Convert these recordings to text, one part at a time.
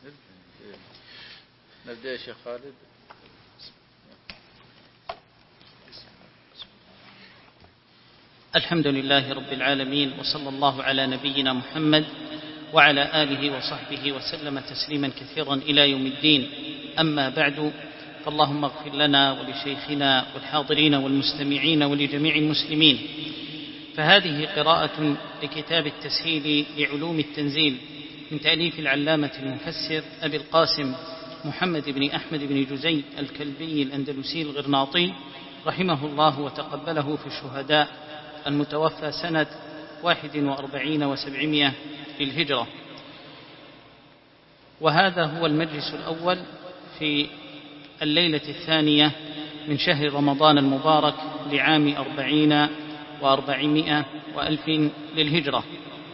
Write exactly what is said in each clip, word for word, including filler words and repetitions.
نبدأ يا شيخ خالد. الحمد لله رب العالمين، وصلى الله على نبينا محمد وعلى آله وصحبه وسلم تسليما كثيرا إلى يوم الدين. أما بعد، فاللهم اغفر لنا ولشيخنا والحاضرين والمستمعين ولجميع المسلمين. فهذه قراءة لكتاب التسهيل لعلوم التنزيل من تأليف العلامة المفسر أبي القاسم محمد بن أحمد بن جزي الكلبي الأندلسي الغرناطي رحمه الله وتقبله في الشهداء، المتوفى سنة واحد وأربعين وسبعمائة للهجرة. وهذا هو المجلس الأول في الليلة الثانية من شهر رمضان المبارك لعام أربعين وأربعمائة وألف للهجرة.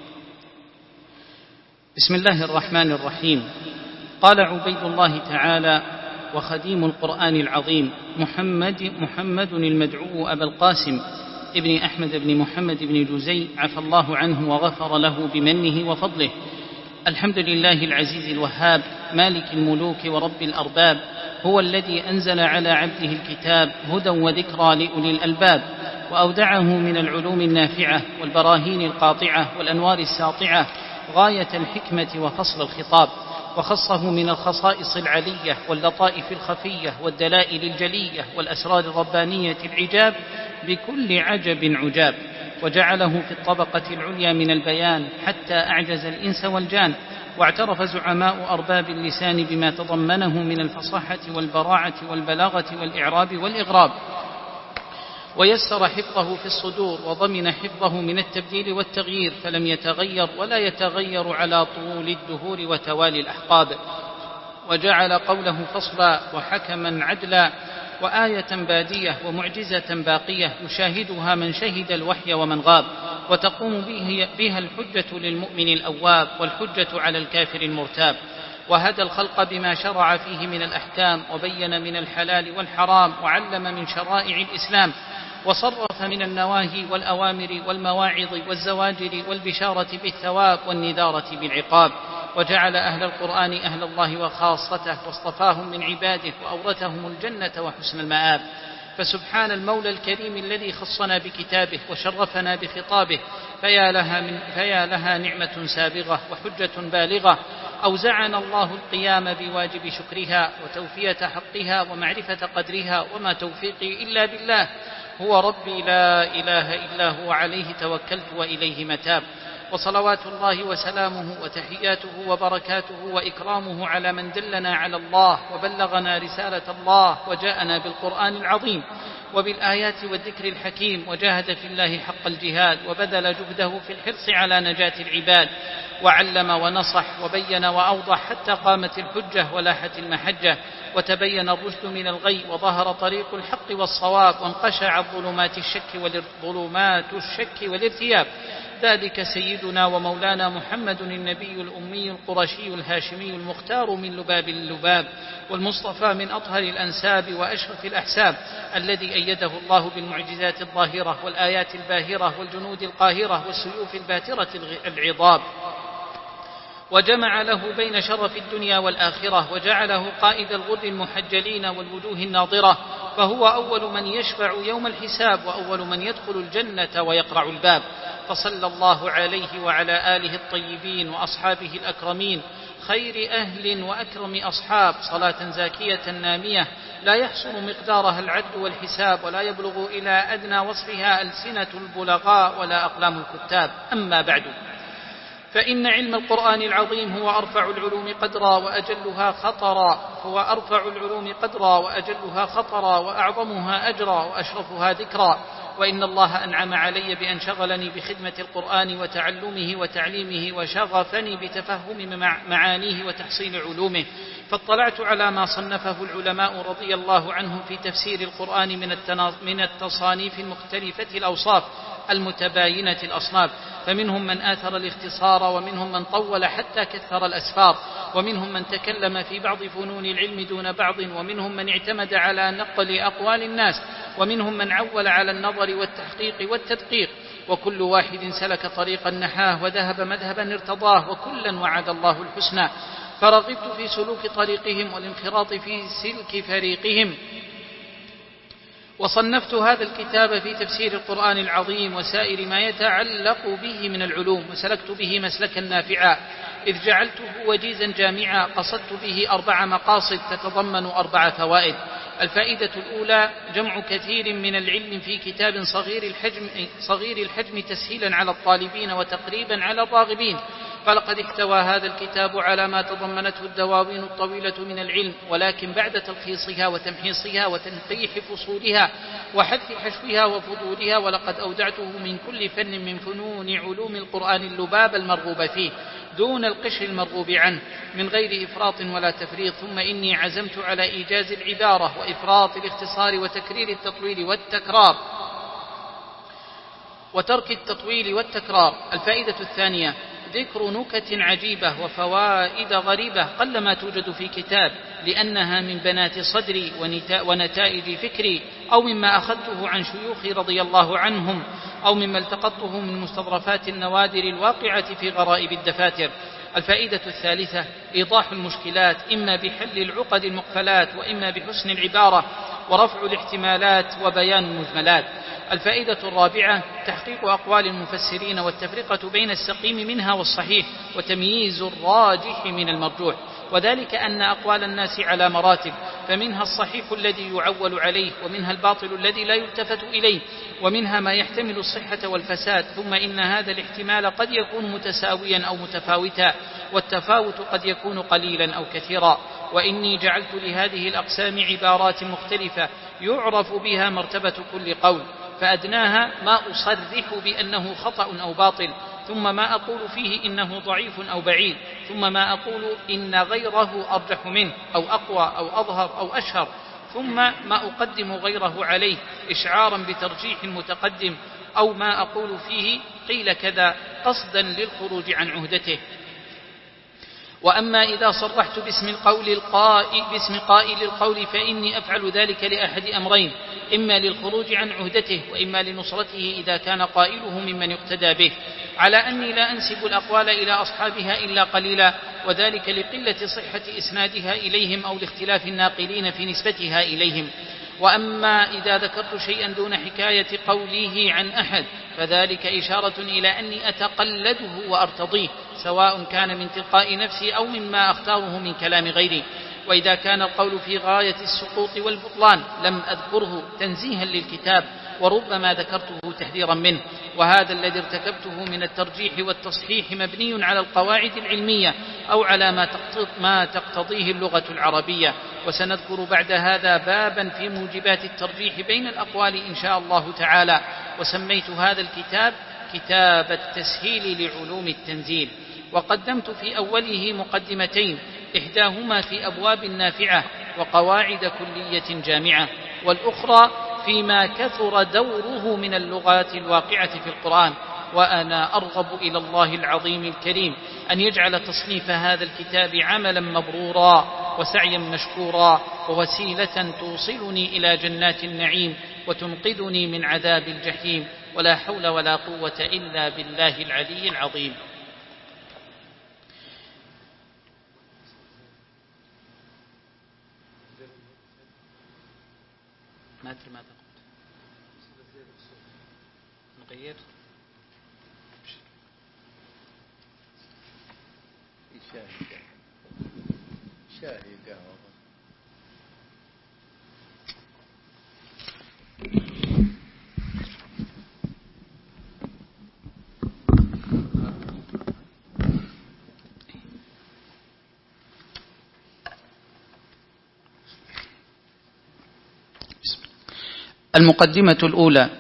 بسم الله الرحمن الرحيم. قال عبيد الله تعالى: وخديم القرآن العظيم محمد محمد المدعو أبا القاسم ابن أحمد بن محمد بن جزي عفى الله عنه وغفر له بمنه وفضله. الحمد لله العزيز الوهاب مالك الملوك ورب الأرباب، هو الذي أنزل على عبده الكتاب هدى وذكرى لأولي الألباب، وأودعه من العلوم النافعة والبراهين القاطعة والأنوار الساطعة غاية الحكمة وفصل الخطاب، وخصه من الخصائص العلية واللطائف الخفية والدلائل الجلية والأسرار الربانية العجاب بكل عجب عجاب، وجعله في الطبقة العليا من البيان حتى أعجز الإنس والجان، واعترف زعماء أرباب اللسان بما تضمنه من الفصاحة والبراعة والبلاغة والإعراب والإغراب، ويسر حفظه في الصدور وضمن حفظه من التبديل والتغيير، فلم يتغير ولا يتغير على طول الدهور وتوالي الأحقاب، وجعل قوله فصلا وحكما عدلا وآية بادية ومعجزة باقية يشاهدها من شهد الوحي ومن غاب، وتقوم بها الحجة للمؤمن الأواب والحجة على الكافر المرتاب، وهدى الخلق بما شرع فيه من الأحكام، وبين من الحلال والحرام، وعلم من شرائع الإسلام، وصرف من النواهي والأوامر والمواعظ والزواجر والبشارة بالثواب والنذارة بالعقاب، وجعل أهل القرآن أهل الله وخاصته، واصطفاهم من عباده وأورثهم الجنة وحسن المآب. فسبحان المولى الكريم الذي خصنا بكتابه وشرفنا بخطابه، فيا لها, من فيا لها نعمة سابغة وحجة بالغة. أوزعنا الله القيام بواجب شكرها وتوفية حقها ومعرفة قدرها، وما توفيقي إلا بالله، هو ربي لا إله إلا هو، عليه توكلت وإليه متاب. وصلوات الله وسلامه وتحياته وبركاته وإكرامه على من دلنا على الله وبلغنا رسالة الله وجاءنا بالقرآن العظيم وبالآيات والذكر الحكيم، وجاهد في الله حق الجهاد وبذل جهده في الحرص على نجاة العباد، وعلم ونصح وبين وأوضح حتى قامت الحجة ولاحت المحجة، وتبين الرشد من الغي، وظهر طريق الحق والصواب، وانقشع ظلمات الشك ظلمات الشك والارتياب. ذلك سيدنا ومولانا محمد النبي الأمي القرشي الهاشمي المختار من لباب اللباب، والمصطفى من أطهر الأنساب وأشرف الأحساب، الذي أيده الله بالمعجزات الظاهرة والآيات الباهرة والجنود القاهرة والسيوف الباترة العضاب، وجمع له بين شرف الدنيا والآخرة، وجعله قائد الغر المحجلين والوجوه الناظرة، فهو أول من يشفع يوم الحساب، وأول من يدخل الجنة ويقرع الباب. فصلى الله عليه وعلى آله الطيبين وأصحابه الأكرمين، خير أهل وأكرم أصحاب، صلاة زاكية نامية لا يحصل مقدارها العد والحساب، ولا يبلغ إلى أدنى وصفها ألسنة البلغاء ولا أقلام الكتاب. أما بعد، فإن علم القرآن العظيم هو أرفع العلوم قدرا وأجلها خطرا هو أرفع العلوم قدرا وأجلها خطرا وأعظمها أجرا وأشرفها ذكرا. وإن الله أنعم علي بأن شغلني بخدمة القرآن وتعلمه وتعليمه، وشغفني بتفهم معانيه وتحصيل علومه، فاطلعت على ما صنفه العلماء رضي الله عنهم في تفسير القرآن من التصانيف المختلفة الأوصاف المتباينة الأصناف، فمنهم من آثر الاختصار، ومنهم من طول حتى كثر الأسفار، ومنهم من تكلم في بعض فنون العلم دون بعض، ومنهم من اعتمد على نقل أقوال الناس، ومنهم من عول على النظر والتحقيق والتدقيق، وكل واحد سلك طريقا نحاه وذهب مذهبا ارتضاه، وكلا وعد الله الحسنى. فرغبت في سلوك طريقهم والانخراط في سلك فريقهم، وصنفت هذا الكتاب في تفسير القرآن العظيم وسائر ما يتعلق به من العلوم، وسلكت به مسلكا نافعا، إذ جعلته وجيزا جامعا، قصدت به أربع مقاصد تتضمن أربع فوائد. الفائدة الأولى: جمع كثير من العلم في كتاب صغير الحجم, صغير الحجم تسهيلا على الطالبين وتقريبا على الراغبين، فلقد احتوى هذا الكتاب على ما تضمنته الدواوين الطويلة من العلم، ولكن بعد تلخيصها وتمحيصها وتنقيح فصولها وحذف حشوها وفضولها، ولقد أودعته من كل فن من فنون علوم القرآن اللباب المرغوب فيه دون القشر المرغوب عنه، من غير إفراط ولا تفريط. ثم إني عزمت على إيجاز العبارة وإفراط الاختصار وتكرير التطويل والتكرار وترك التطويل والتكرار. الفائدة الثانية: ذكر نكت عجيبة وفوائد غريبة قلما توجد في كتاب، لأنها من بنات صدري ونتائج فكري، أو مما أخذته عن شيوخي رضي الله عنهم، أو مما التقطته من مستظرفات النوادر الواقعة في غرائب الدفاتر. الفائدة الثالثة: إيضاح المشكلات، إما بحل العقد المقفلات وإما بحسن العبارة ورفع الاحتمالات وبيان المجملات. الفائدة الرابعة: تحقيق أقوال المفسرين والتفرقة بين السقيم منها والصحيح، وتمييز الراجح من المرجوح، وذلك أن أقوال الناس على مراتب، فمنها الصحيح الذي يعول عليه، ومنها الباطل الذي لا يلتفت إليه، ومنها ما يحتمل الصحة والفساد، ثم إن هذا الاحتمال قد يكون متساويا أو متفاوتا، والتفاوت قد يكون قليلا أو كثيرا. وإني جعلت لهذه الأقسام عبارات مختلفة يعرف بها مرتبة كل قول، فأدناها ما أصرح بأنه خطأ أو باطل، ثم ما أقول فيه إنه ضعيف أو بعيد، ثم ما أقول إن غيره أرجح منه أو أقوى أو أظهر أو أشهر، ثم ما أقدم غيره عليه إشعارا بترجيح المتقدم، أو ما أقول فيه قيل كذا قصدا للخروج عن عهدته. وأما إذا صرحت باسم القول القائل باسم قائل القول فإني أفعل ذلك لأحد أمرين: إما للخروج عن عهدته، وإما لنصرته إذا كان قائله ممن يقتدى به، على أني لا أنسب الأقوال إلى أصحابها إلا قليلا، وذلك لقلة صحة إسنادها إليهم أو لاختلاف الناقلين في نسبتها إليهم. وأما إذا ذكرت شيئا دون حكاية قوله عن أحد فذلك إشارة إلى أني أتقلده وأرتضيه، سواء كان من تلقاء نفسي أو مما أختاره من كلام غيري. وإذا كان القول في غاية السقوط والبطلان لم أذكره تنزيها للكتاب، وربما ذكرته تحذيرا منه، وهذا الذي ارتكبته من الترجيح والتصحيح مبني على القواعد العلمية أو على ما تقتضيه اللغة العربية. وسنذكر بعد هذا بابا في موجبات الترجيح بين الأقوال إن شاء الله تعالى، وسميت هذا الكتاب كتاب التسهيل لعلوم التنزيل. وقدمت في أوله مقدمتين، إحداهما في أبواب نافعة وقواعد كلية جامعة، والأخرى فيما كثر دوره من اللغات الواقعة في القرآن. وأنا أرغب إلى الله العظيم الكريم أن يجعل تصنيف هذا الكتاب عملا مبرورا وسعيا مشكورا، ووسيلة توصلني إلى جنات النعيم وتنقذني من عذاب الجحيم، ولا حول ولا قوة إلا بالله العلي العظيم. ما أدري ماذا قلت. نغير شاهي شاهي قهوة. المقدمة الأولى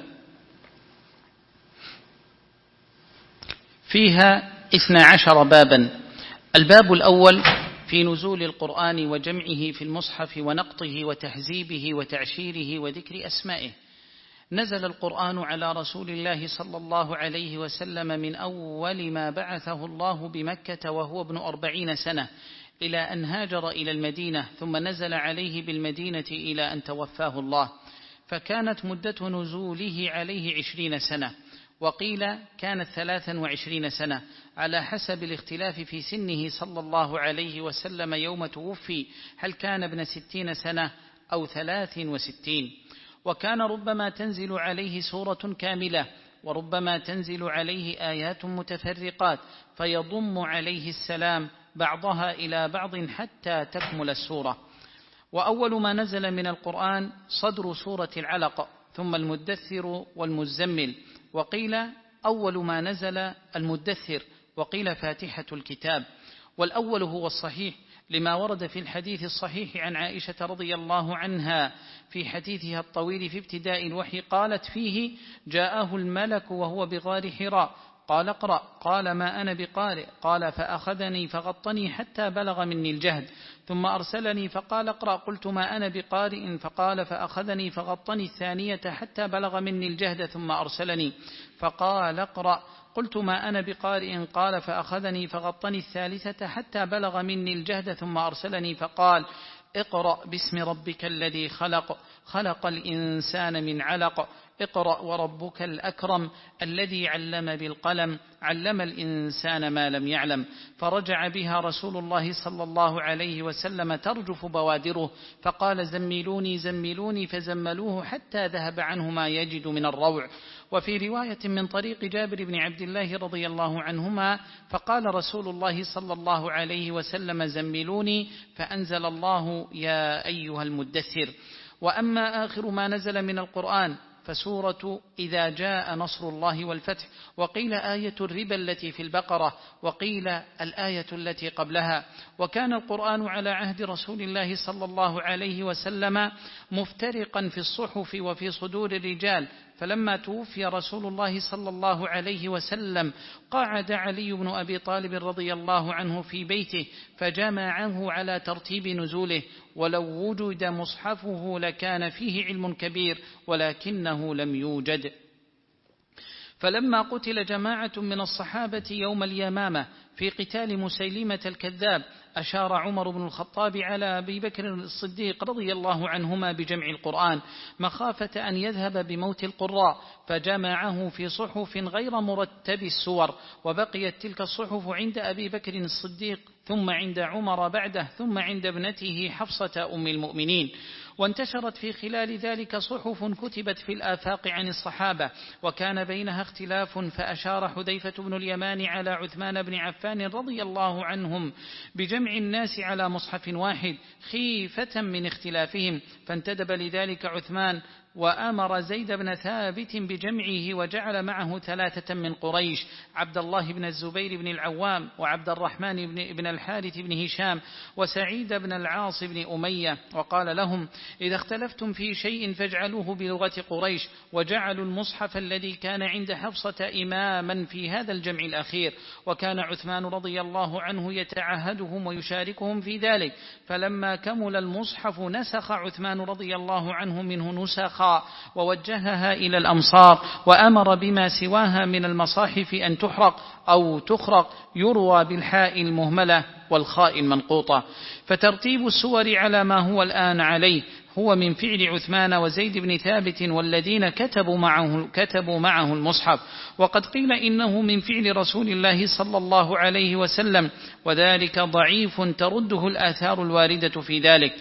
فيها اثنا عشر بابا. الباب الأول في نزول القرآن وجمعه في المصحف ونقطه وتهذيبه وتعشيره وذكر أسمائه. نزل القرآن على رسول الله صلى الله عليه وسلم من أول ما بعثه الله بمكة وهو ابن أربعين سنة إلى أن هاجر إلى المدينة، ثم نزل عليه بالمدينة إلى أن توفاه الله، فكانت مدة نزوله عليه عشرين سنة. وقيل كانت ثلاثا وعشرين سنة على حسب الاختلاف في سنه صلى الله عليه وسلم يوم توفي، هل كان ابن ستين سنة أو ثلاث وستين. وكان ربما تنزل عليه سورة كاملة، وربما تنزل عليه آيات متفرقات فيضم عليه السلام بعضها إلى بعض حتى تكمل السورة. وأول ما نزل من القرآن صدر سورة العلق، ثم المدثر والمزمل، وقيل أول ما نزل المدثر، وقيل فاتحة الكتاب. والأول هو الصحيح لما ورد في الحديث الصحيح عن عائشة رضي الله عنها في حديثها الطويل في ابتداء الوحي، قالت فيه: جاءه الملك وهو بغار حراء قال اقرأ، قال ما أنا بقارئ، قال فأخذني فغطني حتى بلغ مني الجهد، ثم أرسلني فقال اقرأ، قلت ما أنا بقارئ، فقال فأخذني فغطني الثانية حتى بلغ مني الجهد، ثم أرسلني فقال اقرأ، قلت ما أنا بقارئ، قال فأخذني فغطني الثالثة حتى بلغ مني الجهد، ثم أرسلني فقال اقرأ باسم ربك الذي خلق، خلق الإنسان من علق، اقرأ وربك الأكرم الذي علم بالقلم، علم الإنسان ما لم يعلم. فرجع بها رسول الله صلى الله عليه وسلم ترجف بوادره، فقال زملوني زملوني، فزملوه حتى ذهب عنه ما يجد من الروع. وفي رواية من طريق جابر بن عبد الله رضي الله عنهما فقال رسول الله صلى الله عليه وسلم زملوني، فأنزل الله يا أيها المدثر. وأما آخر ما نزل من القرآن فسورة إذا جاء نصر الله والفتح، وقيل آية الربا التي في البقرة، وقيل الآية التي قبلها. وكان القرآن على عهد رسول الله صلى الله عليه وسلم مفترقا في الصحف وفي صدور الرجال، فلما توفي رسول الله صلى الله عليه وسلم قعد علي بن أبي طالب رضي الله عنه في بيته فجمعه على ترتيب نزوله، ولو وجد مصحفه لكان فيه علم كبير ولكنه لم يوجد. فلما قتل جماعة من الصحابة يوم اليمامة في قتال مسيلمة الكذاب أشار عمر بن الخطاب على أبي بكر الصديق رضي الله عنهما بجمع القرآن مخافة أن يذهب بموت القراء، فجمعه في صحف غير مرتب السور، وبقيت تلك الصحف عند أبي بكر الصديق، ثم عند عمر بعده، ثم عند ابنته حفصة أم المؤمنين. وانتشرت في خلال ذلك صحف كتبت في الآفاق عن الصحابة، وكان بينها اختلاف، فأشار حذيفة بن اليمان على عثمان بن عفان رضي الله عنهم بجمع الناس على مصحف واحد خيفة من اختلافهم، فانتدب لذلك عثمان وأمر زيد بن ثابت بجمعه، وجعل معه ثلاثة من قريش: عبد الله بن الزبير بن العوام، وعبد الرحمن بن, بن الحارث بن هشام، وسعيد بن العاص بن أمية، وقال لهم: إذا اختلفتم في شيء فاجعلوه بلغة قريش. وجعلوا المصحف الذي كان عند حفصة إماما في هذا الجمع الأخير، وكان عثمان رضي الله عنه يتعهدهم ويشاركهم في ذلك، فلما كمل المصحف نسخ عثمان رضي الله عنه منه نسخا ووجهها إلى الأمصار، وأمر بما سواها من المصاحف أن تحرق أو تخرق، يروى بالحاء المهملة والخاء المنقوطة. فترتيب السور على ما هو الآن عليه هو من فعل عثمان وزيد بن ثابت والذين كتبوا معه, كتبوا معه المصحف. وقد قيل إنه من فعل رسول الله صلى الله عليه وسلم، وذلك ضعيف ترده الآثار الواردة في ذلك.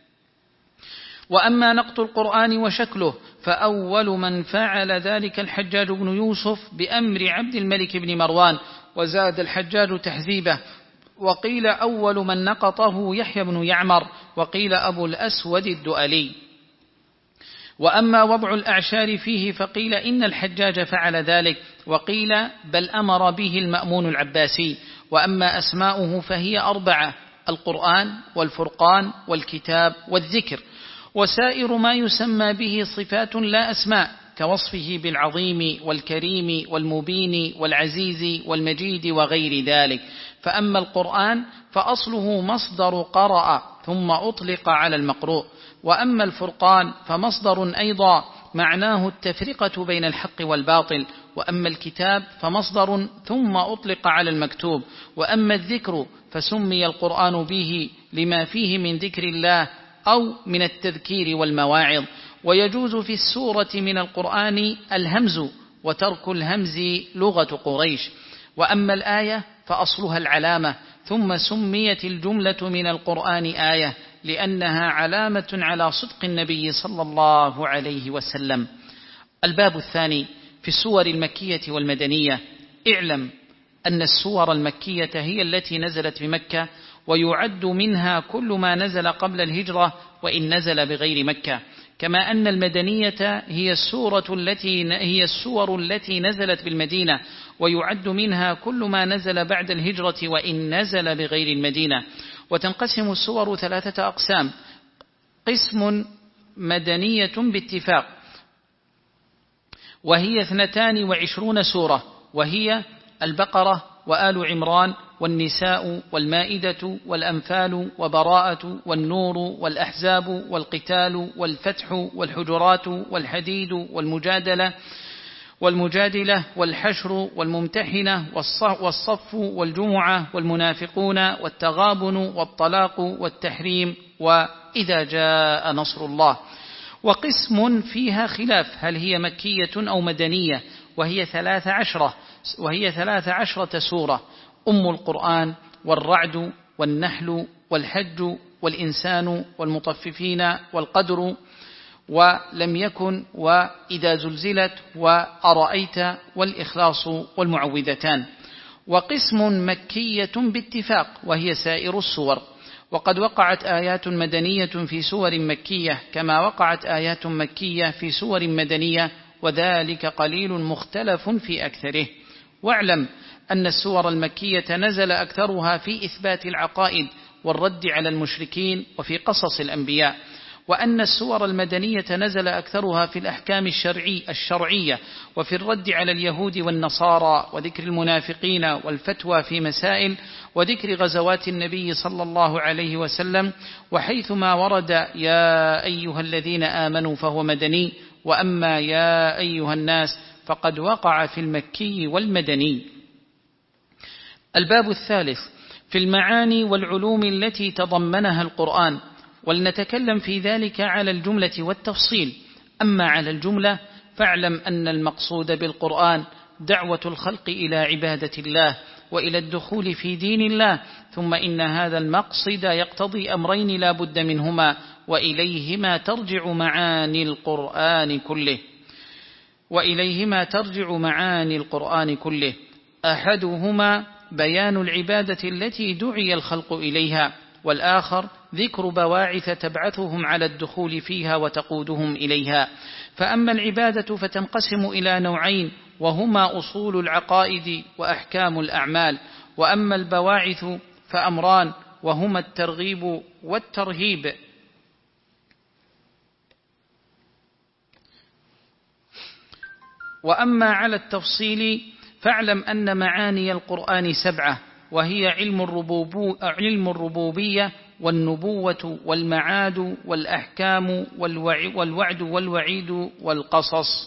وأما نقط القرآن وشكله فأول من فعل ذلك الحجاج بن يوسف بأمر عبد الملك بن مروان، وزاد الحجاج تحذيبه، وقيل أول من نقطه يحيى بن يعمر، وقيل أبو الأسود الدؤلي. وأما وضع الأعشار فيه فقيل إن الحجاج فعل ذلك، وقيل بل أمر به المأمون العباسي. وأما أسماؤه فهي أربعة: القرآن والفرقان والكتاب والذكر، وسائر ما يسمى به صفات لا أسماء، كوصفه بالعظيم والكريم والمبين والعزيز والمجيد وغير ذلك. فأما القرآن فأصله مصدر قرأ ثم أطلق على المقروء، وأما الفرقان فمصدر أيضا معناه التفرقة بين الحق والباطل، وأما الكتاب فمصدر ثم أطلق على المكتوب، وأما الذكر فسمي القرآن به لما فيه من ذكر الله أو من التذكير والمواعظ. ويجوز في السورة من القرآن الهمز وترك الهمز لغة قريش. وأما الآية فأصلها العلامة، ثم سميت الجملة من القرآن آية لأنها علامة على صدق النبي صلى الله عليه وسلم. الباب الثاني في السور المكية والمدنية. اعلم أن السور المكية هي التي نزلت بمكة، ويعد منها كل ما نزل قبل الهجرة وإن نزل بغير مكة، كما أن المدنية هي السورة التي هي السور التي نزلت بالمدينة، ويعد منها كل ما نزل بعد الهجرة وإن نزل بغير المدينة. وتنقسم السور ثلاثة أقسام: قسم مدنية باتفاق وهي اثنتان وعشرون سورة، وهي البقرة وآل عمران والنساء والمائدة والأنفال وبراءة والنور والأحزاب والقتال والفتح والحجرات والحديد والمجادلة والمجادلة والحشر والممتحنة والصف والجمعة والمنافقون والتغابن والطلاق والتحريم وإذا جاء نصر الله. وقسم فيها خلاف هل هي مكية أو مدنية، وهي ثلاث عشرة وهي ثلاث عشرة سورة: أم القرآن والرعد والنحل والحج والإنسان والمطففين والقدر ولم يكن وإذا زلزلت وأرأيت والإخلاص والمعوذتان. وقسم مكية باتفاق وهي سائر السور، وقد وقعت آيات مدنية في سور مكية كما وقعت آيات مكية في سور مدنية، وذلك قليل مختلف في أكثره. واعلم أن السور المكية نزل أكثرها في إثبات العقائد والرد على المشركين وفي قصص الأنبياء، وأن السور المدنية نزل أكثرها في الأحكام الشرعي الشرعية وفي الرد على اليهود والنصارى وذكر المنافقين والفتوى في مسائل وذكر غزوات النبي صلى الله عليه وسلم. وحيثما ورد يا أيها الذين آمنوا فهو مدني، وأما يا أيها الناس فقد وقع في المكي والمدني. الباب الثالث في المعاني والعلوم التي تضمنها القرآن، ولنتكلم في ذلك على الجملة والتفصيل. أما على الجملة فاعلم أن المقصود بالقرآن دعوة الخلق إلى عبادة الله وإلى الدخول في دين الله، ثم إن هذا المقصد يقتضي أمرين لا بد منهما، وإليهما ترجع معاني القرآن كله وإليهما ترجع معاني القرآن كله أحدهما بيان العبادة التي دعي الخلق إليها، والآخر ذكر بواعث تبعثهم على الدخول فيها وتقودهم إليها. فأما العبادة فتنقسم إلى نوعين، وهما أصول العقائد وأحكام الأعمال. وأما البواعث فأمران، وهما الترغيب والترهيب. وأما على التفصيل فاعلم أن معاني القرآن سبعة، وهي علم الربوب علم الربوبية والنبوة والمعاد والأحكام والوعد والوعيد والقصص.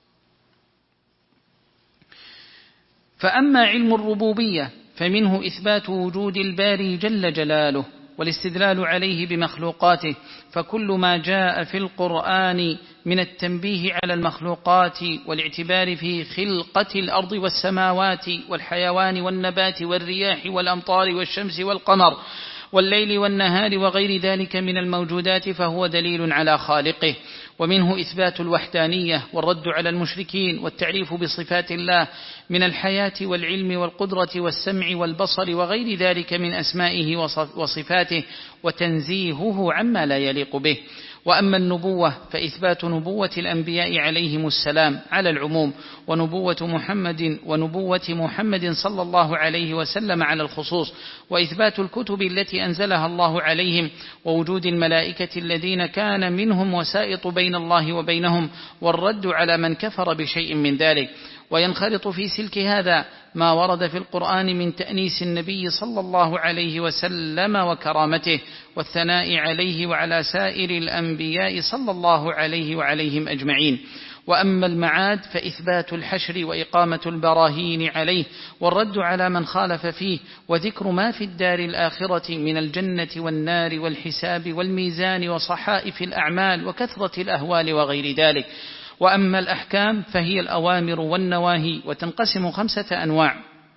فأما علم الربوبية فمنه إثبات وجود الباري جل جلاله والاستدلال عليه بمخلوقاته، فكل ما جاء في القرآن من التنبيه على المخلوقات والاعتبار في خلقة الأرض والسماوات والحيوان والنبات والرياح والأمطار والشمس والقمر والليل والنهار وغير ذلك من الموجودات فهو دليل على خالقه. ومنه إثبات الوحدانية والرد على المشركين والتعريف بصفات الله من الحياة والعلم والقدرة والسمع والبصر وغير ذلك من أسمائه وصفاته، وتنزيهه عما لا يليق به. وأما النبوة فإثبات نبوة الأنبياء عليهم السلام على العموم، ونبوة محمد ونبوة محمد صلى الله عليه وسلم على الخصوص، وإثبات الكتب التي أنزلها الله عليهم، ووجود الملائكة الذين كان منهم وسائط بين الله وبينهم، والرد على من كفر بشيء من ذلك. وينخرط في سلك هذا ما ورد في القرآن من تأنيس النبي صلى الله عليه وسلم وكرامته والثناء عليه وعلى سائر الأنبياء صلى الله عليه وعليهم أجمعين. وأما المعاد فإثبات الحشر وإقامة البراهين عليه والرد على من خالف فيه، وذكر ما في الدار الآخرة من الجنة والنار والحساب والميزان وصحائف الأعمال وكثرة الأهوال وغير ذلك. وأما الأحكام فهي الأوامر والنواهي، وتنقسم خمسة أنواع: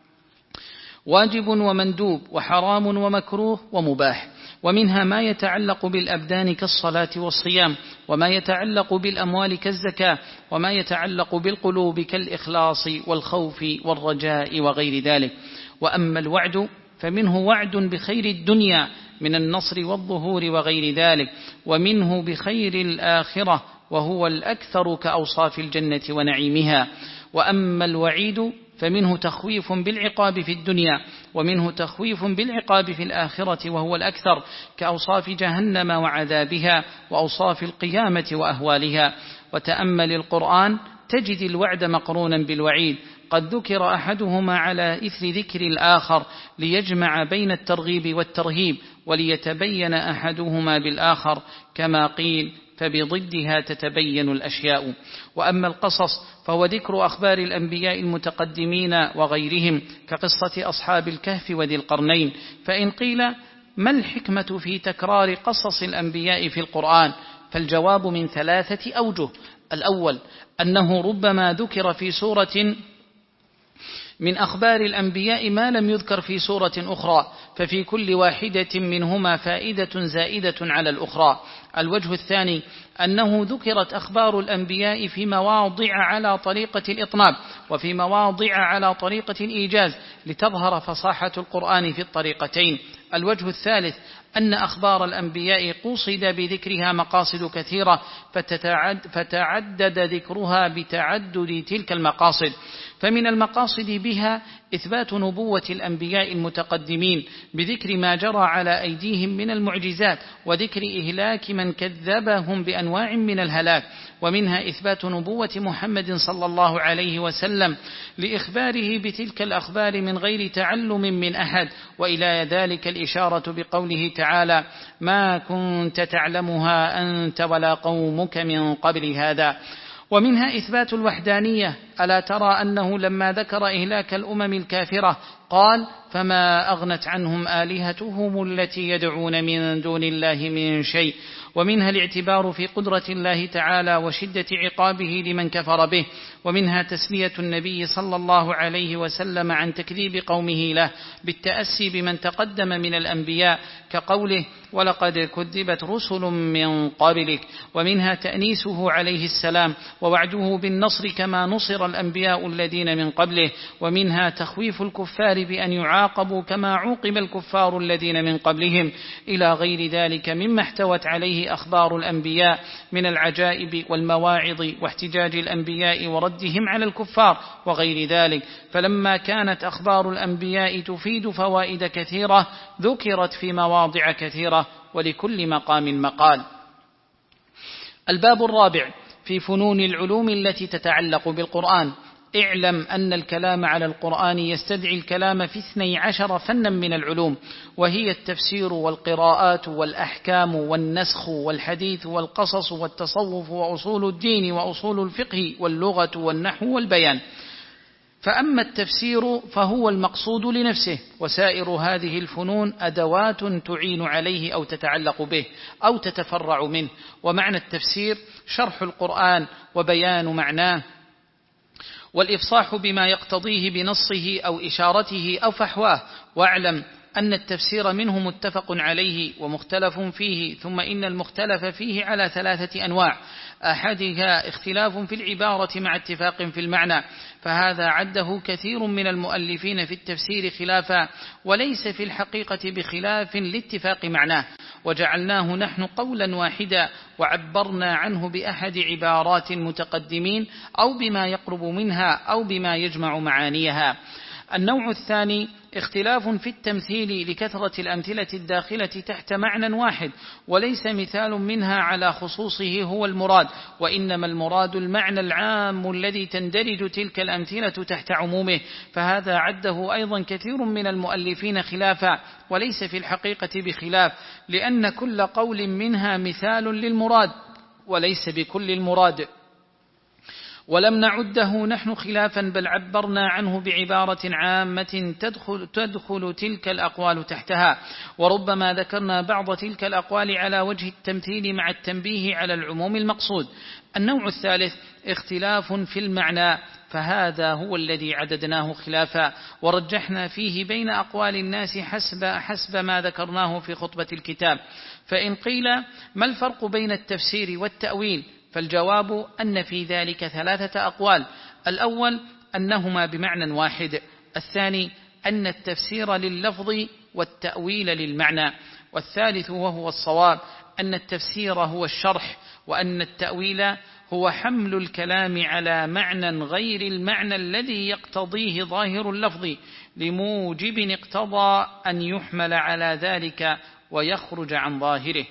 واجب ومندوب وحرام ومكروه ومباح. ومنها ما يتعلق بالأبدان كالصلاة والصيام، وما يتعلق بالأموال كالزكاة، وما يتعلق بالقلوب كالإخلاص والخوف والرجاء وغير ذلك. وأما الوعد فمنه وعد بخير الدنيا من النصر والظهور وغير ذلك، ومنه بخير الآخرة وهو الأكثر كأوصاف الجنة ونعيمها. وأما الوعيد فمنه تخويف بالعقاب في الدنيا، ومنه تخويف بالعقاب في الآخرة وهو الأكثر كأوصاف جهنم وعذابها، وأوصاف القيامة وأهوالها. وتأمل القرآن تجد الوعد مقرونا بالوعيد، قد ذكر أحدهما على إثر ذكر الآخر ليجمع بين الترغيب والترهيب، وليتبين أحدهما بالآخر، كما قيل: فبضدها تتبين الأشياء. وأما القصص فهو ذكر أخبار الأنبياء المتقدمين وغيرهم كقصة أصحاب الكهف وذي القرنين. فإن قيل: ما الحكمة في تكرار قصص الأنبياء في القرآن؟ فالجواب من ثلاثة أوجه: الأول أنه ربما ذكر في سورة من أخبار الأنبياء ما لم يذكر في سورة أخرى، ففي كل واحدة منهما فائدة زائدة على الأخرى. الوجه الثاني أنه ذكرت أخبار الأنبياء في مواضع على طريقة الإطناب، وفي مواضع على طريقة الإيجاز، لتظهر فصاحة القرآن في الطريقتين. الوجه الثالث أن أخبار الأنبياء قصد بذكرها مقاصد كثيرة، فتتعد فتعدد ذكرها بتعدد تلك المقاصد. فمن المقاصد بها إثبات نبوة الأنبياء المتقدمين بذكر ما جرى على أيديهم من المعجزات، وذكر إهلاك من كذبهم بأنواع من الهلاك. ومنها إثبات نبوة محمد صلى الله عليه وسلم لإخباره بتلك الأخبار من غير تعلم من أحد، وإلى ذلك الإشارة بقوله تعالى: ما كنت تعلمها أنت ولا قومك من قبل هذا. ومنها إثبات الوحدانية، ألا ترى أنه لما ذكر إهلاك الأمم الكافرة قال: فما أغنت عنهم آلهتهم التي يدعون من دون الله من شيء. ومنها الاعتبار في قدرة الله تعالى وشدة عقابه لمن كفر به. ومنها تسلية النبي صلى الله عليه وسلم عن تكذيب قومه له بالتأسي بمن تقدم من الأنبياء، كقوله: ولقد كذبت رسل من قبلك. ومنها تأنيسه عليه السلام ووعده بالنصر كما نصر الأنبياء الذين من قبله. ومنها تخويف الكفار بأن يعاقبوا كما عوقب الكفار الذين من قبلهم، إلى غير ذلك مما احتوت عليه أخبار الأنبياء من العجائب والمواعظ واحتجاج الأنبياء وردهم على الكفار وغير ذلك. فلما كانت أخبار الأنبياء تفيد فوائد كثيرة ذكرت في مواضع كثيرة، ولكل مقام مقال. الباب الرابع في فنون العلوم التي تتعلق بالقرآن. اعلم أن الكلام على القرآن يستدعي الكلام في اثني عشر فنا من العلوم، وهي التفسير والقراءات والأحكام والنسخ والحديث والقصص والتصوف وأصول الدين وأصول الفقه واللغة والنحو والبيان. فأما التفسير فهو المقصود لنفسه، وسائر هذه الفنون أدوات تعين عليه أو تتعلق به أو تتفرع منه. ومعنى التفسير شرح القرآن وبيان معناه، والإفصاح بما يقتضيه بنصه أو إشارته أو فحواه. واعلم أن التفسير منه متفق عليه ومختلف فيه، ثم إن المختلف فيه على ثلاثة أنواع: أحدها اختلاف في العبارة مع اتفاق في المعنى، فهذا عده كثير من المؤلفين في التفسير خلافا، وليس في الحقيقة بخلاف لاتفاق معناه، وجعلناه نحن قولا واحدا، وعبرنا عنه بأحد عبارات المتقدمين أو بما يقرب منها أو بما يجمع معانيها. النوع الثاني اختلاف في التمثيل لكثرة الأمثلة الداخلة تحت معنى واحد، وليس مثال منها على خصوصه هو المراد، وإنما المراد المعنى العام الذي تندرج تلك الأمثلة تحت عمومه، فهذا عده أيضا كثير من المؤلفين خلافا، وليس في الحقيقة بخلاف، لأن كل قول منها مثال للمراد وليس بكل المراد. ولم نعده نحن خلافا، بل عبرنا عنه بعبارة عامة تدخل, تدخل تلك الأقوال تحتها، وربما ذكرنا بعض تلك الأقوال على وجه التمثيل مع التنبيه على العموم المقصود. النوع الثالث اختلاف في المعنى، فهذا هو الذي عددناه خلافا، ورجحنا فيه بين أقوال الناس حسب, حسب ما ذكرناه في خطبة الكتاب. فإن قيل ما الفرق بين التفسير والتأويل؟ فالجواب أن في ذلك ثلاثة أقوال: الأول أنهما بمعنى واحد، الثاني أن التفسير لللفظ والتأويل للمعنى، والثالث وهو الصواب أن التفسير هو الشرح، وأن التأويل هو حمل الكلام على معنى غير المعنى الذي يقتضيه ظاهر اللفظ لموجب اقتضى أن يحمل على ذلك ويخرج عن ظاهره.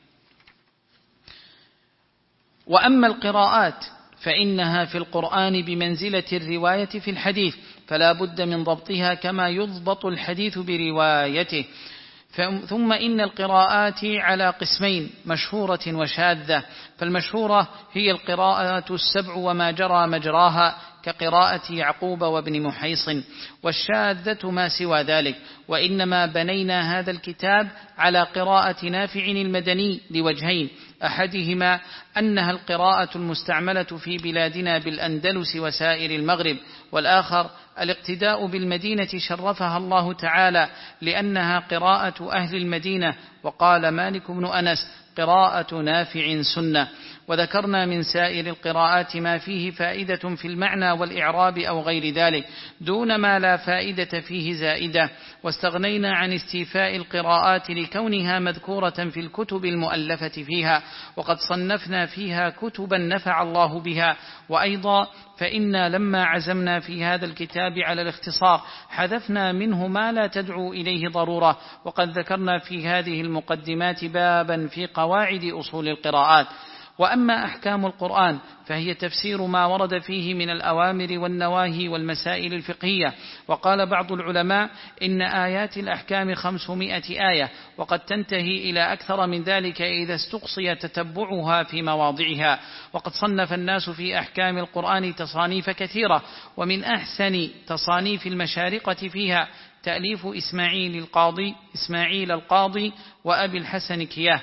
وأما القراءات فإنها في القرآن بمنزلة الرواية في الحديث، فلا بد من ضبطها كما يضبط الحديث بروايته. ثم إن القراءات على قسمين: مشهورة وشاذة. فالمشهورة هي القراءة السبع وما جرى مجراها كقراءة يعقوب وابن محيصن، والشاذة ما سوى ذلك. وإنما بنينا هذا الكتاب على قراءة نافع المدني لوجهين: أحدهما أنها القراءة المستعملة في بلادنا بالأندلس وسائر المغرب، والآخر الاقتداء بالمدينة شرفها الله تعالى لأنها قراءة أهل المدينة. وقال مالك بن أنس: قراءة نافع سنة. وذكرنا من سائر القراءات ما فيه فائدة في المعنى والإعراب أو غير ذلك دون ما لا فائدة فيه زائدة، واستغنينا عن استيفاء القراءات لكونها مذكورة في الكتب المؤلفة فيها، وقد صنفنا فيها كتبا نفع الله بها. وأيضا فإنا لما عزمنا في هذا الكتاب على الاختصار حذفنا منه ما لا تدعو إليه ضرورة، وقد ذكرنا في هذه المقدمات بابا في قواعد أصول القراءات. وأما أحكام القرآن فهي تفسير ما ورد فيه من الأوامر والنواهي والمسائل الفقهية. وقال بعض العلماء إن آيات الأحكام خمسمائة آية، وقد تنتهي إلى أكثر من ذلك إذا استقصي تتبعها في مواضعها. وقد صنف الناس في أحكام القرآن تصانيف كثيرة، ومن أحسن تصانيف المشارقة فيها تأليف إسماعيل القاضي إسماعيل القاضي وأبي الحسن كياه.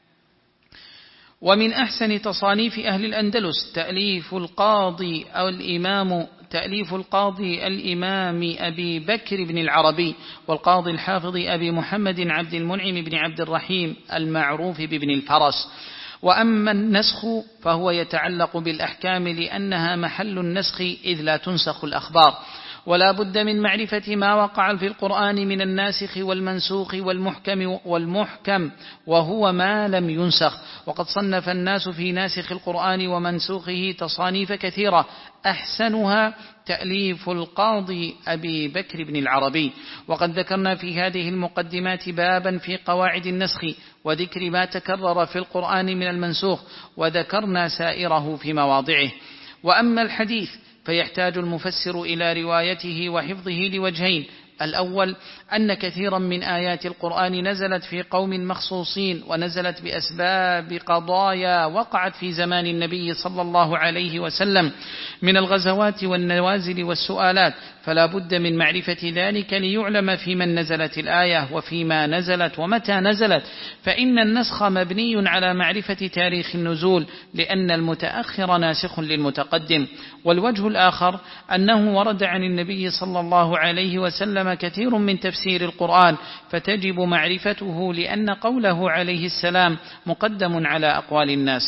ومن أحسن تصانيف أهل الأندلس تأليف القاضي أو الإمام تأليف القاضي الإمام أبي بكر بن العربي، والقاضي الحافظ أبي محمد عبد المنعم بن عبد الرحيم المعروف بابن الفرس. وأما النسخ فهو يتعلق بالأحكام لأنها محل النسخ إذ لا تنسخ الأخبار، ولا بد من معرفة ما وقع في القرآن من الناسخ والمنسوخ والمحكم والمحكم وهو ما لم ينسخ. وقد صنف الناس في ناسخ القرآن ومنسوخه تصانيف كثيرة، أحسنها تأليف القاضي أبي بكر بن العربي. وقد ذكرنا في هذه المقدمات بابا في قواعد النسخ وذكر ما تكرر في القرآن من المنسوخ، وذكرنا سائره في مواضعه. وأما الحديث فيحتاج المفسر إلى روايته وحفظه لوجهين: الأول أن كثيرا من آيات القرآن نزلت في قوم مخصوصين، ونزلت بأسباب قضايا وقعت في زمان النبي صلى الله عليه وسلم من الغزوات والنوازل والسؤالات، فلا بد من معرفة ذلك ليعلم في من نزلت الآية وفيما نزلت ومتى نزلت. فإن النسخ مبني على معرفة تاريخ النزول لأن المتأخر ناسخ للمتقدم. والوجه الآخر أنه ورد عن النبي صلى الله عليه وسلم كثير من تفسير القرآن، فتجب معرفته لأن قوله عليه السلام مقدم على أقوال الناس.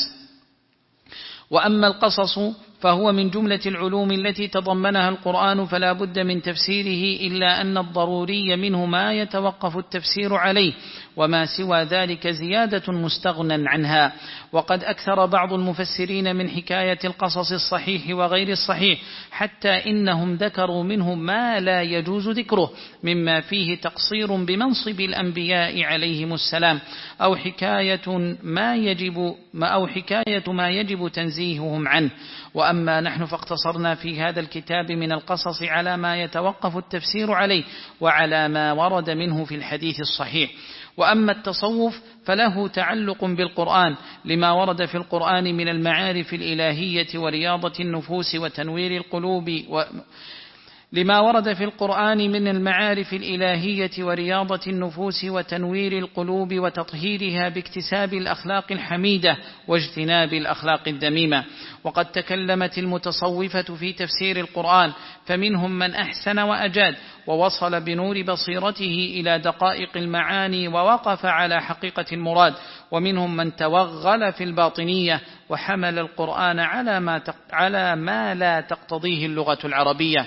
وأما القصص فهو من جملة العلوم التي تضمنها القرآن، فلا بد من تفسيره، إلا أن الضروري منه ما يتوقف التفسير عليه، وما سوى ذلك زيادة مستغنى عنها. وقد أكثر بعض المفسرين من حكاية القصص الصحيح وغير الصحيح، حتى إنهم ذكروا منه ما لا يجوز ذكره مما فيه تقصير بمنصب الأنبياء عليهم السلام، أو حكاية ما يجب أو حكاية ما يجب تنزيههم عنه. وأما نحن فاقتصرنا في هذا الكتاب من القصص على ما يتوقف التفسير عليه وعلى ما ورد منه في الحديث الصحيح. وأما التصوف فله تعلق بالقرآن لما ورد في القرآن من المعارف الإلهية ورياضة النفوس وتنوير القلوب و لما ورد في القرآن من المعارف الإلهية ورياضة النفوس وتنوير القلوب وتطهيرها باكتساب الأخلاق الحميدة واجتناب الأخلاق الذميمة. وقد تكلمت المتصوفة في تفسير القرآن، فمنهم من أحسن وأجاد ووصل بنور بصيرته إلى دقائق المعاني ووقف على حقيقة المراد، ومنهم من توغل في الباطنية وحمل القرآن على ما, على ما لا تقتضيه اللغة العربية.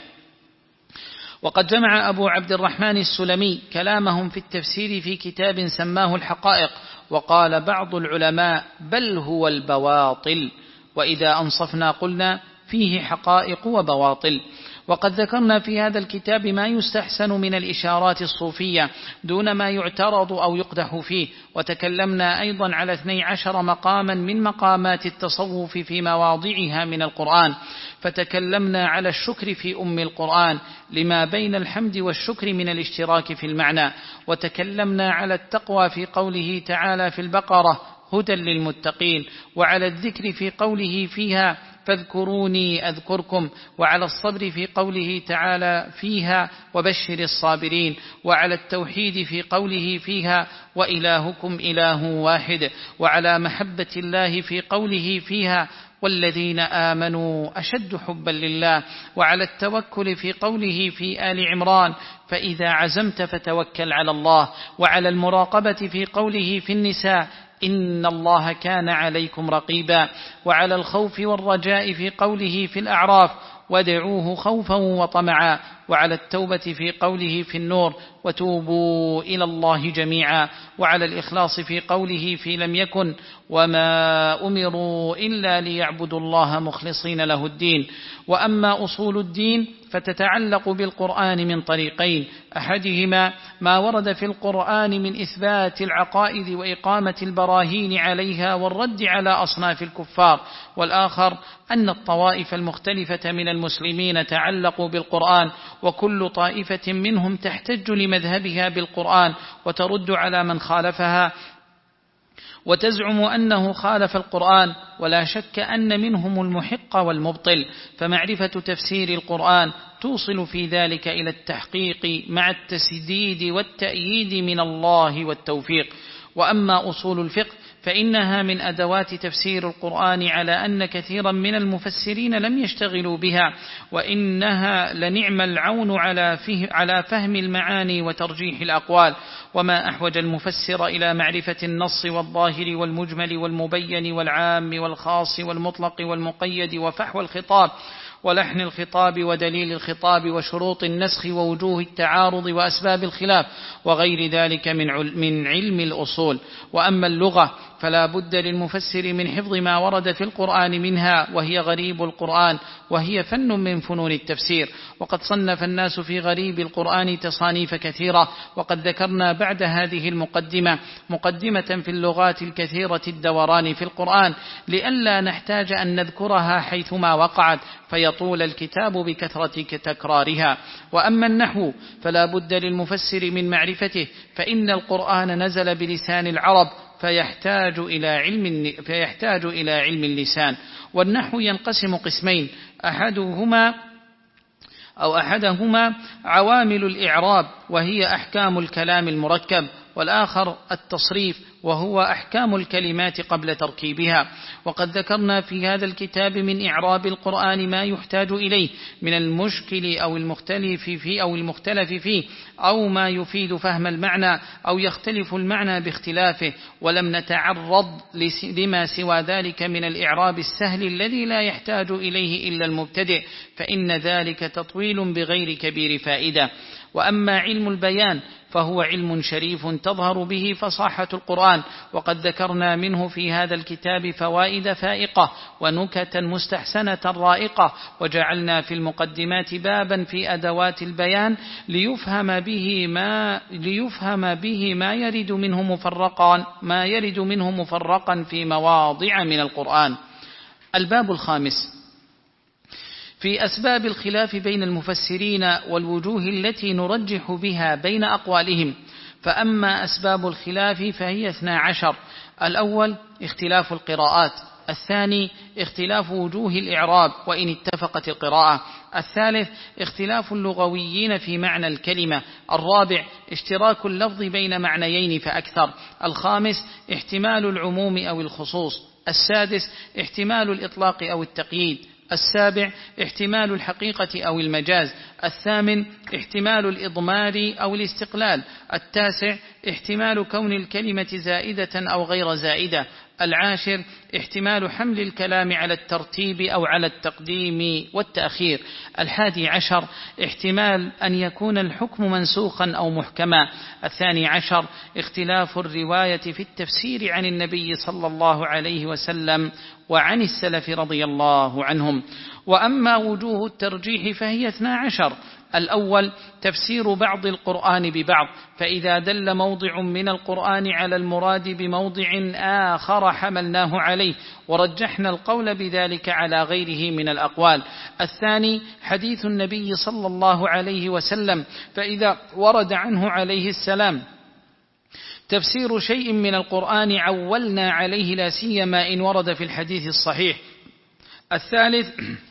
وقد جمع أبو عبد الرحمن السلمي كلامهم في التفسير في كتاب سماه الحقائق، وقال بعض العلماء بل هو البواطل، وإذا أنصفنا قلنا فيه حقائق وبواطل. وقد ذكرنا في هذا الكتاب ما يستحسن من الإشارات الصوفية دون ما يعترض أو يقدح فيه، وتكلمنا أيضا على اثني عشر مقاما من مقامات التصوف في مواضعها من القرآن. فتكلمنا على الشكر في أم القرآن لما بين الحمد والشكر من الاشتراك في المعنى، وتكلمنا على التقوى في قوله تعالى في البقرة هدى للمتقين، وعلى الذكر في قوله فيها فاذكروني أذكركم، وعلى الصبر في قوله تعالى فيها وبشر الصابرين، وعلى التوحيد في قوله فيها وإلهكم إله واحد، وعلى محبة الله في قوله فيها والذين آمنوا أشد حبا لله، وعلى التوكل في قوله في آل عمران فإذا عزمت فتوكل على الله، وعلى المراقبة في قوله في النساء إن الله كان عليكم رقيبا، وعلى الخوف والرجاء في قوله في الأعراف وادعوه خوفا وطمعا، وعلى التوبة في قوله في النور وتوبوا إلى الله جميعا، وعلى الإخلاص في قوله في لم يكن وما أمروا إلا ليعبدوا الله مخلصين له الدين. وأما أصول الدين فتتعلق بالقرآن من طريقين، أحدهما ما ورد في القرآن من إثبات العقائد وإقامة البراهين عليها والرد على أصناف الكفار، والآخر أن الطوائف المختلفة من المسلمين تعلقوا بالقرآن، وكل طائفة منهم تحتج لمذهبها بالقرآن وترد على من خالفها وتزعم أنه خالف القرآن، ولا شك أن منهم المحق والمبطل، فمعرفة تفسير القرآن توصل في ذلك إلى التحقيق مع التسديد والتأييد من الله والتوفيق. وأما أصول الفقه فإنها من أدوات تفسير القرآن على أن كثيرا من المفسرين لم يشتغلوا بها، وإنها لنعم العون على فهم المعاني وترجيح الأقوال. وما أحوج المفسر إلى معرفة النص والظاهر والمجمل والمبين والعام والخاص والمطلق والمقيد وفحوى الخطاب ولحن الخطاب ودليل الخطاب وشروط النسخ ووجوه التعارض وأسباب الخلاف وغير ذلك من علم الأصول. وأما اللغة فلا بد للمفسر من حفظ ما ورد في القرآن منها، وهي غريب القرآن، وهي فن من فنون التفسير. وقد صنف الناس في غريب القرآن تصانيف كثيرة، وقد ذكرنا بعد هذه المقدمة مقدمة في اللغات الكثيرة الدوران في القرآن لئلا نحتاج أن نذكرها حيثما وقعت فيطول الكتاب بكثرة تكرارها. وأما النحو فلا بد للمفسر من معرفته، فإن القرآن نزل بلسان العرب فيحتاج إلى علم فيحتاج إلى علم اللسان. والنحو ينقسم قسمين، أحدهما أو أحدهما عوامل الإعراب وهي أحكام الكلام المركب، والآخر التصريف وهو أحكام الكلمات قبل تركيبها. وقد ذكرنا في هذا الكتاب من إعراب القرآن ما يحتاج إليه من المشكل أو المختلف فيه أو المختلف فيه أو ما يفيد فهم المعنى أو يختلف المعنى باختلافه، ولم نتعرض لما سوى ذلك من الإعراب السهل الذي لا يحتاج إليه إلا المبتدئ، فإن ذلك تطويل بغير كبير فائدة. وأما علم البيان فهو علم شريف تظهر به فصاحة القرآن، وقد ذكرنا منه في هذا الكتاب فوائد فائقة ونكتا مستحسنة رائقة، وجعلنا في المقدمات بابا في أدوات البيان ليفهم به ما ليفهم به ما يرد منه مفرقا ما يرد منه مفرقا في مواضع من القرآن. الباب الخامس في أسباب الخلاف بين المفسرين والوجوه التي نرجح بها بين أقوالهم. فأما أسباب الخلاف فهي اثنا عشر: الأول اختلاف القراءات، الثاني اختلاف وجوه الإعراب وإن اتفقت القراءة، الثالث اختلاف اللغويين في معنى الكلمة، الرابع اشتراك اللفظ بين معنيين فأكثر، الخامس احتمال العموم أو الخصوص، السادس احتمال الإطلاق أو التقييد، السابع احتمال الحقيقة أو المجاز، الثامن احتمال الإضمار أو الاستقلال، التاسع احتمال كون الكلمة زائدة أو غير زائدة، العاشر احتمال حمل الكلام على الترتيب أو على التقديم والتأخير، الحادي عشر احتمال أن يكون الحكم منسوخا أو محكما، الثاني عشر اختلاف الرواية في التفسير عن النبي صلى الله عليه وسلم وعن السلف رضي الله عنهم. وأما وجوه الترجيح فهي اثنا عشر: الأول تفسير بعض القرآن ببعض، فإذا دل موضع من القرآن على المراد بموضع آخر حملناه عليه ورجحنا القول بذلك على غيره من الأقوال. الثاني حديث النبي صلى الله عليه وسلم، فإذا ورد عنه عليه السلام تفسير شيء من القرآن عولنا عليه لا سيما إن ورد في الحديث الصحيح. الثالث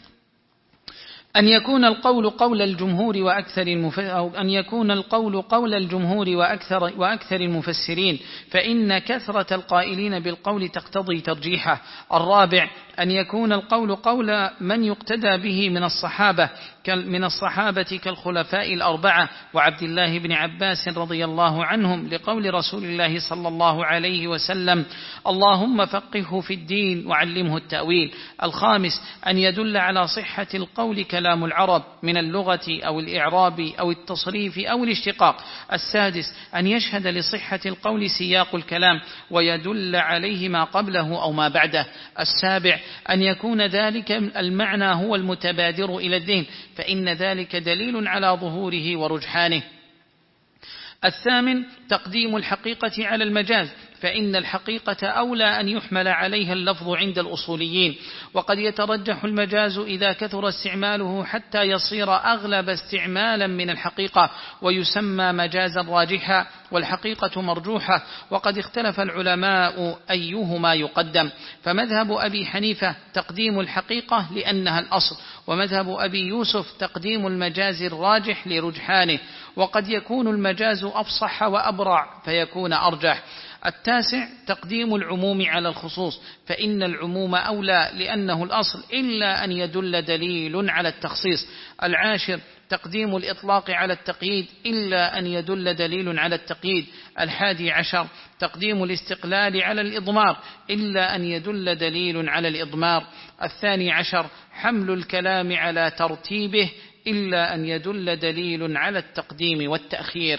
أن يكون القول قول الجمهور وأكثر المف... أو أن يكون القول قول الجمهور وأكثر وأكثر المفسرين، فإن كثرة القائلين بالقول تقتضي ترجيحه. الرابع أن يكون القول قول من يقتدى به من الصحابة من الصحابة كالخلفاء الأربعة وعبد الله بن عباس رضي الله عنهم، لقول رسول الله صلى الله عليه وسلم: اللهم فقهه في الدين وعلمه التأويل. الخامس أن يدل على صحة القول كلام العرب من اللغة أو الإعراب أو التصريف أو الاشتقاق. السادس أن يشهد لصحة القول سياق الكلام ويدل عليه ما قبله أو ما بعده. السابع أن يكون ذلك المعنى هو المتبادر إلى الذهن، فإن ذلك دليل على ظهوره ورجحانه. الثامن تقديم الحقيقة على المجاز، فإن الحقيقة أولى أن يحمل عليها اللفظ عند الأصوليين، وقد يترجح المجاز إذا كثر استعماله حتى يصير أغلب استعمالا من الحقيقة ويسمى مجازا راجحا، والحقيقة مرجوحة. وقد اختلف العلماء أيهما يقدم، فمذهب أبي حنيفة تقديم الحقيقة لأنها الأصل، ومذهب أبي يوسف تقديم المجاز الراجح لرجحانه، وقد يكون المجاز أفصح وأبرع فيكون أرجح. التاسع تقديم العموم على الخصوص، فإن العموم أولى لأنه الأصل إلا أن يدل دليل على التخصيص. العاشر تقديم الإطلاق على التقييد إلا أن يدل دليل على التقييد. الحادي عشر تقديم الاستقلال على الإضمار إلا أن يدل دليل على الإضمار. الثاني عشر حمل الكلام على ترتيبه إلا أن يدل دليل على التقديم والتأخير.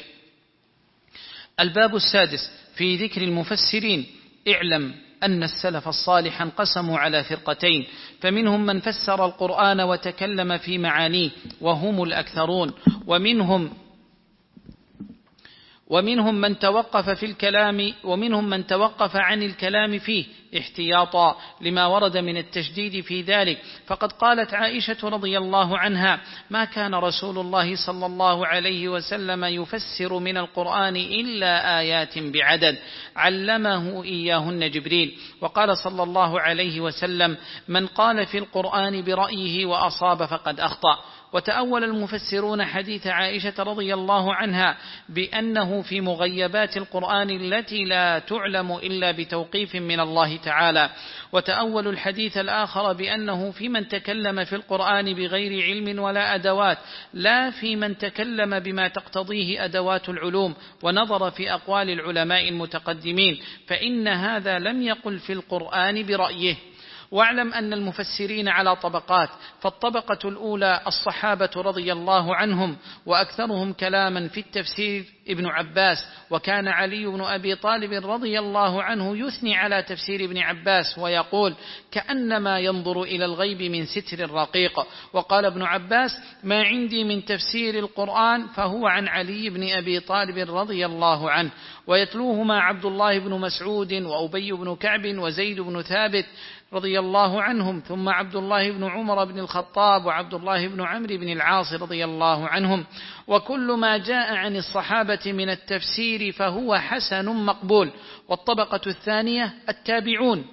الباب السادس في ذكر المفسرين. اعلم أن السلف الصالح انقسموا على فرقتين، فمنهم من فسر القرآن وتكلم في معانيه وهم الأكثرون، ومنهم ومنهم من توقف في الكلام ومنهم من توقف عن الكلام فيه احتياطا لما ورد من التشديد في ذلك. فقد قالت عائشة رضي الله عنها: ما كان رسول الله صلى الله عليه وسلم يفسر من القرآن إلا آيات بعدد علمه إياهن جبريل. وقال صلى الله عليه وسلم: من قال في القرآن برأيه وأصاب فقد أخطأ. وتأول المفسرون حديث عائشة رضي الله عنها بأنه في مغيبات القرآن التي لا تعلم إلا بتوقيف من الله تعالى، وتأول الحديث الآخر بأنه في من تكلم في القرآن بغير علم ولا أدوات، لا في من تكلم بما تقتضيه أدوات العلوم، ونظر في أقوال العلماء المتقدمين، فإن هذا لم يقل في القرآن برأيه. واعلم أن المفسرين على طبقات، فالطبقة الأولى الصحابة رضي الله عنهم، وأكثرهم كلاما في التفسير ابن عباس، وكان علي بن أبي طالب رضي الله عنه يثني على تفسير ابن عباس ويقول كأنما ينظر إلى الغيب من ستر رقيق. وقال ابن عباس ما عندي من تفسير القرآن فهو عن علي بن أبي طالب رضي الله عنه، ويتلوهما عبد الله بن مسعود وأبي بن كعب وزيد بن ثابت رضي الله عنهم، ثم عبد الله بن عمر بن الخطاب وعبد الله بن عمرو بن العاص رضي الله عنهم. وكل ما جاء عن الصحابة من التفسير فهو حسن مقبول. والطبقة الثانية التابعون،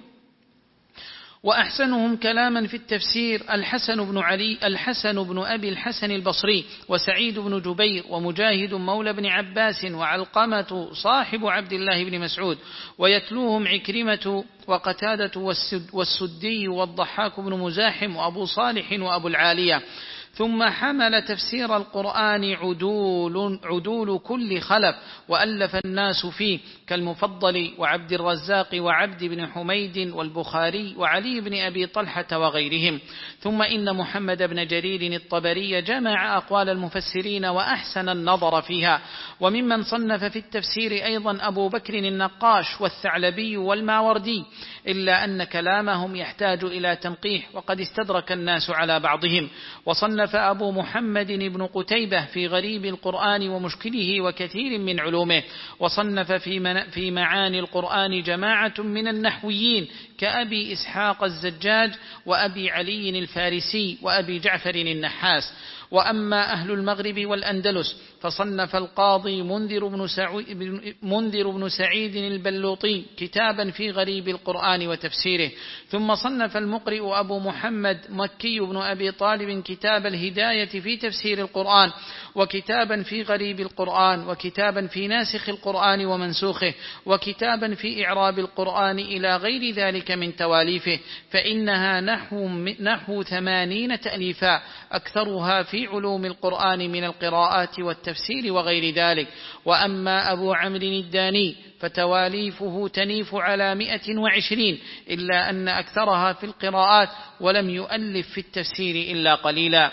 وأحسنهم كلاما في التفسير الحسن بن علي الحسن بن أبي الحسن البصري، وسعيد بن جبير، ومجاهد مولى بن عباس، وعلقمة صاحب عبد الله بن مسعود، ويتلوهم عكرمة وقتادة والسدي والضحاك بن مزاحم وأبو صالح وأبو العالية. ثم حمل تفسير القرآن عدول, عدول كل خلف، وألف الناس فيه كالمفضل وعبد الرزاق وعبد بن حميد والبخاري وعلي بن أبي طلحة وغيرهم. ثم إن محمد بن جرير الطبري جمع أقوال المفسرين وأحسن النظر فيها. وممن صنف في التفسير أيضا أبو بكر النقاش والثعلبي والماوردي، إلا أن كلامهم يحتاج إلى تنقيح وقد استدرك الناس على بعضهم. وصنف أبو محمد بن قتيبة في غريب القرآن ومشكله وكثير من علومه. وصنف في معاني القرآن جماعة من النحويين كأبي إسحاق الزجاج وأبي علي الفارسي وأبي جعفر النحاس. وأما أهل المغرب والأندلس فصنف القاضي منذر بن, منذر بن سعيد البلوطي كتابا في غريب القرآن وتفسيره. ثم صنف المقرئ أبو محمد مكي بن أبي طالب كتاب الهداية في تفسير القرآن، وكتابا في غريب القرآن، وكتابا في ناسخ القرآن ومنسوخه، وكتابا في إعراب القرآن إلى غير ذلك من تواليفه، فإنها نحو, نحو ثمانين تأليفا، أكثرها في علوم القرآن من القراءات والتفسير وغير ذلك. وأما أبو عمرو الداني فتواليفه تنيف على مئة وعشرين، إلا أن أكثرها في القراءات، ولم يؤلف في التفسير إلا قليلا.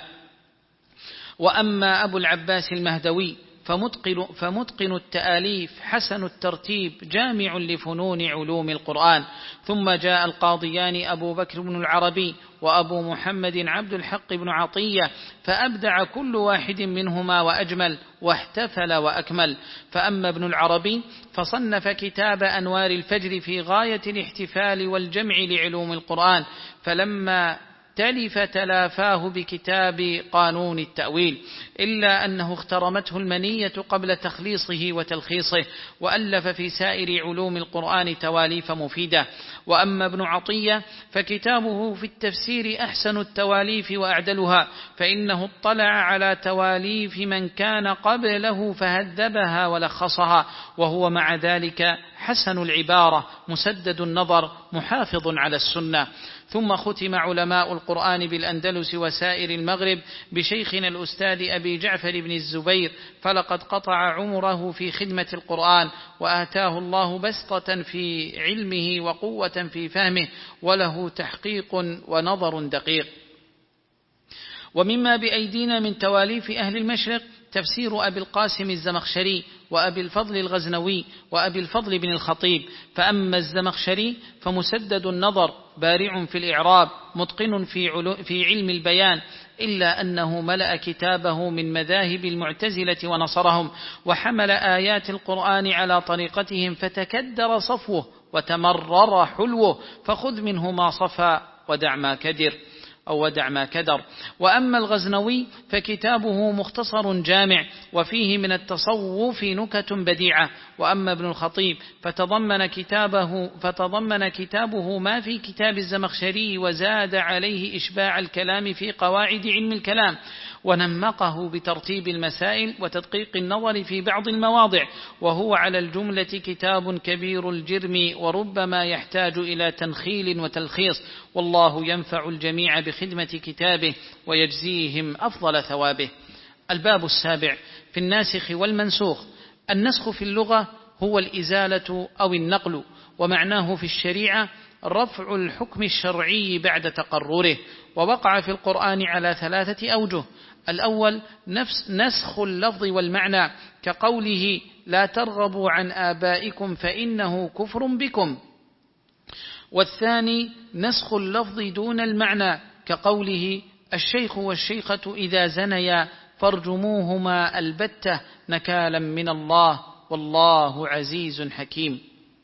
وأما أبو العباس المهدوي فمتقن, فمتقن التآليف حسن الترتيب جامع لفنون علوم القرآن. ثم جاء القاضيان أبو بكر بن العربي وأبو محمد عبد الحق بن عطية، فأبدع كل واحد منهما وأجمل واحتفل وأكمل. فأما ابن العربي فصنف كتاب أنوار الفجر في غاية الاحتفال والجمع لعلوم القرآن، فلما تلف تلافاه بكتاب قانون التأويل، إلا أنه اخترمته المنية قبل تخليصه وتلخيصه، وألف في سائر علوم القرآن تواليف مفيدة. وأما ابن عطية فكتابه في التفسير أحسن التواليف وأعدلها، فإنه اطلع على تواليف من كان قبله فهذبها ولخصها، وهو مع ذلك حسن العبارة مسدد النظر محافظ على السنة. ثم ختم علماء القرآن بالأندلس وسائر المغرب بشيخنا الأستاذ أبي جعفر بن الزبير، فلقد قطع عمره في خدمة القرآن، وآتاه الله بسطة في علمه وقوة في فهمه، وله تحقيق ونظر دقيق. ومما بأيدينا من تواليف أهل المشرق تفسير أبي القاسم الزمخشري وأبي الفضل الغزنوي وأبي الفضل بن الخطيب. فأما الزمخشري فمسدد النظر بارع في الإعراب متقن في, في علم البيان، إلا أنه ملأ كتابه من مذاهب المعتزلة ونصرهم، وحمل آيات القرآن على طريقتهم فتكدر صفوه وتمرر حلوه، فخذ منه ما صفى ودع ما كدر أو ودع ما كدر. وأما الغزنوي فكتابه مختصر جامع، وفيه من التصوف نكت بديعة. وأما ابن الخطيب فتضمن كتابه, فتضمن كتابه ما في كتاب الزمخشري، وزاد عليه إشباع الكلام في قواعد علم الكلام، ونمقه بترتيب المسائل وتدقيق النظر في بعض المواضع، وهو على الجملة كتاب كبير الجرم، وربما يحتاج إلى تنخيل وتلخيص، والله ينفع الجميع بخدمة كتابه ويجزيهم أفضل ثوابه. الباب السابع في الناسخ والمنسوخ. النسخ في اللغة هو الإزالة أو النقل، ومعناه في الشريعة رفع الحكم الشرعي بعد تقرره، ووقع في القرآن على ثلاثة أوجه. الأول نفس نسخ اللفظ والمعنى كقوله لا ترغبوا عن آبائكم فإنه كفر بكم. والثاني نسخ اللفظ دون المعنى كقوله الشيخ والشيخة إذا زنيا فارجموهما البتة نكالا من الله والله عزيز حكيم.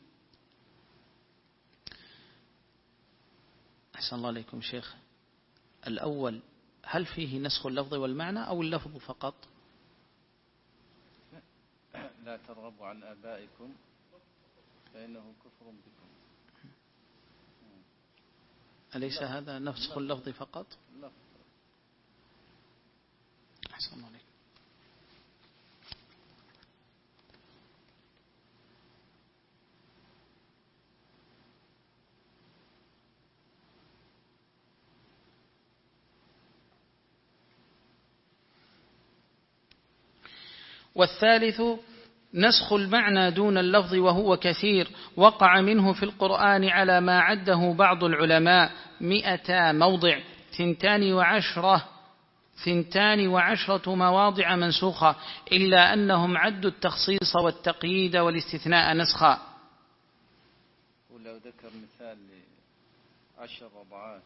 أحسن الله عليكم شيخ. الأول هل فيه نسخ اللفظ والمعنى أو اللفظ فقط؟ لا ترغبوا عن آبائكم فإنه كفر بكم. أليس هذا نسخ اللفظ فقط؟ لا. أحسن الله عليكم. والثالث نسخ المعنى دون اللفظ وهو كثير وقع منه في القرآن على ما عده بعض العلماء مئتا موضع ثنتان وعشرة ثنتان وعشرة مواضع منسوخة إلا أنهم عدوا التخصيص والتقييد والاستثناء نسخا. ولو ذكر مثال لعشر رضعات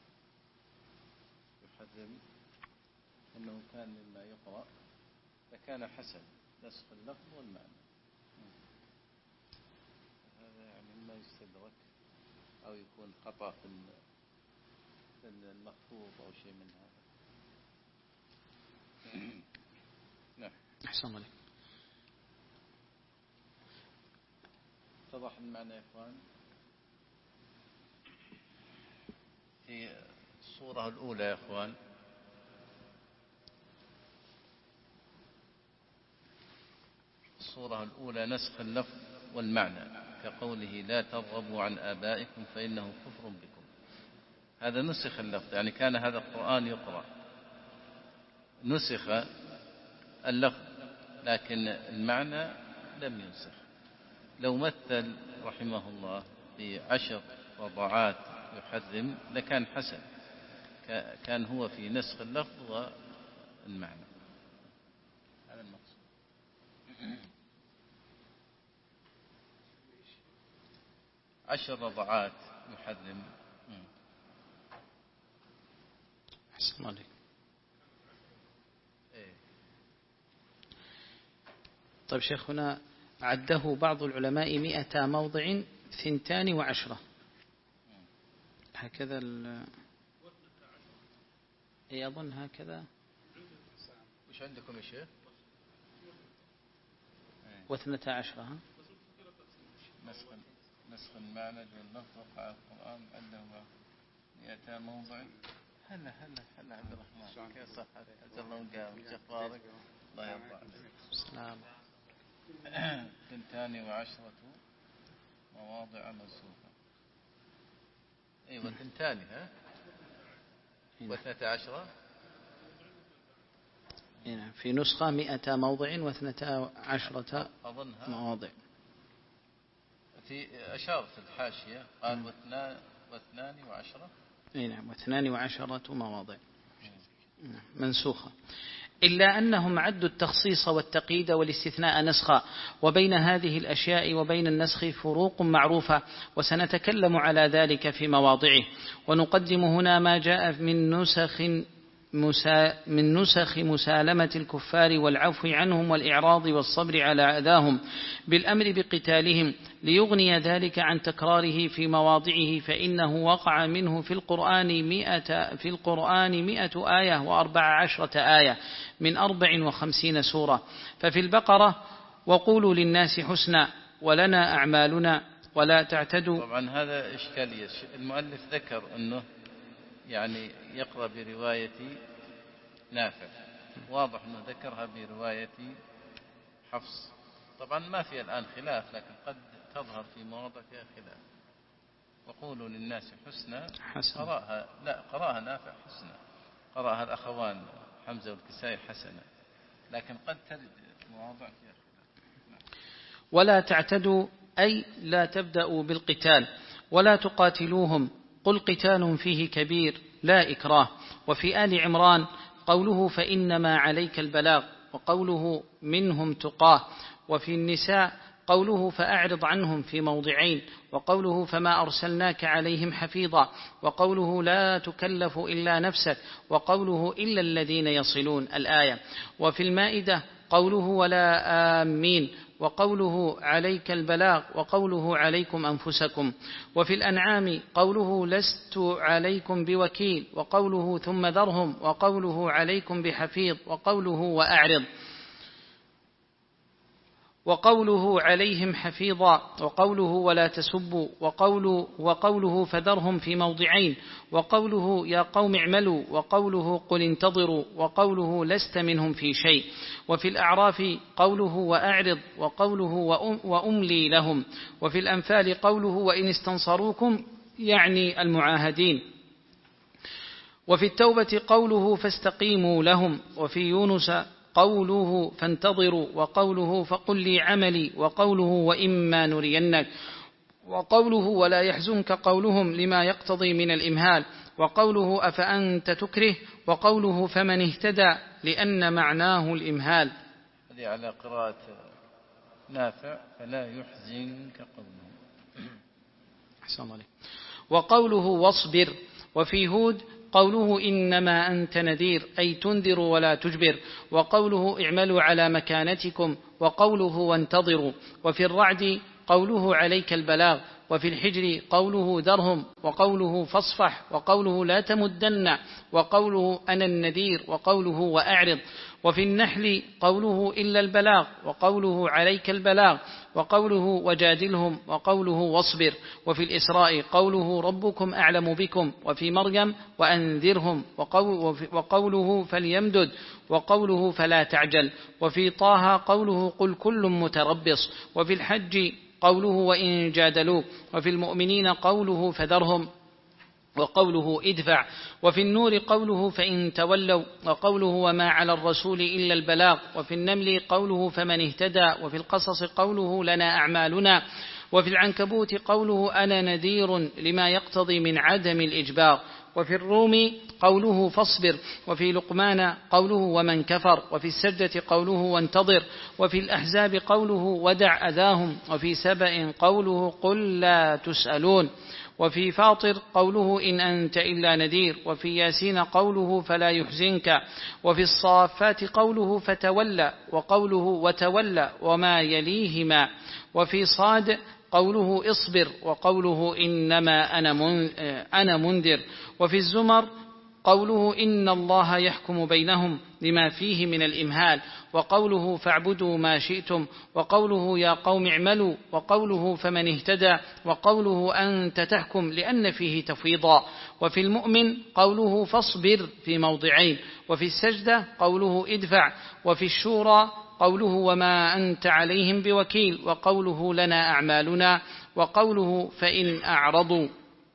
يحذم أنه كان مما يقرأ فكان حسن نسخ اللفظ والمعنى. هذا يعني ما يستدرك أو يكون خطأ في المخطوط أو شيء من هذا. نعم. أحسن الله. اتضح المعنى يا إخوان. في الصورة الأولى يا إخوان الصورة الأولى نسخ اللفظ والمعنى كقوله لا ترغبوا عن آبائكم فإنه كفر بكم. هذا نسخ اللفظ، يعني كان هذا القرآن يقرأ نسخ اللفظ لكن المعنى لم ينسخ. لو مثل رحمه الله بعشر رضعات يحرم لكان حسن، كان هو في نسخ اللفظ والمعنى. هذا المقصود. عشر رضعات يحرم. أحسن الله عليك. إيه. طيب شيخ هنا عده بعض العلماء مئة موضع ثنتان وعشرة هكذا ال... أي أظن هكذا. وش عندكم يا شيخ؟ واثنتا عشرة ها؟ نسخ نسخ المعنى دون اللفظ وقع القرآن عنده مئتا موضع. هلا هلا هلا عبد الرحمن كيف صحتك؟ عز الله مقام جفارك الله يرضى عليك. السلام. ثنتان وعشرة مواضع منسوخة. ايوه ثنتان ها واثنتا عشرة. في نسخة مئة موضع واثنتا عشرة أظنها مواضع. في أشار في الحاشية قال واثنان واثنان وعشرة. نعم واثنان وعشرة مواضع منسوخة إلا أنهم عدوا التخصيص والتقييد والاستثناء نسخا. وبين هذه الأشياء وبين النسخ فروق معروفة وسنتكلم على ذلك في مواضعه. ونقدم هنا ما جاء من نسخ مسا من نسخ مسالمة الكفار والعفو عنهم والإعراض والصبر على أذاهم بالأمر بقتالهم ليغني ذلك عن تكراره في مواضعه. فإنه وقع منه في القرآن مئة في القرآن مئة آية وأربع عشرة آية من أربع وخمسين سورة. ففي البقرة وقولوا للناس حسنا ولنا أعمالنا ولا تعتدوا. طبعا هذا إشكالية. المؤلف ذكر أنه يعني يقرأ برواية نافع، واضح أنه ذكرها برواية حفص. طبعا ما في الآن خلاف لكن قد تظهر في مواضع فيها خلاف. وقولوا للناس حسنا قرأها لا قرأها نافع حسنا، قرأها الأخوان حمزة والكسائي حسنا، لكن قد ترد مواضع فيها خلاف. ولا تعتدوا أي لا تبدأوا بالقتال ولا تقاتلوهم. قل قتال فيه كبير لا إكراه. وفي آل عمران قوله فإنما عليك البلاغ وقوله منهم تقاه. وفي النساء قوله فأعرض عنهم في موضعين، وقوله فما أرسلناك عليهم حفيظا، وقوله لا تكلف إلا نفسك، وقوله إلا الذين يصلون الآية. وفي المائدة قوله ولا آمين، وقوله عليك البلاغ، وقوله عليكم أنفسكم. وفي الأنعام قوله لست عليكم بوكيل، وقوله ثم ذرهم، وقوله عليكم بحفيظ، وقوله وأعرض، وقوله عليهم حفيظا، وقوله ولا تسبوا، وقوله, وقوله فذرهم في موضعين، وقوله يا قوم اعملوا، وقوله قل انتظروا، وقوله لست منهم في شيء. وفي الأعراف قوله وأعرض، وقوله وأملي لهم. وفي الأنفال قوله وإن استنصروكم يعني المعاهدين. وفي التوبة قوله فاستقيموا لهم. وفي يونس قوله فانتظروا، وقوله فقل لي عملي، وقوله وإما نرينك، وقوله ولا يحزنك قولهم لما يقتضي من الإمهال، وقوله أفأنت تكره، وقوله فمن اهتدى لأن معناه الإمهال. هذه على قراءة نافع فلا يحزنك قولهم. أحسن الله. وقوله واصبر. وفي هود قوله إنما أنت نذير أي تنذر ولا تجبر، وقوله اعملوا على مكانتكم، وقوله وانتظروا. وفي الرعد قوله عليك البلاغ. وفي الحجر قوله ذرهم، وقوله فاصفح، وقوله لا تمدن، وقوله أنا النذير، وقوله وأعرض. وفي النحل قوله إلا البلاغ، وقوله عليك البلاغ، وقوله وجادلهم، وقوله واصبر. وفي الإسراء قوله ربكم أعلم بكم. وفي مريم وأنذرهم، وقوله فليمدد، وقوله فلا تعجل. وفي طه قوله قل كل متربص. وفي الحج قوله وإن جادلوا. وفي المؤمنين قوله فذرهم، وقوله ادفع. وفي النور قوله فإن تولوا، وقوله وما على الرسول إلا البلاغ. وفي النمل قوله فمن اهتدى. وفي القصص قوله لنا أعمالنا. وفي العنكبوت قوله أنا نذير لما يقتضي من عدم الإجبار. وفي الروم قوله فاصبر. وفي لقمان قوله ومن كفر. وفي السجدة قوله وانتظر. وفي الأحزاب قوله ودع أذاهم. وفي سبأ قوله قل لا تسألون. وفي فاطر قوله إن أنت إلا نذير. وفي ياسين قوله فلا يحزنك. وفي الصافات قوله فتولى، وقوله وتولى وما يليهما. وفي صاد قوله اصبر، وقوله إنما أنا منذر. وفي الزمر قوله إن الله يحكم بينهم لما فيه من الإمهال، وقوله فاعبدوا ما شئتم، وقوله يا قوم اعملوا، وقوله فمن اهتدى، وقوله أنت تحكم لأن فيه تفويضا. وفي المؤمن قوله فاصبر في موضعين. وفي السجدة قوله ادفع. وفي الشورى قوله وما أنت عليهم بوكيل، وقوله لنا أعمالنا، وقوله فإن أعرضوا.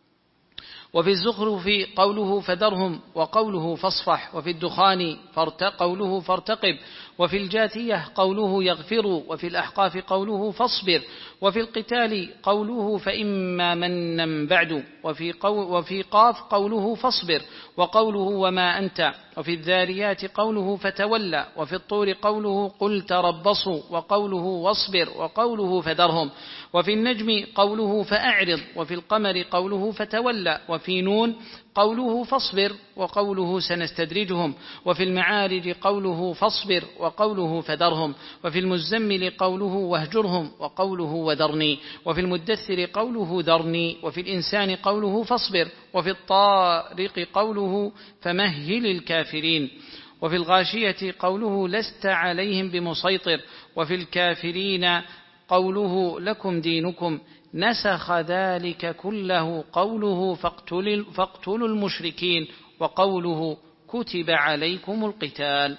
وفي الزخرف قوله فذرهم، وقوله فاصفح. وفي الدخان قوله فارتقب. وفي الجاثية قوله يغفروا. وفي الأحقاف قوله فاصبر. وفي القتال قوله فإما منا بعد. وفي, قو وفي قاف قوله فاصبر، وقوله وما أنت. وفي الذاريات قوله فتولى. وفي الطور قوله قل تربصوا، وقوله واصبر، وقوله فذرهم. وفي النجم قوله فأعرض. وفي القمر قوله فتولى. وفي نون قوله فاصبر، وقوله سنستدرجهم. وفي المعارج قوله فاصبر، وقوله فذرهم. وفي المزمل قوله واهجرهم، وقوله وذرني. وفي المدثر قوله ذرني. وفي الإنسان قوله فاصبر. وفي الطارق قوله فمهل الكافرين. وفي الغاشية قوله لست عليهم بمسيطر. وفي الكافرين قوله لكم دينكم. نسخ ذلك كله قوله فاقتلوا المشركين، وقوله كتب عليكم القتال.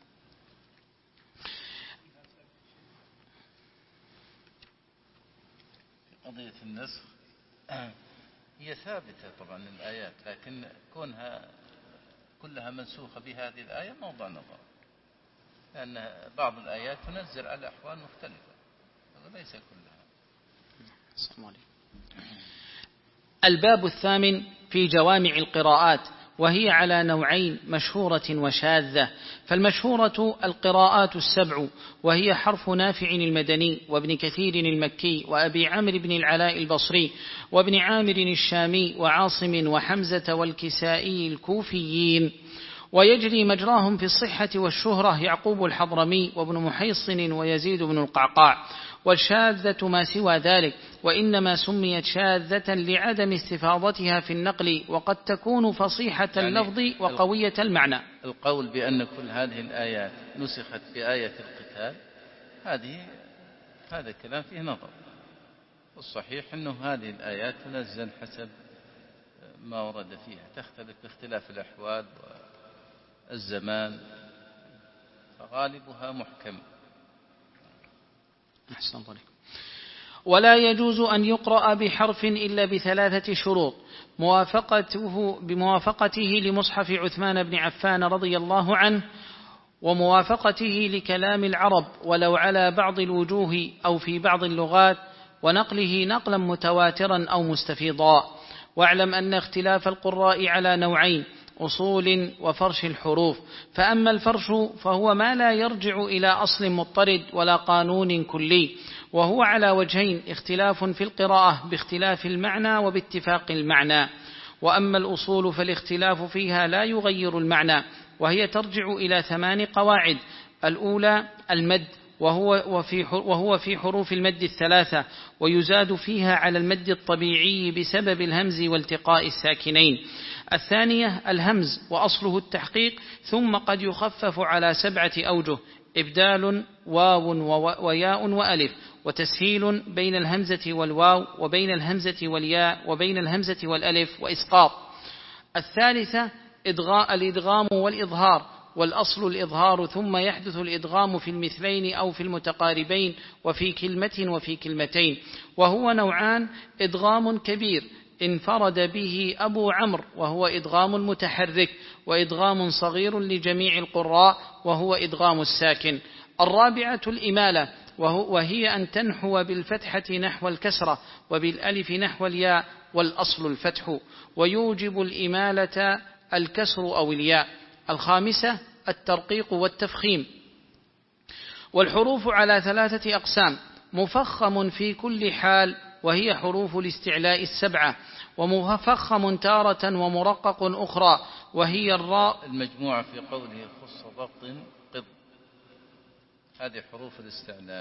قضية النسخ هي ثابتة طبعا الآيات، لكن كونها كلها منسوخة بهذه الآية موضع نظر، لأن بعض الآيات تنزل على أحوال مختلفة، وليس كلها. الباب الثامن في جوامع القراءات. وهي على نوعين مشهورة وشاذة. فالمشهورة القراءات السبع، وهي حرف نافع المدني وابن كثير المكي وأبي عمرو بن العلاء البصري وابن عامر الشامي وعاصم وحمزة والكسائي الكوفيين، ويجري مجراهم في الصحة والشهرة يعقوب الحضرمي وابن محيصن ويزيد بن القعقاع. والشاذة ما سوى ذلك، وإنما سميت شاذة لعدم استفاضتها في النقل، وقد تكون فصيحة يعني اللفظ وقوية المعنى. القول بأن كل هذه الآيات نسخت بآية القتال هذه هذا كلام فيه نظر، والصحيح أنه هذه الآيات تنزل حسب ما ورد فيها، تختلف باختلاف الأحوال والزمان، فغالبها محكم. أحسن الله. ولا يجوز أن يقرأ بحرف إلا بثلاثة شروط: موافقته بموافقته لمصحف عثمان بن عفان رضي الله عنه، وموافقته لكلام العرب ولو على بعض الوجوه أو في بعض اللغات، ونقله نقلا متواترا أو مستفيضا. واعلم أن اختلاف القراء على نوعين: أصول وفرش الحروف. فأما الفرش فهو ما لا يرجع إلى أصل مضطرد ولا قانون كلي، وهو على وجهين: اختلاف في القراءة باختلاف المعنى وباتفاق المعنى. وأما الأصول فالاختلاف فيها لا يغير المعنى، وهي ترجع إلى ثمان قواعد: الأولى المد، وهو, وفي وهو في حروف المد الثلاثة، ويزاد فيها على المد الطبيعي بسبب الهمز والتقاء الساكنين. الثانية الهمز، وأصله التحقيق، ثم قد يخفف على سبعة أوجه: إبدال، واو وياء وألف، وتسهيل بين الهمزة والواو وبين الهمزة والياء وبين الهمزة والألف، وإسقاط. الثالثة الإدغام والإظهار، والأصل الإظهار، ثم يحدث الإدغام في المثلين أو في المتقاربين وفي كلمة وفي كلمتين، وهو نوعان: إدغام كبير انفرد به أبو عمرو وهو إدغام متحرك، وإدغام صغير لجميع القراء وهو إدغام الساكن. الرابعة الإمالة، وهي أن تنحو بالفتحة نحو الكسرة وبالألف نحو الياء، والأصل الفتح، ويوجب الإمالة الكسر أو الياء. الخامسة الترقيق والتفخيم. والحروف على ثلاثة أقسام: مفخم في كل حال، وهي حروف الاستعلاء السبعة، ومفخم تارة ومرقق أخرى، وهي الراء. المجموعة في قوله خص ضبط قض، هذه حروف الاستعلاء.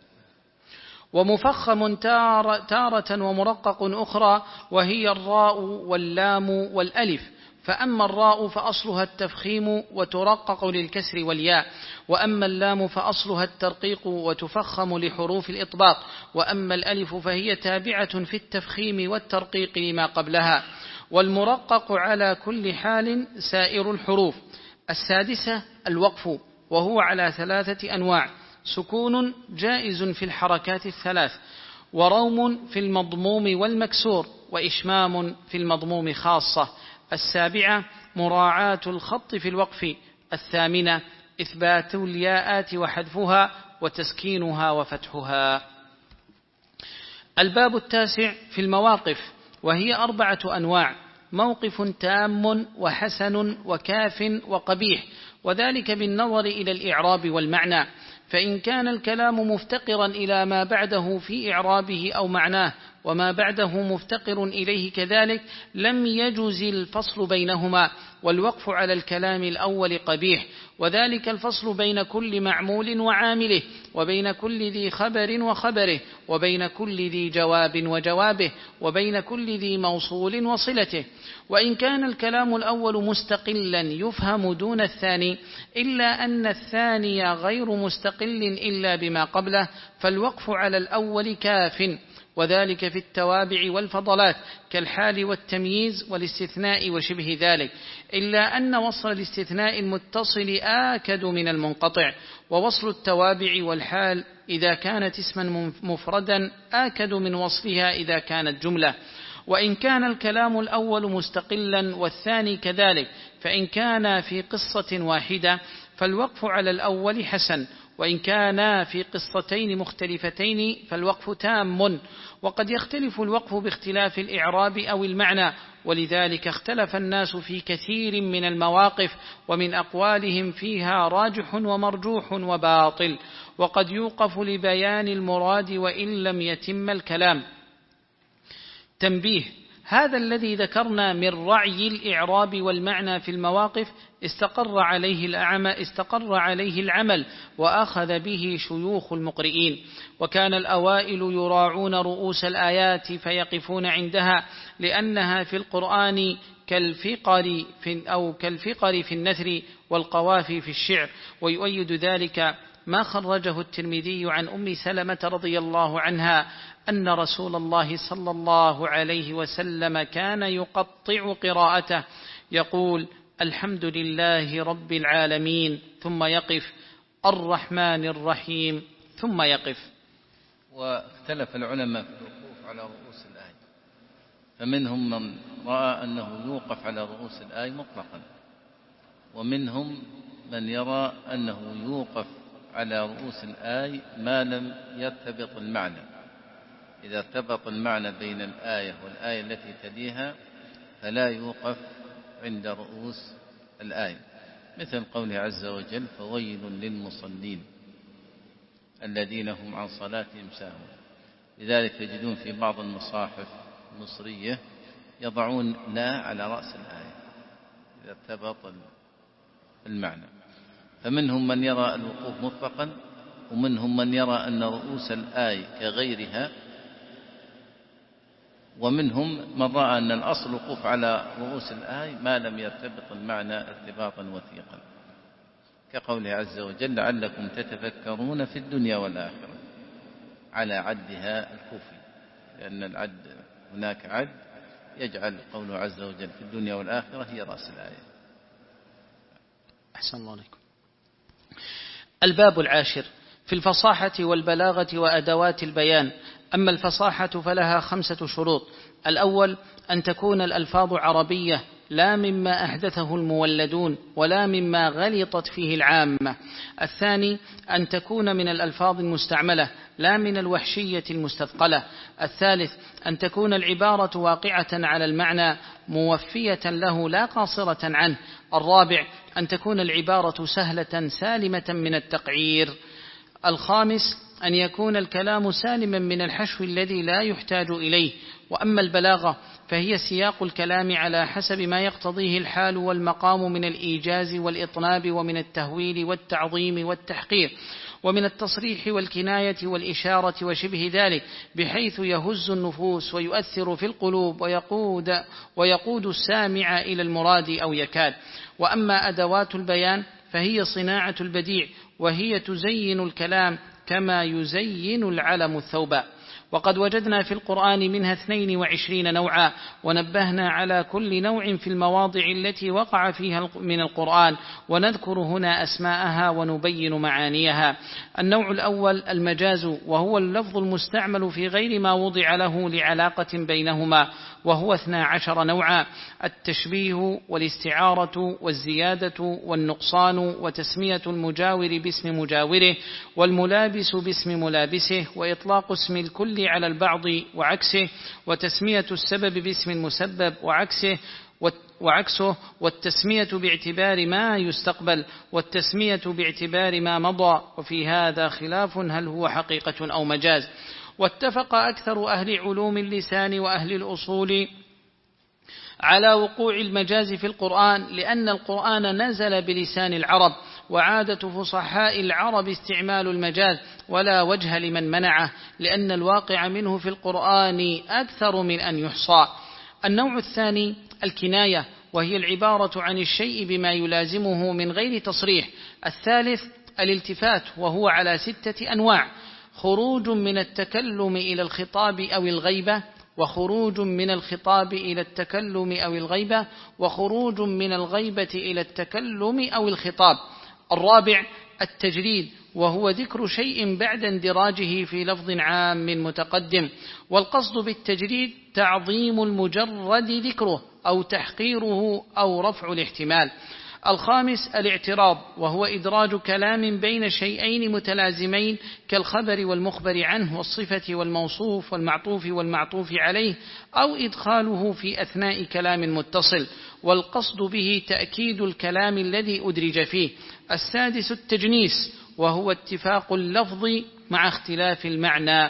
ومفخم تار تارة ومرقق أخرى، وهي الراء واللام والألف. فأما الراء فأصلها التفخيم وترقق للكسر والياء، وأما اللام فأصلها الترقيق وتفخم لحروف الإطباق، وأما الألف فهي تابعة في التفخيم والترقيق لما قبلها. والمرقق على كل حال سائر الحروف. السادسة الوقف، وهو على ثلاثة أنواع: سكون جائز في الحركات الثلاث، وروم في المضموم والمكسور، وإشمام في المضموم خاصة. السابعة مراعاة الخط في الوقف. الثامنة إثبات الياءات وحذفها، وتسكينها وفتحها. الباب التاسع في المواقف، وهي أربعة أنواع: موقف تام وحسن وكاف وقبيح، وذلك بالنظر إلى الإعراب والمعنى. فإن كان الكلام مفتقرا إلى ما بعده في إعرابه أو معناه، وما بعده مفتقر إليه كذلك، لم يجز الفصل بينهما، والوقف على الكلام الأول قبيح، وذلك الفصل بين كل معمول وعامله، وبين كل ذي خبر وخبره، وبين كل ذي جواب وجوابه، وبين كل ذي موصول وصلته. وإن كان الكلام الأول مستقلا يفهم دون الثاني، إلا أن الثاني غير مستقل إلا بما قبله، فالوقف على الأول كاف، وذلك في التوابع والفضلات كالحال والتمييز والاستثناء وشبه ذلك، إلا أن وصل الاستثناء المتصل آكد من المنقطع، ووصل التوابع والحال إذا كانت اسما مفردا آكد من وصلها إذا كانت جملة. وإن كان الكلام الأول مستقلا والثاني كذلك، فإن كان في قصة واحدة فالوقف على الأول حسن، وإن كانا في قصتين مختلفتين فالوقف تام، وقد يختلف الوقف باختلاف الإعراب أو المعنى، ولذلك اختلف الناس في كثير من المواقف، ومن أقوالهم فيها راجح ومرجوح وباطل، وقد يوقف لبيان المراد وإن لم يتم الكلام. تنبيه: هذا الذي ذكرنا من رعي الإعراب والمعنى في المواقف استقر عليه الأعمى استقر عليه العمل وأخذ به شيوخ المقرئين، وكان الأوائل يراعون رؤوس الآيات فيقفون عندها، لأنها في القرآن كالفقر في أو كالفقر في النثر والقوافي في الشعر. ويؤيد ذلك ما خرجه الترمذي عن أم سلمة رضي الله عنها أن رسول الله صلى الله عليه وسلم كان يقطع قراءته، يقول: الحمد لله رب العالمين، ثم يقف، الرحمن الرحيم، ثم يقف. واختلف العلماء في الوقوف على رؤوس الآية، فمنهم من رأى أنه يوقف على رؤوس الآية مطلقا، ومنهم من يرى أنه يوقف على رؤوس الآية ما لم يرتبط المعنى. إذا ارتبط المعنى بين الآية والآية التي تليها فلا يوقف عند رؤوس الآية، مثل قوله عز وجل: فويل للمصلين الذين هم عن صلاتهم ساهون. لذلك تجدون في بعض المصاحف المصرية يضعون لا على رأس الآية إذا ارتبط المعنى. فمنهم من يرى الوقوف مطلقا، ومنهم من يرى أن رؤوس الآية كغيرها، ومنهم من رأى أن الأصل الوقوف على رؤوس الآية ما لم يرتبط المعنى ارتباطا وثيقا، كقوله عز وجل: لعلكم تتفكرون في الدنيا والآخرة، على عدها الكوفي، لأن العد هناك عد يجعل قوله عز وجل في الدنيا والآخرة هي رأس الآية. أحسن الله عليكم. الباب العاشر في الفصاحة والبلاغة وأدوات البيان. أما الفصاحة فلها خمسة شروط: الأول أن تكون الألفاظ عربية لا مما أحدثه المولدون ولا مما غلطت فيه العامة. الثاني أن تكون من الألفاظ المستعملة لا من الوحشية المستثقلة. الثالث أن تكون العبارة واقعة على المعنى موفية له لا قاصرة عنه. الرابع أن تكون العبارة سهلة سالمة من التقعير. الخامس أن يكون الكلام سالما من الحشو الذي لا يحتاج إليه. وأما البلاغة فهي سياق الكلام على حسب ما يقتضيه الحال والمقام من الإيجاز والإطناب ومن التهويل والتعظيم والتحقير ومن التصريح والكناية والإشارة وشبه ذلك، بحيث يهز النفوس ويؤثر في القلوب ويقود, ويقود السامع إلى المراد أو يكاد. وأما أدوات البيان فهي صناعة البديع، وهي تزين الكلام كما يزين العلم الثوباء. وقد وجدنا في القرآن منها اثنين وعشرين نوعا، ونبهنا على كل نوع في المواضع التي وقع فيها من القرآن، ونذكر هنا أسماءها ونبين معانيها. النوع الأول المجاز، وهو اللفظ المستعمل في غير ما وضع له لعلاقة بينهما، وهو اثنا عشر نوعا: التشبيه والاستعارة والزيادة والنقصان، وتسمية المجاور باسم مجاوره، والملابس باسم ملابسه، وإطلاق اسم الكل على البعض وعكسه، وتسمية السبب باسم المسبب وعكسه وعكسه والتسمية باعتبار ما يستقبل، والتسمية باعتبار ما مضى. وفي هذا خلاف هل هو حقيقة أو مجاز. واتفق أكثر أهل علوم اللسان وأهل الأصول على وقوع المجاز في القرآن، لأن القرآن نزل بلسان العرب، وعادة فصحاء العرب استعمال المجاز، ولا وجه لمن منعه، لأن الواقع منه في القرآن أكثر من أن يحصى. النوع الثاني الكناية، وهي العبارة عن الشيء بما يلازمه من غير تصريح. الثالث الالتفات، وهو على ستة أنواع: خروج من التكلم إلى الخطاب أو الغيبة، وخروج من الخطاب إلى التكلم أو الغيبة، وخروج من الغيبة إلى التكلم أو الخطاب. الرابع التجريد، وهو ذكر شيء بعد اندراجه في لفظ عام متقدم، والقصد بالتجريد تعظيم المجرد ذكره أو تحقيره أو رفع الاحتمال. الخامس الاعتراض، وهو إدراج كلام بين شيئين متلازمين كالخبر والمخبر عنه والصفة والموصوف والمعطوف والمعطوف عليه، أو إدخاله في أثناء كلام متصل، والقصد به تأكيد الكلام الذي أدرج فيه. السادس التجنيس، وهو اتفاق اللفظ مع اختلاف المعنى.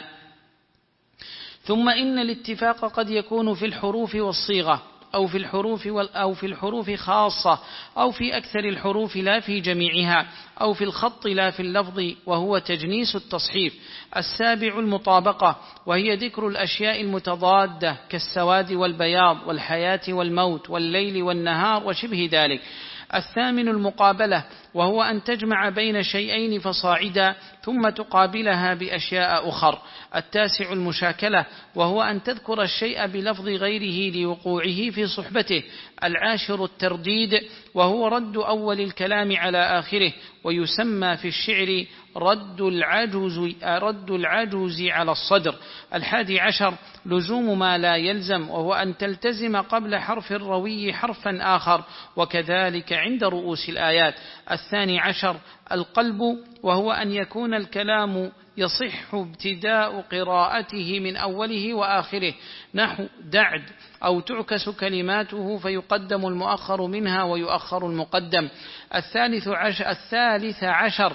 ثم إن الاتفاق قد يكون في الحروف والصيغة، أو في الحروف أو في الحروف خاصة، أو في أكثر الحروف لا في جميعها، أو في الخط لا في اللفظ، وهو تجنيس التصحيف. السابع المطابقة، وهي ذكر الأشياء المتضادة كالسواد والبياض والحياة والموت والليل والنهار وشبه ذلك. الثامن المقابلة، وهو أن تجمع بين شيئين فصاعدا ثم تقابلها بأشياء أخر. التاسع المشاكلة، وهو أن تذكر الشيء بلفظ غيره لوقوعه في صحبته. العاشر الترديد، وهو رد أول الكلام على آخره، ويسمى في الشعر رد العجوز, رد العجوز على الصدر. الحادي عشر لزوم ما لا يلزم، وهو أن تلتزم قبل حرف الروي حرفا آخر، وكذلك عند رؤوس الآيات. الثاني عشر القلب، وهو أن يكون الكلام يصح ابتداء قراءته من أوله وآخره، نحو دعد، أو تعكس كلماته فيقدم المؤخر منها ويؤخر المقدم. الثالث عشر, الثالث عشر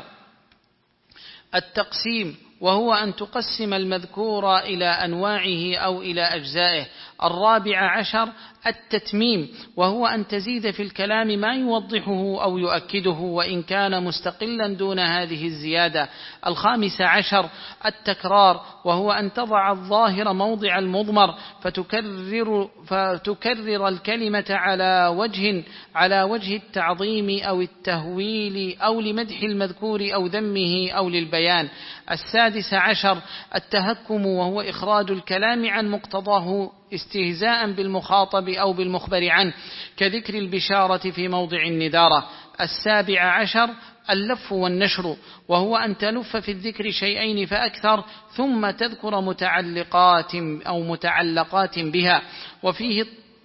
التقسيم، وهو أن تقسم المذكور إلى أنواعه أو إلى أجزائه. الرابع عشر التتميم، وهو أن تزيد في الكلام ما يوضحه أو يؤكده وإن كان مستقلا دون هذه الزيادة. الخامس عشر التكرار، وهو أن تضع الظاهر موضع المضمر فتكرر, فتكرر الكلمة على وجه, على وجه التعظيم أو التهويل أو لمدح المذكور أو ذمه أو للبيان. السادس عشر التهكم، وهو إخراج الكلام عن مقتضاه استهزاء بالمخاطب أو بالمخبر عنه، كذكر البشارة في موضع النذارة. السابع عشر اللف والنشر، وهو أن تلف في الذكر شيئين فأكثر ثم تذكر متعلقات أو متعلقات بها. وفيه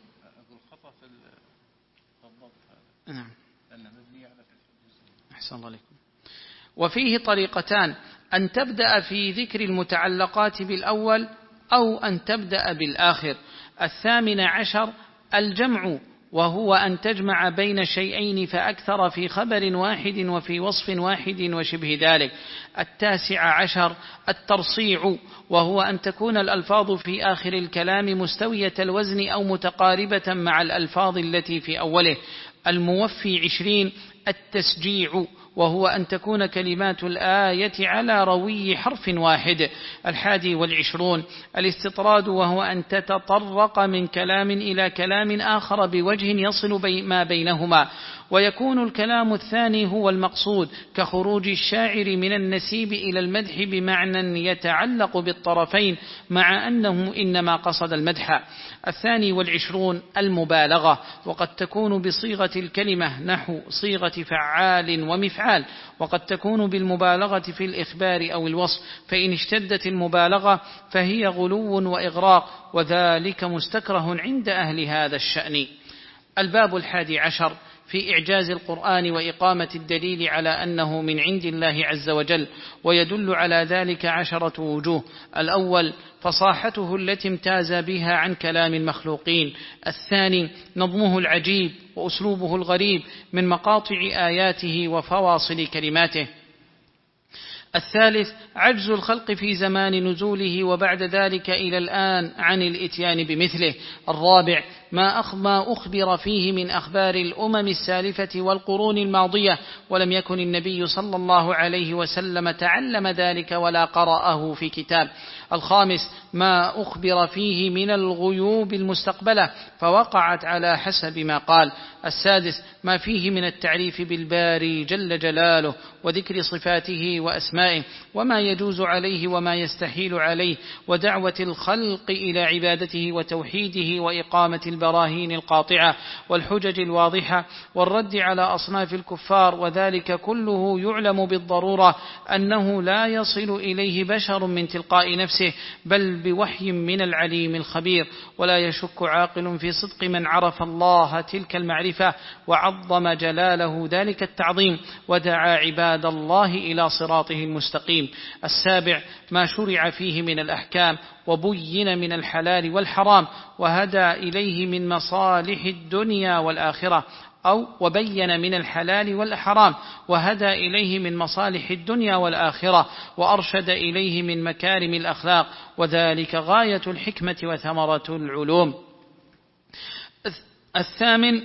نعم. أحسن الله عليكم. وفيه طريقتان، أن تبدأ في ذكر المتعلقات بالأول أو أن تبدأ بالآخر. الثامن عشر الجمع، وهو أن تجمع بين شيئين فأكثر في خبر واحد وفي وصف واحد وشبه ذلك. التاسع عشر الترصيع، وهو أن تكون الألفاظ في آخر الكلام مستوية الوزن أو متقاربة مع الألفاظ التي في أوله. الموفي عشرين التسجيع، وهو أن تكون كلمات الآية على روي حرف واحد. الحادي والعشرون الاستطراد، وهو أن تتطرق من كلام إلى كلام آخر بوجه يصل بي ما بينهما، ويكون الكلام الثاني هو المقصود، كخروج الشاعر من النسيب إلى المدح بمعنى يتعلق بالطرفين مع أنه إنما قصد المدح. الثاني والعشرون المبالغة، وقد تكون بصيغة الكلمة نحو صيغة فعال ومفعال، وقد تكون بالمبالغة في الإخبار أو الوصف، فإن اشتدت المبالغة فهي غلو وإغراق، وذلك مستكره عند أهل هذا الشأن. الباب الحادي عشر في إعجاز القرآن وإقامة الدليل على أنه من عند الله عز وجل، ويدل على ذلك عشرة وجوه. الأول فصاحته التي امتاز بها عن كلام المخلوقين. الثاني نظمه العجيب وأسلوبه الغريب من مقاطع آياته وفواصل كلماته. الثالث عجز الخلق في زمان نزوله وبعد ذلك إلى الآن عن الإتيان بمثله. الرابع ما أخبر فيه من أخبار الأمم السالفة والقرون الماضية، ولم يكن النبي صلى الله عليه وسلم تعلم ذلك ولا قرأه في كتاب. الخامس ما أخبر فيه من الغيوب المستقبلة فوقعت على حسب ما قال. السادس ما فيه من التعريف بالباري جل جلاله وذكر صفاته وأسمائه وما يجوز عليه وما يستحيل عليه، ودعوة الخلق إلى عبادته وتوحيده وإقامة البراهين القاطعة والحجج الواضحة والرد على أصناف الكفار، وذلك كله يعلم بالضرورة أنه لا يصل إليه بشر من تلقاء نفسه، بل بوحي من العليم الخبير. ولا يشك عاقل في صدق من عرف الله تلك المعرفة وعظم جلاله ذلك التعظيم، ودعا عباد الله إلى صراطه المستقيم. السابع ما شرع فيه من الأحكام، وبين من الحلال والحرام، وهدى إليه من مصالح الدنيا والآخرة، أو وبين من الحلال والحرام وهدى إليه من مصالح الدنيا والآخرة، وأرشد إليه من مكارم الأخلاق، وذلك غاية الحكمة وثمرة العلوم. الثامن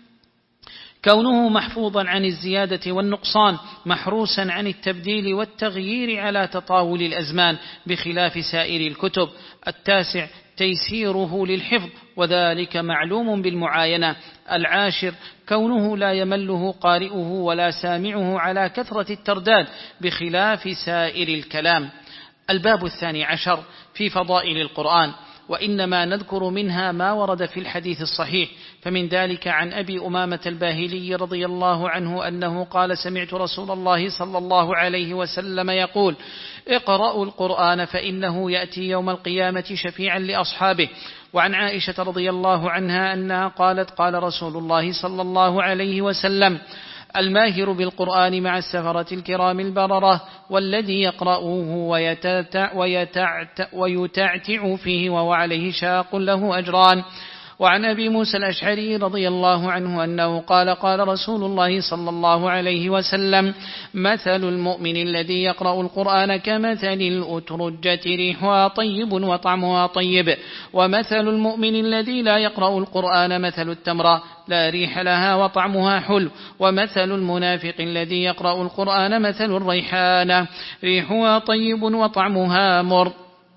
كونه محفوظا عن الزيادة والنقصان، محروسا عن التبديل والتغيير على تطاول الأزمان بخلاف سائر الكتب. التاسع تيسيره للحفظ، وذلك معلوم بالمعاينة. العاشر كونه لا يمله قارئه ولا سامعه على كثرة الترداد بخلاف سائر الكلام. الباب الثاني عشر في فضائل القرآن، وإنما نذكر منها ما ورد في الحديث الصحيح. فمن ذلك عن أبي أمامة الباهلي رضي الله عنه أنه قال: سمعت رسول الله صلى الله عليه وسلم يقول: اقرأوا القرآن فإنه يأتي يوم القيامة شفيعا لأصحابه. وعن عائشة رضي الله عنها أنها قالت: قال رسول الله صلى الله عليه وسلم: الماهر بالقرآن مع السفرة الكرام البررة، والذي يقرأه ويتعتع, ويتعتع, ويتعتع فيه وهو عليه شاق له أجران. وعن أبي موسى الأشعري رضي الله عنه أنه قال: قال رسول الله صلى الله عليه وسلم: مثل المؤمن الذي يقرأ القرآن كمثل الأترجة ريحها طيب وطعمها طيب، ومثل المؤمن الذي لا يقرأ القرآن مثل التمرة لا ريح لها وطعمها حلو، ومثل المنافق الذي يقرأ القرآن مثل الريحانة ريحها طيب وطعمها مر،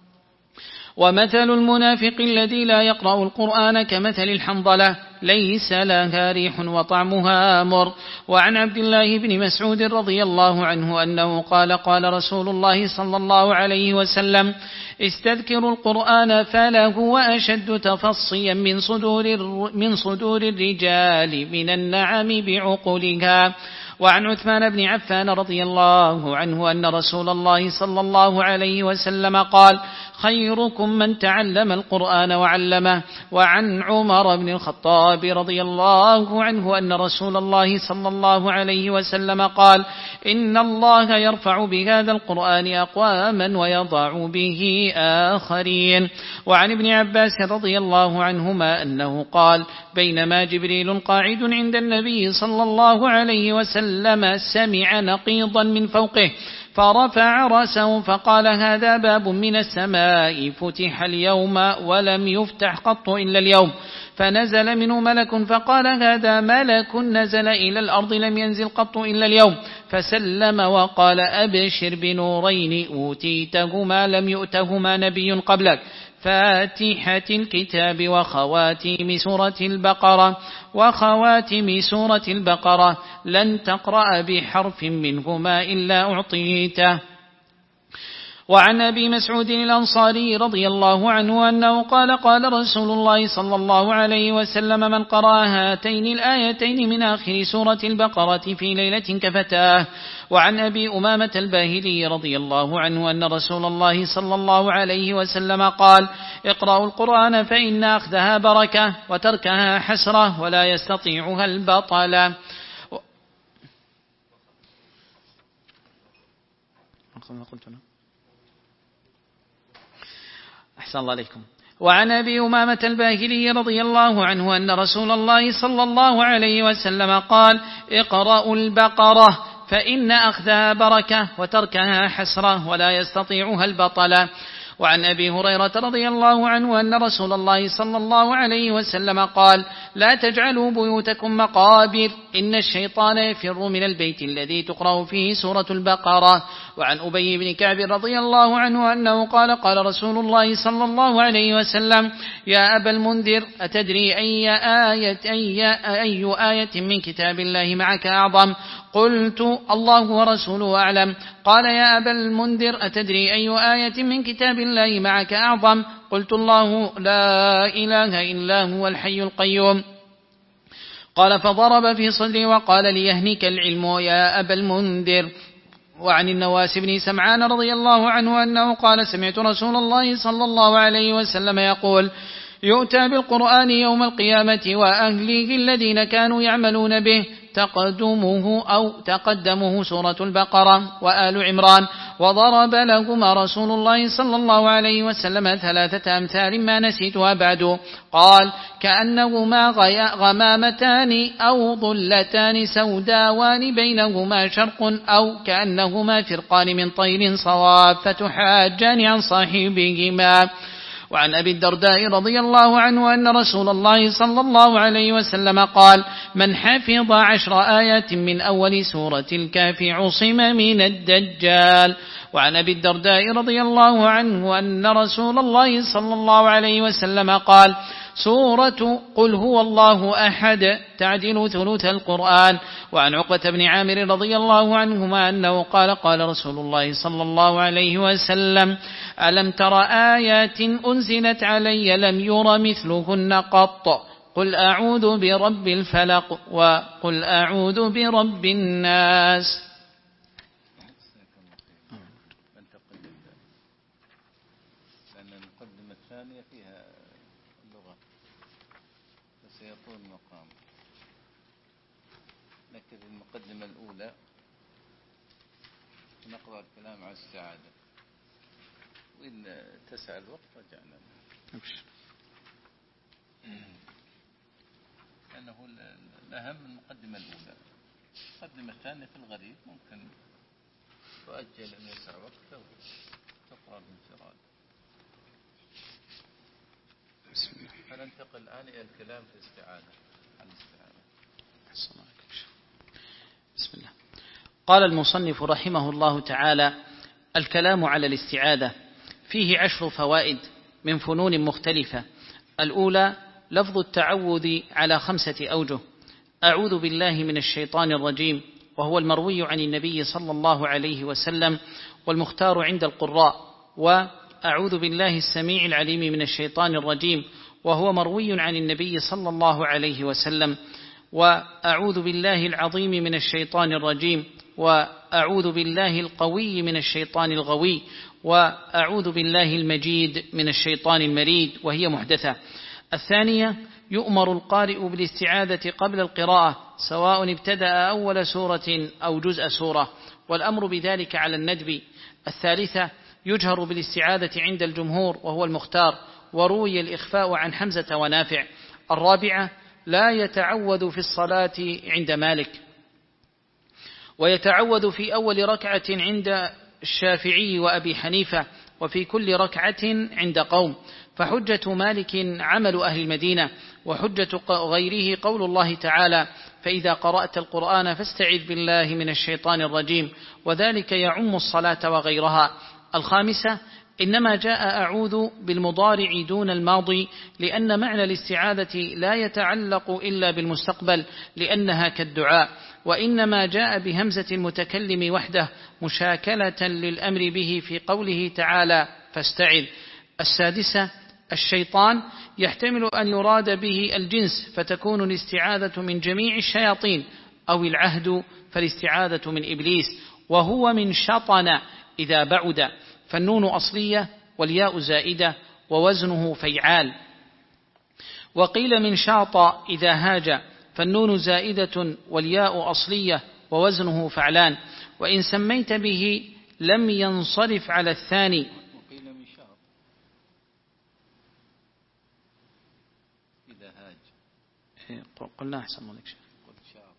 ومثل المنافق الذي لا يقرأ القرآن كمثل الحنظلة ليس لها ريح وطعمها مر. وعن عبد الله بن مسعود رضي الله عنه أنه قال: قال رسول الله صلى الله عليه وسلم: استذكروا القرآن فله أشد تفصيا من صدور, من صدور الرجال من النعم بعقولها. وعن عثمان بن عفان رضي الله عنه أن رسول الله صلى الله عليه وسلم قال: خيركم من تعلم القرآن وعلمه. وعن عمر بن الخطاب رضي الله عنه أن رسول الله صلى الله عليه وسلم قال: إن الله يرفع بهذا القرآن أقواما ويضع به آخرين. وعن ابن عباس رضي الله عنهما أنه قال: بينما جبريل قاعد عند النبي صلى الله عليه وسلم سمع نقيضا من فوقه فرفع رأسه فقال: هذا باب من السماء فتح اليوم ولم يفتح قط إلا اليوم. فنزل منه ملك فقال: هذا ملك نزل إلى الأرض لم ينزل قط إلا اليوم. فسلم وقال: أبشر بنورين أوتيتهما لم يؤتهما نبي قبلك، فاتحة الكتاب وخواتيم سورة البقرة وخواتيم سورة البقرة لن تقرأ بحرف منهما إلا أعطيته. وعن أبي مسعود الأنصاري رضي الله عنه أنه قال: قال رسول الله صلى الله عليه وسلم: من قرأ هاتين الآيتين من آخر سورة البقرة في ليلة كفتاه. وعن أبي أمامة الباهلي رضي الله عنه أن رسول الله صلى الله عليه وسلم قال: اقرأوا القرآن فإن أخذها بركة وتركها حسرة ولا يستطيعها البطل. أحسن الله عليكم. وعن أبي أمامة الباهلي رضي الله عنه أن رسول الله صلى الله عليه وسلم قال: اقرأوا البقرة فإن أخذها بركة وتركها حسرة ولا يستطيعها البطل. وعن أبي هريرة رضي الله عنه أن رسول الله صلى الله عليه وسلم قال: لا تجعلوا بيوتكم مقابر، إن الشيطان يفر من البيت الذي تقرأ فيه سورة البقرة. وعن أبي بن كعب رضي الله عنه أنه قال قال رسول الله صلى الله عليه وسلم يا أبا المنذر أتدري أي آية, أي, أي آية من كتاب الله معك أعظم؟ قلت الله ورسوله أعلم. قال يا أبا المنذر أتدري أي آية من كتاب الله معك أعظم؟ قلت الله لا إله إلا هو الحي القيوم. قال فضرب في صدري وقال ليهنك العلم يا أبا المنذر. وعن النواس بن سمعان رضي الله عنه أنه قال سمعت رسول الله صلى الله عليه وسلم يقول يؤتى بالقرآن يوم القيامة وأهله الذين كانوا يعملون به تقدمه أو تقدمه سورة البقرة وآل عمران، وضرب لهما رسول الله صلى الله عليه وسلم ثلاثة أمثال ما نسيتها بعد. قال كأنهما غمامتان أو ظلتان سوداوان بينهما شرق أو كأنهما فرقان من طير صواب فتحاجان عن صاحبهما. وعن أبي الدرداء رضي الله عنه أن رسول الله صلى الله عليه وسلم قال من حفظ عشر آيات من أول سورة الكهف عصم من الدجال. وعن أبي الدرداء رضي الله عنه أن رسول الله صلى الله عليه وسلم قال سورة قل هو الله أحد تعدل ثلث القرآن. وعن عقبة بن عامر رضي الله عنهما أنه قال قال رسول الله صلى الله عليه وسلم ألم تر آيات أنزلت علي لم ير مثلهن قط قل أعوذ برب الفلق وقل أعوذ برب الناس. لأن المقدمة الثانية فيها اللغة فسيطول مقام، نكتب المقدمة الأولى ونقرأ الكلام على السعادة، وإن تسع الوقت رجعنا لأنه الأهم المقدمة الأولى. المقدمة الثانية في الغريب ممكن تؤجل أن يسع وقته وتقرأ الانفراد. فننتقل الآن إلى الكلام في الاستعاذة. الاستعاذة. بسم الله. قال المصنف رحمه الله تعالى الكلام على الاستعاذة فيه عشر فوائد من فنون مختلفة. الأولى لفظ التعوذ على خمسة أوجه: أعوذ بالله من الشيطان الرجيم وهو المروي عن النبي صلى الله عليه وسلم والمختار عند القراء، وأعوذ بالله السميع العليم من الشيطان الرجيم وهو مروي عن النبي صلى الله عليه وسلم، وأعوذ بالله العظيم من الشيطان الرجيم وأعوذ بالله القوي من الشيطان الغوي وأعوذ بالله المجيد من الشيطان المريد، وهي محدثة. الثانية يؤمر القارئ بالاستعاذة قبل القراءة سواء ابتدأ أول سورة أو جزء سورة، والأمر بذلك على الندب. الثالثة يجهر بالاستعاذة عند الجمهور وهو المختار، وروي الإخفاء عن حمزة ونافع. الرابعة لا يتعوذ في الصلاة عند مالك، ويتعوذ في أول ركعة عند الشافعي وأبي حنيفة، وفي كل ركعة عند قوم. فحجة مالك عمل أهل المدينة، وحجة غيره قول الله تعالى فإذا قرأت القرآن فاستعذ بالله من الشيطان الرجيم، وذلك يعم الصلاة وغيرها. الخامسة إنما جاء أعوذ بالمضارع دون الماضي، لأن معنى الاستعاذة لا يتعلق إلا بالمستقبل لأنها كالدعاء، وإنما جاء بهمزة المتكلم وحده مشاكلة للأمر به في قوله تعالى فاستعذ. السادسة الشيطان يحتمل أن يراد به الجنس، فتكون الاستعاذة من جميع الشياطين، أو العهد فالاستعاذة من إبليس، وهو من شطن إذا بعد، فالنون أصلية والياء زائدة ووزنه فيعال. وقيل من شاط إذا هاج، فالنون زائدة والياء أصلية ووزنه فعلان، وإن سميت به لم ينصرف على الثاني. وقيل من شاط إذا هاج، قلنا أحسن مالك شيء قل شاط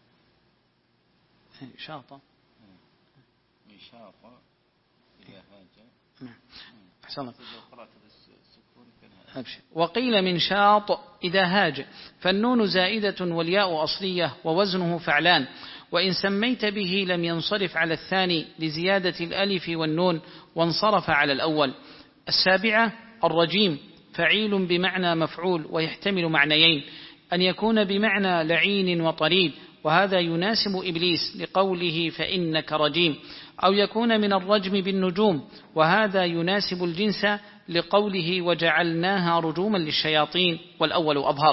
شاط من شاط إذا هاج. أحسن. أبشر. وقيل من شاط إذا هاج، فالنون زائدة والياء أصلية ووزنه فعلان. وإن سميت به لم ينصرف على الثاني لزيادة الألف والنون وانصرف على الأول. السابعة الرجيم فعيل بمعنى مفعول ويحتمل معنيين، أن يكون بمعنى لعين وطريد وهذا يناسب إبليس لقوله فإنك رجيم، أو يكون من الرجم بالنجوم وهذا يناسب الجنس لقوله وجعلناها رجوما للشياطين، والأول أظهر.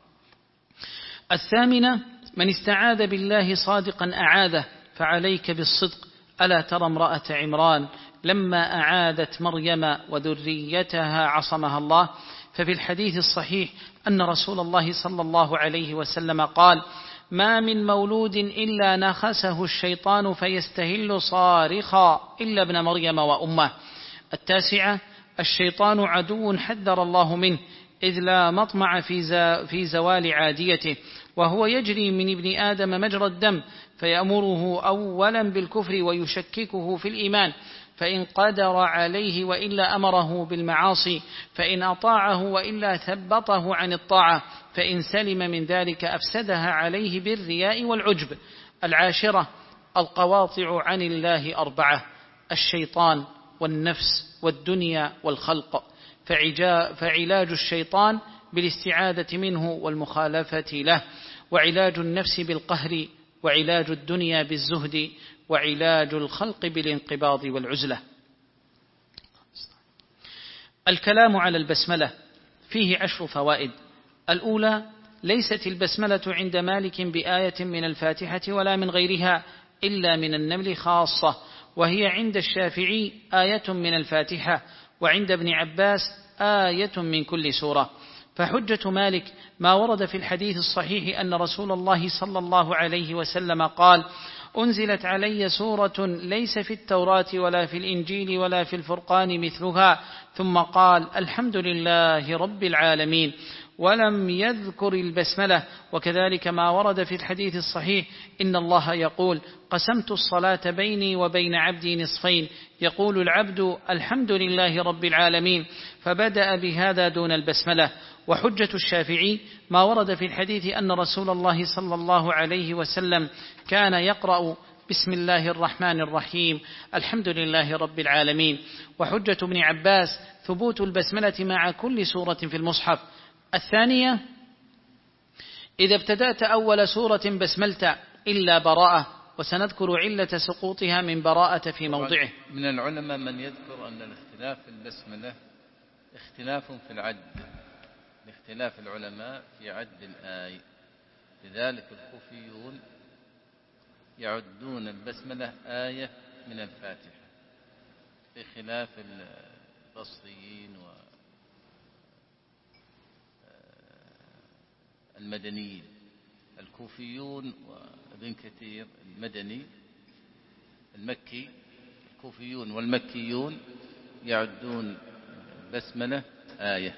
الثامنة من استعاذ بالله صادقا أعاذه فعليك بالصدق، ألا ترى امرأة عمران لما أعاذت مريم وذريتها عصمها الله، ففي الحديث الصحيح أن رسول الله صلى الله عليه وسلم قال ما من مولود إلا نخسه الشيطان فيستهل صارخا إلا ابن مريم وأمه. التاسعة الشيطان عدو حذر الله منه إذ لا مطمع في زوال عاديته، وهو يجري من ابن آدم مجرى الدم فيأمره أولا بالكفر ويشككه في الإيمان فإن قدر عليه وإلا أمره بالمعاصي، فإن أطاعه وإلا ثبطه عن الطاعة، فإن سلم من ذلك أفسدها عليه بالرياء والعجب. العاشرة القواطع عن الله أربعة: الشيطان والنفس والدنيا والخلق، فعلاج الشيطان بالاستعاذة منه والمخالفة له، وعلاج النفس بالقهر، وعلاج الدنيا بالزهد، وعلاج الخلق بالانقباض والعزلة. الكلام على البسملة فيه عشر فوائد. الأولى ليست البسملة عند مالك بآية من الفاتحة ولا من غيرها إلا من النمل خاصة، وهي عند الشافعي آية من الفاتحة، وعند ابن عباس آية من كل سورة. فحجة مالك ما ورد في الحديث الصحيح أن رسول الله صلى الله عليه وسلم قال أنزلت علي سورة ليس في التوراة ولا في الإنجيل ولا في الفرقان مثلها، ثم قال الحمد لله رب العالمين، ولم يذكر البسملة. وكذلك ما ورد في الحديث الصحيح إن الله يقول قسمت الصلاة بيني وبين عبدي نصفين، يقول العبد الحمد لله رب العالمين، فبدأ بهذا دون البسملة. وحجة الشافعي ما ورد في الحديث أن رسول الله صلى الله عليه وسلم كان يقرأ بسم الله الرحمن الرحيم الحمد لله رب العالمين. وحجة ابن عباس ثبوت البسملة مع كل سورة في المصحف. الثانية إذا ابتدأت أول سورة بسملت إلا براءة، وسنذكر علة سقوطها من براءة في موضعه. من العلماء من يذكر أن الاختلاف في البسملة اختلاف في العد، لاختلاف العلماء في عد الآي، لذلك الكوفيون يعدون البسملة آية من الفاتحة بخلاف البصريين والمدنيين. الكوفيون وابن كثير المدني المكي، الكوفيون والمكيون يعدون البسملة آية.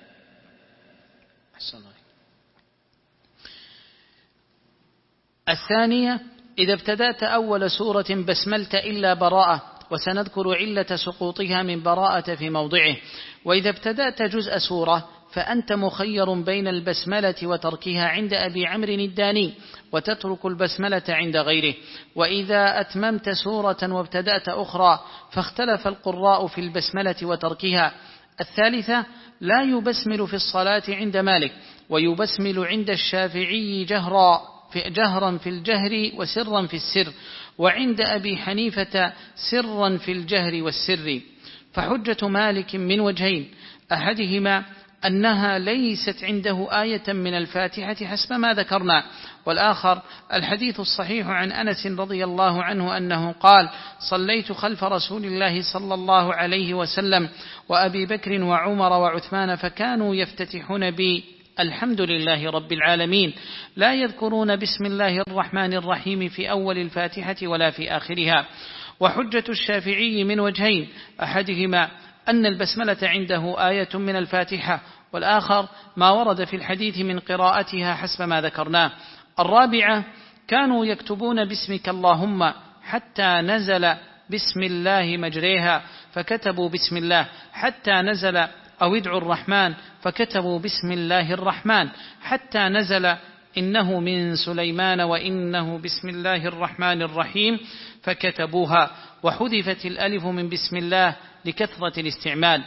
الثانية إذا ابتدأت أول سورة بسملت إلا براءة، وسنذكر علة سقوطها من براءة في موضعه. وإذا ابتدأت جزء سورة فأنت مخير بين البسملة وتركها عند أبي عمرو الداني، وتترك البسملة عند غيره. وإذا أتممت سورة وابتدأت أخرى فاختلف القراء في البسملة وتركها. الثالثة لا يبسمل في الصلاة عند مالك، ويبسمل عند الشافعي جهرا في جهرا في الجهر وسرا في السر، وعند أبي حنيفة سرا في الجهر والسر. فحجة مالك من وجهين: أحدهما أنها ليست عنده آية من الفاتحة حسب ما ذكرنا، والآخر الحديث الصحيح عن أنس رضي الله عنه أنه قال صليت خلف رسول الله صلى الله عليه وسلم وأبي بكر وعمر وعثمان فكانوا يفتتحون بي الحمد لله رب العالمين، لا يذكرون بسم الله الرحمن الرحيم في أول الفاتحة ولا في آخرها. وحجة الشافعي من وجهين: أحدهما أن البسملة عنده آية من الفاتحة، والآخر ما ورد في الحديث من قراءتها حسب ما ذكرناه. الرابعة كانوا يكتبون باسمك اللهم حتى نزل بسم الله مجريها فكتبوا بسم الله، حتى نزل أو ادعوا الرحمن فكتبوا بسم الله الرحمن، حتى نزل إنه من سليمان وإنه بسم الله الرحمن الرحيم فكتبوها، وحذفت الألف من بسم الله لكثرة الاستعمال.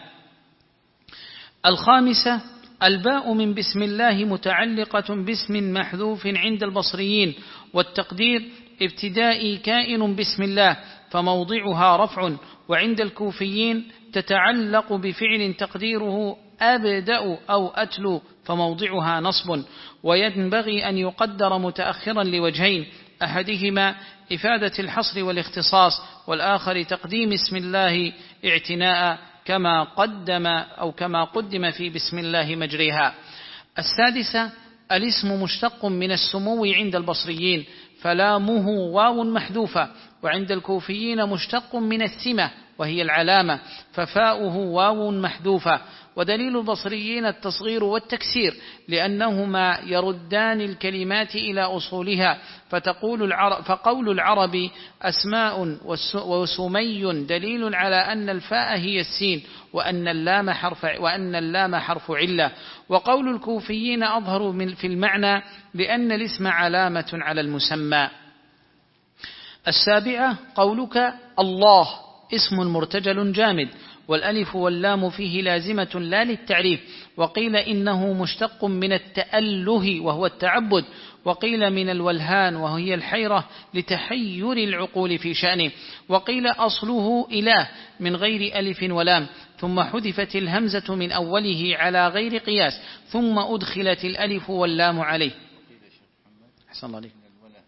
الخامسة الباء من بسم الله متعلقة باسم محذوف عند البصريين، والتقدير ابتدائي كائن بسم الله فموضعها رفع، وعند الكوفيين تتعلق بفعل تقديره أبدأ أو أتلو فموضعها نصب، وينبغي أن يقدر متأخرا لوجهين: أحدهما إفادة الحصر والاختصاص، والآخر تقديم اسم الله اعتناء كما قدم أو كما قدم في بسم الله مجريها. السادسة الاسم مشتق من السمو عند البصريين فلامه واو محذوفة، وعند الكوفيين مشتق من السمة وهي العلامة ففاؤه واو محذوفة. ودليل البصريين التصغير والتكسير لأنهما يردان الكلمات إلى أصولها، فتقول العرب فقول العرب أسماء وسمي دليل على أن الفاء هي السين وأن اللام حرف وأن اللام حرف علة. وقول الكوفيين أظهر من في المعنى لأن الاسم علامة على المسمى. السابعة قولك الله اسم مرتجل جامد، والألف واللام فيه لازمة لا للتعريف، وقيل إنه مشتق من التأله وهو التعبد، وقيل من الولهان وهي الحيرة لتحير العقول في شأنه، وقيل أصله إله من غير ألف ولام، ثم حذفت الهمزة من أوله على غير قياس، ثم أدخلت الألف واللام عليه. أحسن الله عليك.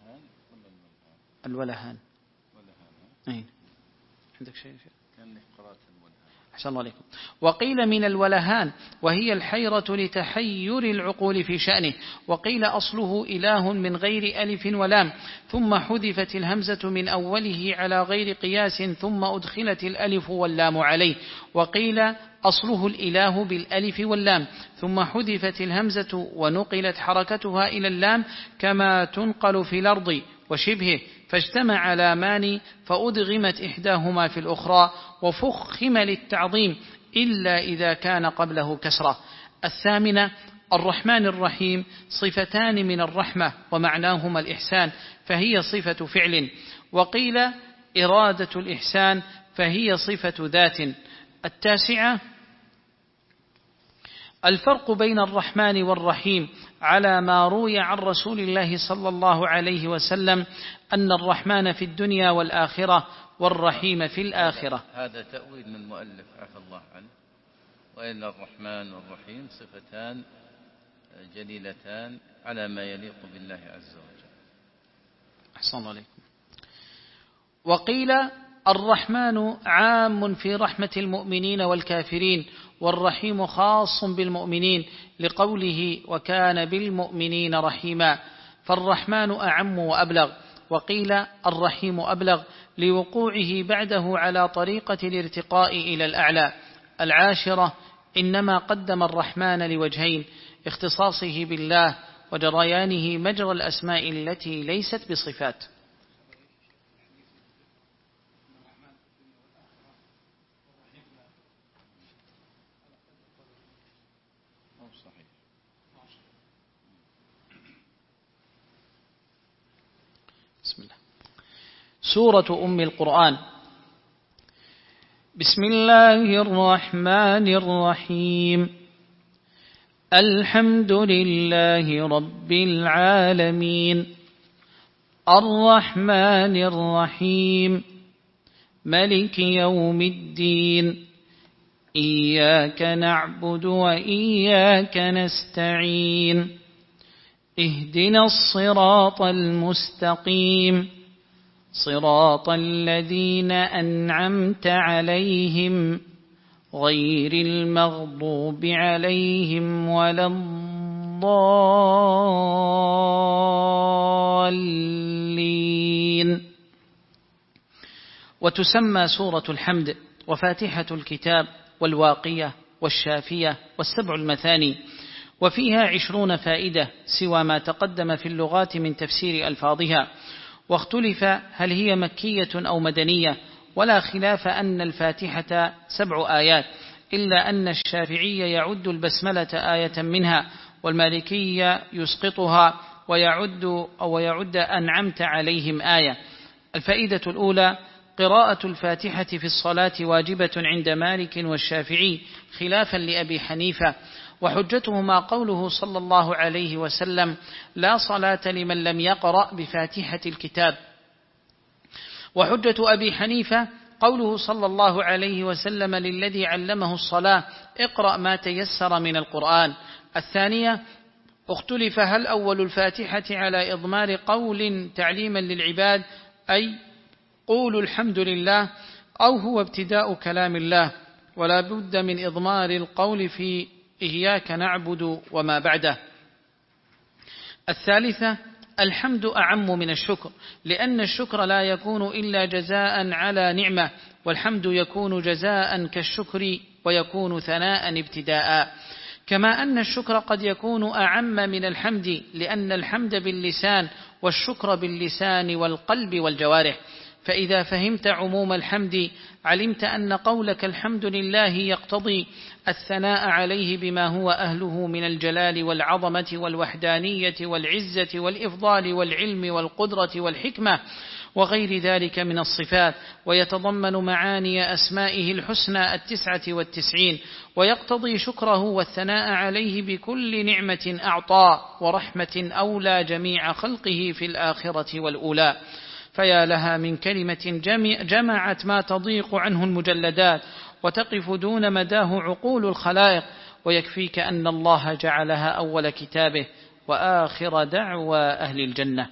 الولهان أين عندك شيء؟ أحسن الله عليكم. وقيل من الولهان وهي الحيرة لتحير العقول في شأنه، وقيل أصله إله من غير ألف ولام، ثم حذفت الهمزة من أوله على غير قياس، ثم أدخلت الألف واللام عليه، وقيل أصله الإله بالألف واللام، ثم حذفت الهمزة ونقلت حركتها إلى اللام كما تنقل في الأرض وشبهه، فاجتمع لامان فأدغمت إحداهما في الأخرى، وفخم للتعظيم إلا إذا كان قبله كسرة. الثامنة الرحمن الرحيم صفتان من الرحمة ومعناهما الإحسان فهي صفة فعل، وقيل إرادة الإحسان فهي صفة ذات. التاسعة الفرق بين الرحمن والرحيم على ما روي عن رسول الله صلى الله عليه وسلم أن الرحمن في الدنيا والآخرة والرحيم في الآخرة. هذا تأويل من المؤلف عفى الله عنه، وإن الرحمن والرحيم صفتان جليلتان على ما يليق بالله عز وجل. أحسن الله عليكم. وقيل الرحمن عام في رحمة المؤمنين والكافرين، والرحيم خاص بالمؤمنين لقوله وكان بالمؤمنين رحيما، فالرحمن أعم وأبلغ. وقيل الرحيم أبلغ لوقوعه بعده على طريقة الارتقاء إلى الأعلى. العاشرة إنما قدم الرحمن لوجهين: اختصاصه بالله وجريانه مجرى الأسماء التي ليست بصفات. بسم الله. سورة أم القرآن. بسم الله الرحمن الرحيم. الحمد لله رب العالمين الرحمن الرحيم ملك يوم الدين إياك نعبد وإياك نستعين اهدنا الصراط المستقيم صراط الذين أنعمت عليهم غير المغضوب عليهم ولا الضالين. وتسمى سورة الحمد وفاتحة الكتاب والواقية والشافية والسبع المثاني، وفيها عشرون فائدة سوى ما تقدم في اللغات من تفسير ألفاظها، واختلف هل هي مكية أو مدنية، ولا خلاف أن الفاتحة سبع آيات، إلا أن الشافعي يعد البسملة آية منها، والمالكي يسقطها، ويعد, أو يعد أنعمت عليهم آية. الفائدة الأولى: قراءة الفاتحة في الصلاة واجبة عند مالك والشافعي خلافا لأبي حنيفة، وحجتهما قوله صلى الله عليه وسلم: لا صلاة لمن لم يقرأ بفاتحة الكتاب. وحجة أبي حنيفة قوله صلى الله عليه وسلم للذي علمه الصلاة: اقرأ ما تيسر من القرآن. الثانية: اختلف هل أول الفاتحة على إضمار قول تعليما للعباد أي قولوا الحمد لله، أو هو ابتداء كلام الله ولا بد من إضمار القول في إياك نعبد وما بعده. الثالثة: الحمد أعم من الشكر، لأن الشكر لا يكون إلا جزاء على نعمة، والحمد يكون جزاء كالشكر ويكون ثناء ابتداء. كما أن الشكر قد يكون أعم من الحمد، لأن الحمد باللسان والشكر باللسان والقلب والجوارح. فإذا فهمت عموم الحمد علمت أن قولك الحمد لله يقتضي الثناء عليه بما هو أهله من الجلال والعظمة والوحدانية والعزة والإفضال والعلم والقدرة والحكمة وغير ذلك من الصفات، ويتضمن معاني أسمائه الحسنى التسعة والتسعين، ويقتضي شكره والثناء عليه بكل نعمة أعطى ورحمة أولى جميع خلقه في الآخرة والأولى. فيا لها من كلمة جمعت ما تضيق عنه المجلدات وتقف دون مداه عقول الخلائق، ويكفيك أن الله جعلها أول كتابه وآخر دعوى أهل الجنة.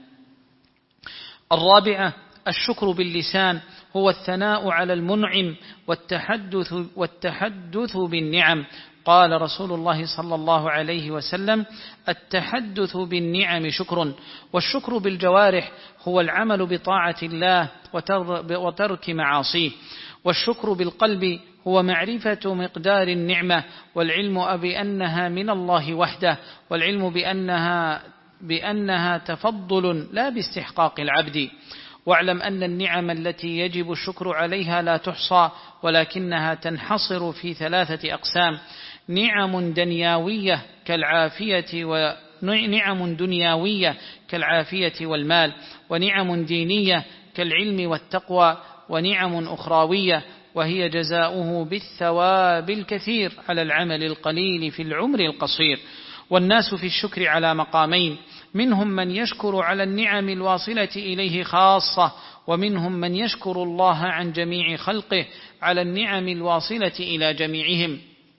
الرابعة: الشكر باللسان هو الثناء على المنعم والتحدث, والتحدث بالنعم. قال رسول الله صلى الله عليه وسلم: التحدث بالنعم شكر. والشكر بالجوارح هو العمل بطاعة الله وترك معاصيه. والشكر بالقلب هو معرفة مقدار النعمة والعلم بأنها من الله وحده، والعلم بأنها, بأنها تفضل لا باستحقاق العبد. واعلم أن النعم التي يجب الشكر عليها لا تحصى، ولكنها تنحصر في ثلاثة أقسام: نعم دنيوية كالعافية ونعم دنيوية كالعافية والمال، ونعم دينية كالعلم والتقوى، ونعم أخراوية وهي جزاؤه بالثواب الكثير على العمل القليل في العمر القصير. والناس في الشكر على مقامين: منهم من يشكر على النعم الواصلة إليه خاصة، ومنهم من يشكر الله عن جميع خلقه على النعم الواصلة إلى جميعهم.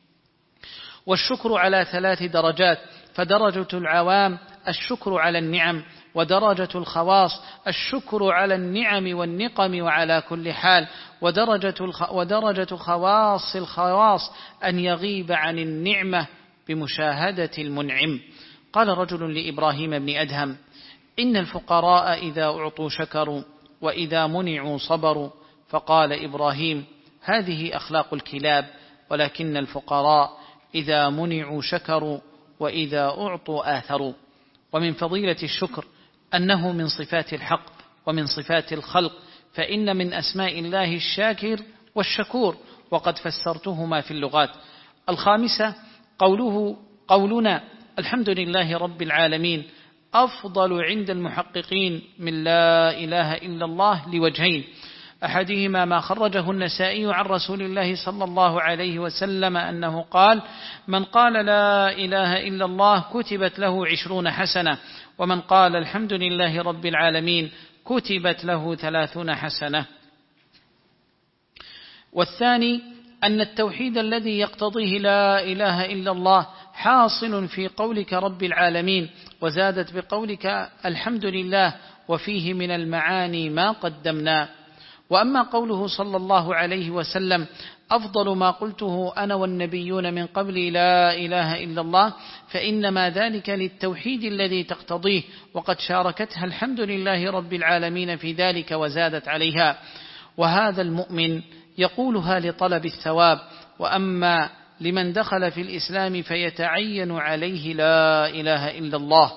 والشكر على ثلاث درجات: فدرجة العوام الشكر على النعم، ودرجة الخواص الشكر على النعم والنقم وعلى كل حال، ودرجة, الخ... ودرجة خواص الخواص أن يغيب عن النعمة بمشاهدة المنعم. قال رجل لإبراهيم بن أدهم: إن الفقراء إذا أعطوا شكروا وإذا منعوا صبروا. فقال إبراهيم: هذه أخلاق الكلاب، ولكن الفقراء إذا منعوا شكروا وإذا أعطوا آثروا. ومن فضيلة الشكر أنه من صفات الحق ومن صفات الخلق، فإن من أسماء الله الشاكر والشكور، وقد فسرتهما في اللغات. الخامسة: قوله قولنا الحمد لله رب العالمين أفضل عند المحققين من لا إله إلا الله لوجهين: أحدهما ما خرجه النسائي عن رسول الله صلى الله عليه وسلم أنه قال: من قال لا إله إلا الله كتبت له عشرون حسنة، ومن قال الحمد لله رب العالمين كتبت له ثلاثون حسنة. والثاني أن التوحيد الذي يقتضيه لا إله إلا الله حاصل في قولك رب العالمين، وزادت بقولك الحمد لله، وفيه من المعاني ما قدمنا. وأما قوله صلى الله عليه وسلم: أفضل ما قلته أنا والنبيون من قبل لا إله إلا الله، فإنما ذلك للتوحيد الذي تقتضيه، وقد شاركتها الحمد لله رب العالمين في ذلك وزادت عليها. وهذا المؤمن يقولها لطلب الثواب، وأما لمن دخل في الإسلام فيتعين عليه لا إله إلا الله.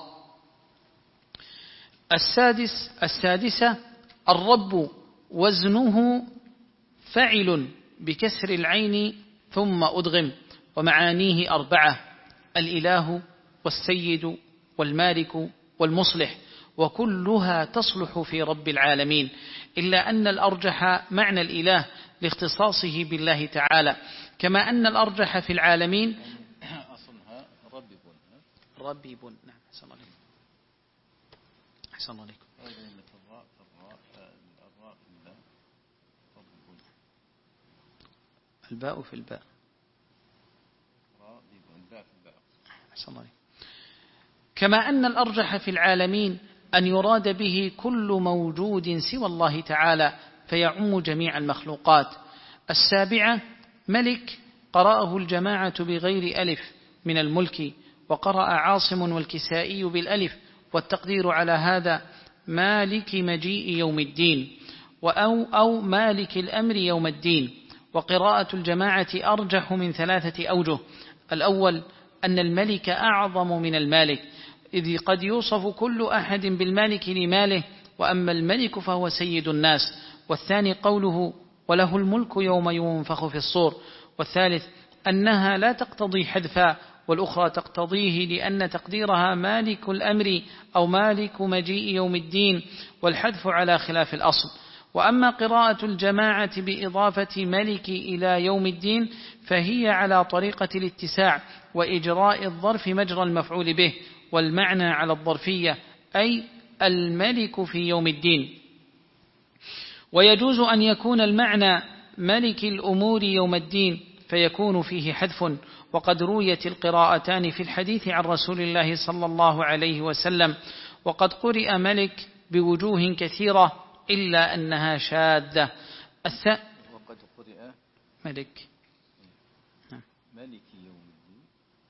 السادس السادسة: الرب وزنه فعل بكسر العين ثم أدغم، ومعانيه أربعة: الإله والسيد والمالك والمصلح، وكلها تصلح في رب العالمين، إلا أن الأرجح معنى الإله لاختصاصه بالله تعالى، كما أن الأرجح في العالمين أصلها ربيب. ربيب. نعم. أحسن الله عليكم. أحسن الله عليكم. الباء في الباء. أحسن الله عليكم. كما أن الأرجح في العالمين أن يراد به كل موجود سوى الله تعالى فيعم جميع المخلوقات. السابعة ملك قرأه الجماعة بغير ألف من الملك، وقرأ عاصم والكسائي بالألف، والتقدير على هذا مالك مجيء يوم الدين، أو, أو مالك الأمر يوم الدين. وقراءة الجماعة أرجح من ثلاثة أوجه: الأول أن الملك أعظم من المالك، إذ قد يوصف كل أحد بالمالك لماله، وأما الملك فهو سيد الناس. والثاني قوله وله الملك يوم ينفخ في الصور. والثالث أنها لا تقتضي حذفا، والأخرى تقتضيه لأن تقديرها مالك الأمر أو مالك مجيء يوم الدين، والحذف على خلاف الأصل. وأما قراءة الجماعة بإضافة ملك إلى يوم الدين فهي على طريقة الاتساع وإجراء الظرف مجرى المفعول به، والمعنى على الظرفية، أي الملك في يوم الدين. ويجوز أن يكون المعنى ملك الأمور يوم الدين فيكون فيه حذف. وقد رويت القراءتان في الحديث عن رسول الله صلى الله عليه وسلم، وقد قرئ ملك بوجوه كثيرة إلا أنها شاذة. الث... وقد قرئ ملك ملك يوم الدين.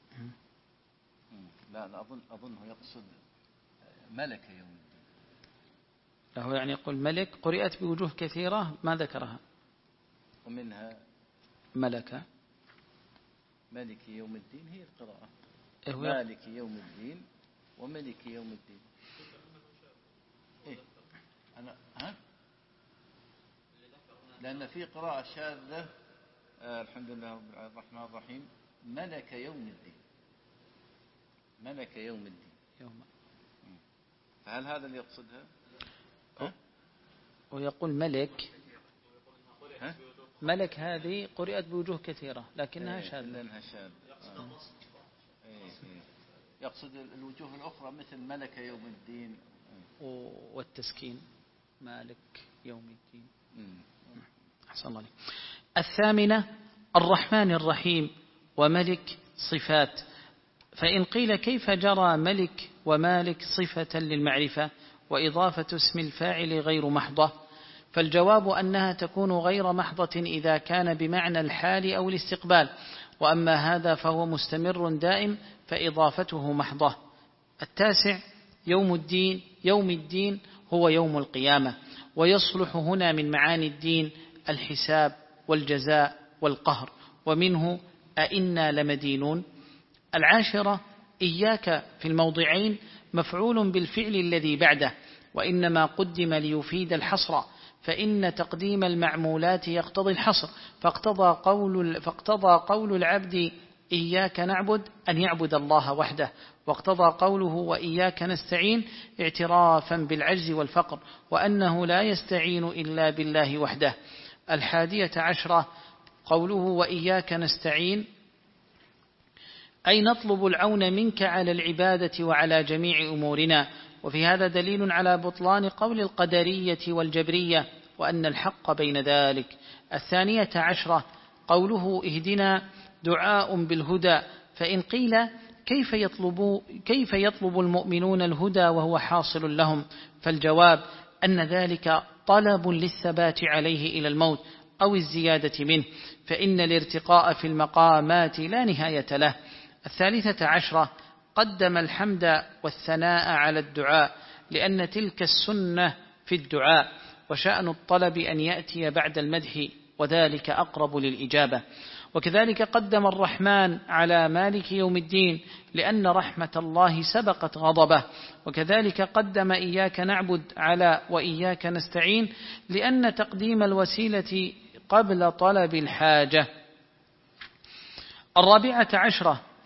لا أنا أظن أظنه يقصد ملك يوم الدين. له يعني يقول ملك قرئت بوجوه كثيرة ما ذكرها، ومنها ملك ملك يوم الدين هي القراءة. إيه مالك يوم الدين وملك يوم الدين. إيه؟ أنا ها؟ لأن في قراءة شاذة آه الحمد لله الرحمن الرحيم ملك يوم الدين. ملك يوم الدين يوم. فهل هذا اللي يقصدها؟ ها؟ ويقول ملك ها؟ ملك هذه قرئت بوجوه كثيرة لكنها إيه شاذة. لأنها شاذة. آه. إيه إيه. يقصد الوجوه الأخرى مثل ملك يوم الدين والتسكين مالك يوم الدين. مم. أحسن الله. الثامنة الرحمن الرحيم وملك صفات. فإن قيل كيف جرى ملك ومالك صفة للمعرفة وإضافة اسم الفاعل غير محضة، فالجواب أنها تكون غير محضة إذا كان بمعنى الحال أو الاستقبال، وأما هذا فهو مستمر دائم فإضافته محضة. التاسع يوم الدين. يوم الدين هو يوم القيامة، ويصلح هنا من معاني الدين الحساب والجزاء والقهر، ومنه أئنا لمدينون. العاشرة إياك في الموضعين مفعول بالفعل الذي بعده، وإنما قدم ليفيد الحصر، فإن تقديم المعمولات يقتضي الحصر، فاقتضى قول, فاقتضى قول العبد إياك نعبد أن يعبد الله وحده، واقتضى قوله وإياك نستعين اعترافا بالعجز والفقر، وأنه لا يستعين إلا بالله وحده. الحادية عشرة قوله وإياك نستعين أي نطلب العون منك على العبادة وعلى جميع أمورنا. وفي هذا دليل على بطلان قول القدرية والجبرية وأن الحق بين ذلك. الثانية عشرة قوله اهدنا دعاء بالهدى. فإن قيل كيف يطلب, كيف يطلب المؤمنون الهدى وهو حاصل لهم، فالجواب أن ذلك طلب للثبات عليه إلى الموت أو الزيادة منه، فإن الارتقاء في المقامات لا نهاية له. الثالثة عشرة قدم الحمد والثناء على الدعاء، لأن تلك السنة في الدعاء، وشأن الطلب أن يأتي بعد المدح، وذلك أقرب للإجابة. وكذلك قدم الرحمن على مالك يوم الدين، لأن رحمة الله سبقت غضبه. وكذلك قدم إياك نعبد على وإياك نستعين، لأن تقديم الوسيلة قبل طلب الحاجة. الرابعة عشرة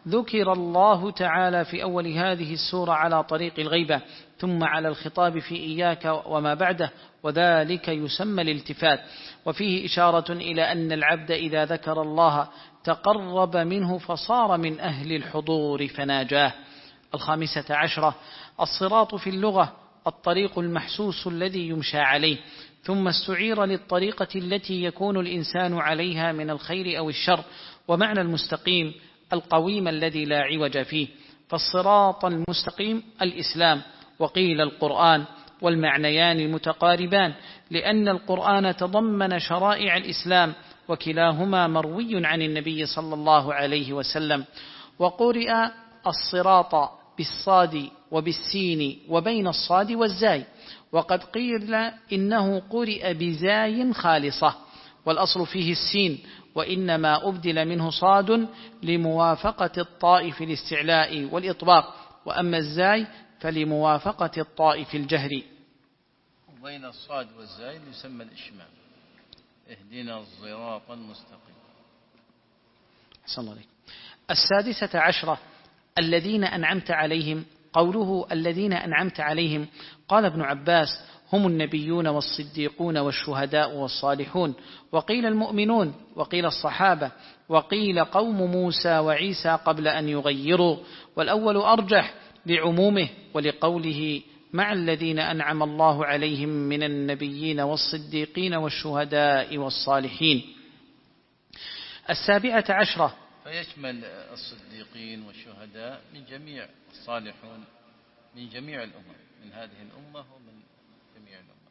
ذكر الله تعالى في أول هذه السورة على طريق الغيبة، ثم على الخطاب في إياك وما بعده، وذلك يسمى الالتفات. وفيه إشارة إلى أن العبد إذا ذكر الله تقرب منه فصار من أهل الحضور فناجاه. الخامسة عشرة الصراط في اللغة الطريق المحسوس الذي يمشى عليه، ثم استعير للطريقة التي يكون الإنسان عليها من الخير أو الشر، ومعنى المستقيم القويم الذي لا عوج فيه. فالصراط المستقيم الإسلام، وقيل القرآن، والمعنيان متقاربان، لأن القرآن تضمن شرائع الإسلام، وكلاهما مروي عن النبي صلى الله عليه وسلم. وقرئ الصراط بالصاد وبالسين وبين الصاد والزاي، وقد قيل إنه قرئ بزاي خالصة، والأصل فيه السين، وإنما أبدل منه صاد لموافقة الطاء في الاستعلاء والإطباق، وأما الزاي فلموافقة الطاء في الجهر. وبين الصاد والزاي يسمى الإشمام. اهدنا الصراط المستقيم. أحسن الله عليك. السادسة عشرة الذين أنعمت عليهم. قوله الذين أنعمت عليهم، قال ابن عباس هم النبيون والصديقون والشهداء والصالحون، وقيل المؤمنون، وقيل الصحابة، وقيل قوم موسى وعيسى قبل أن يغيروا، والأول أرجح بعمومه، ولقوله مع الذين أنعم الله عليهم من النبيين والصديقين والشهداء والصالحين. السابعة عشرة فيشمل الصديقين والشهداء من جميع الصالحون من جميع الأمم، من هذه الأمة ومن جميع الأمم.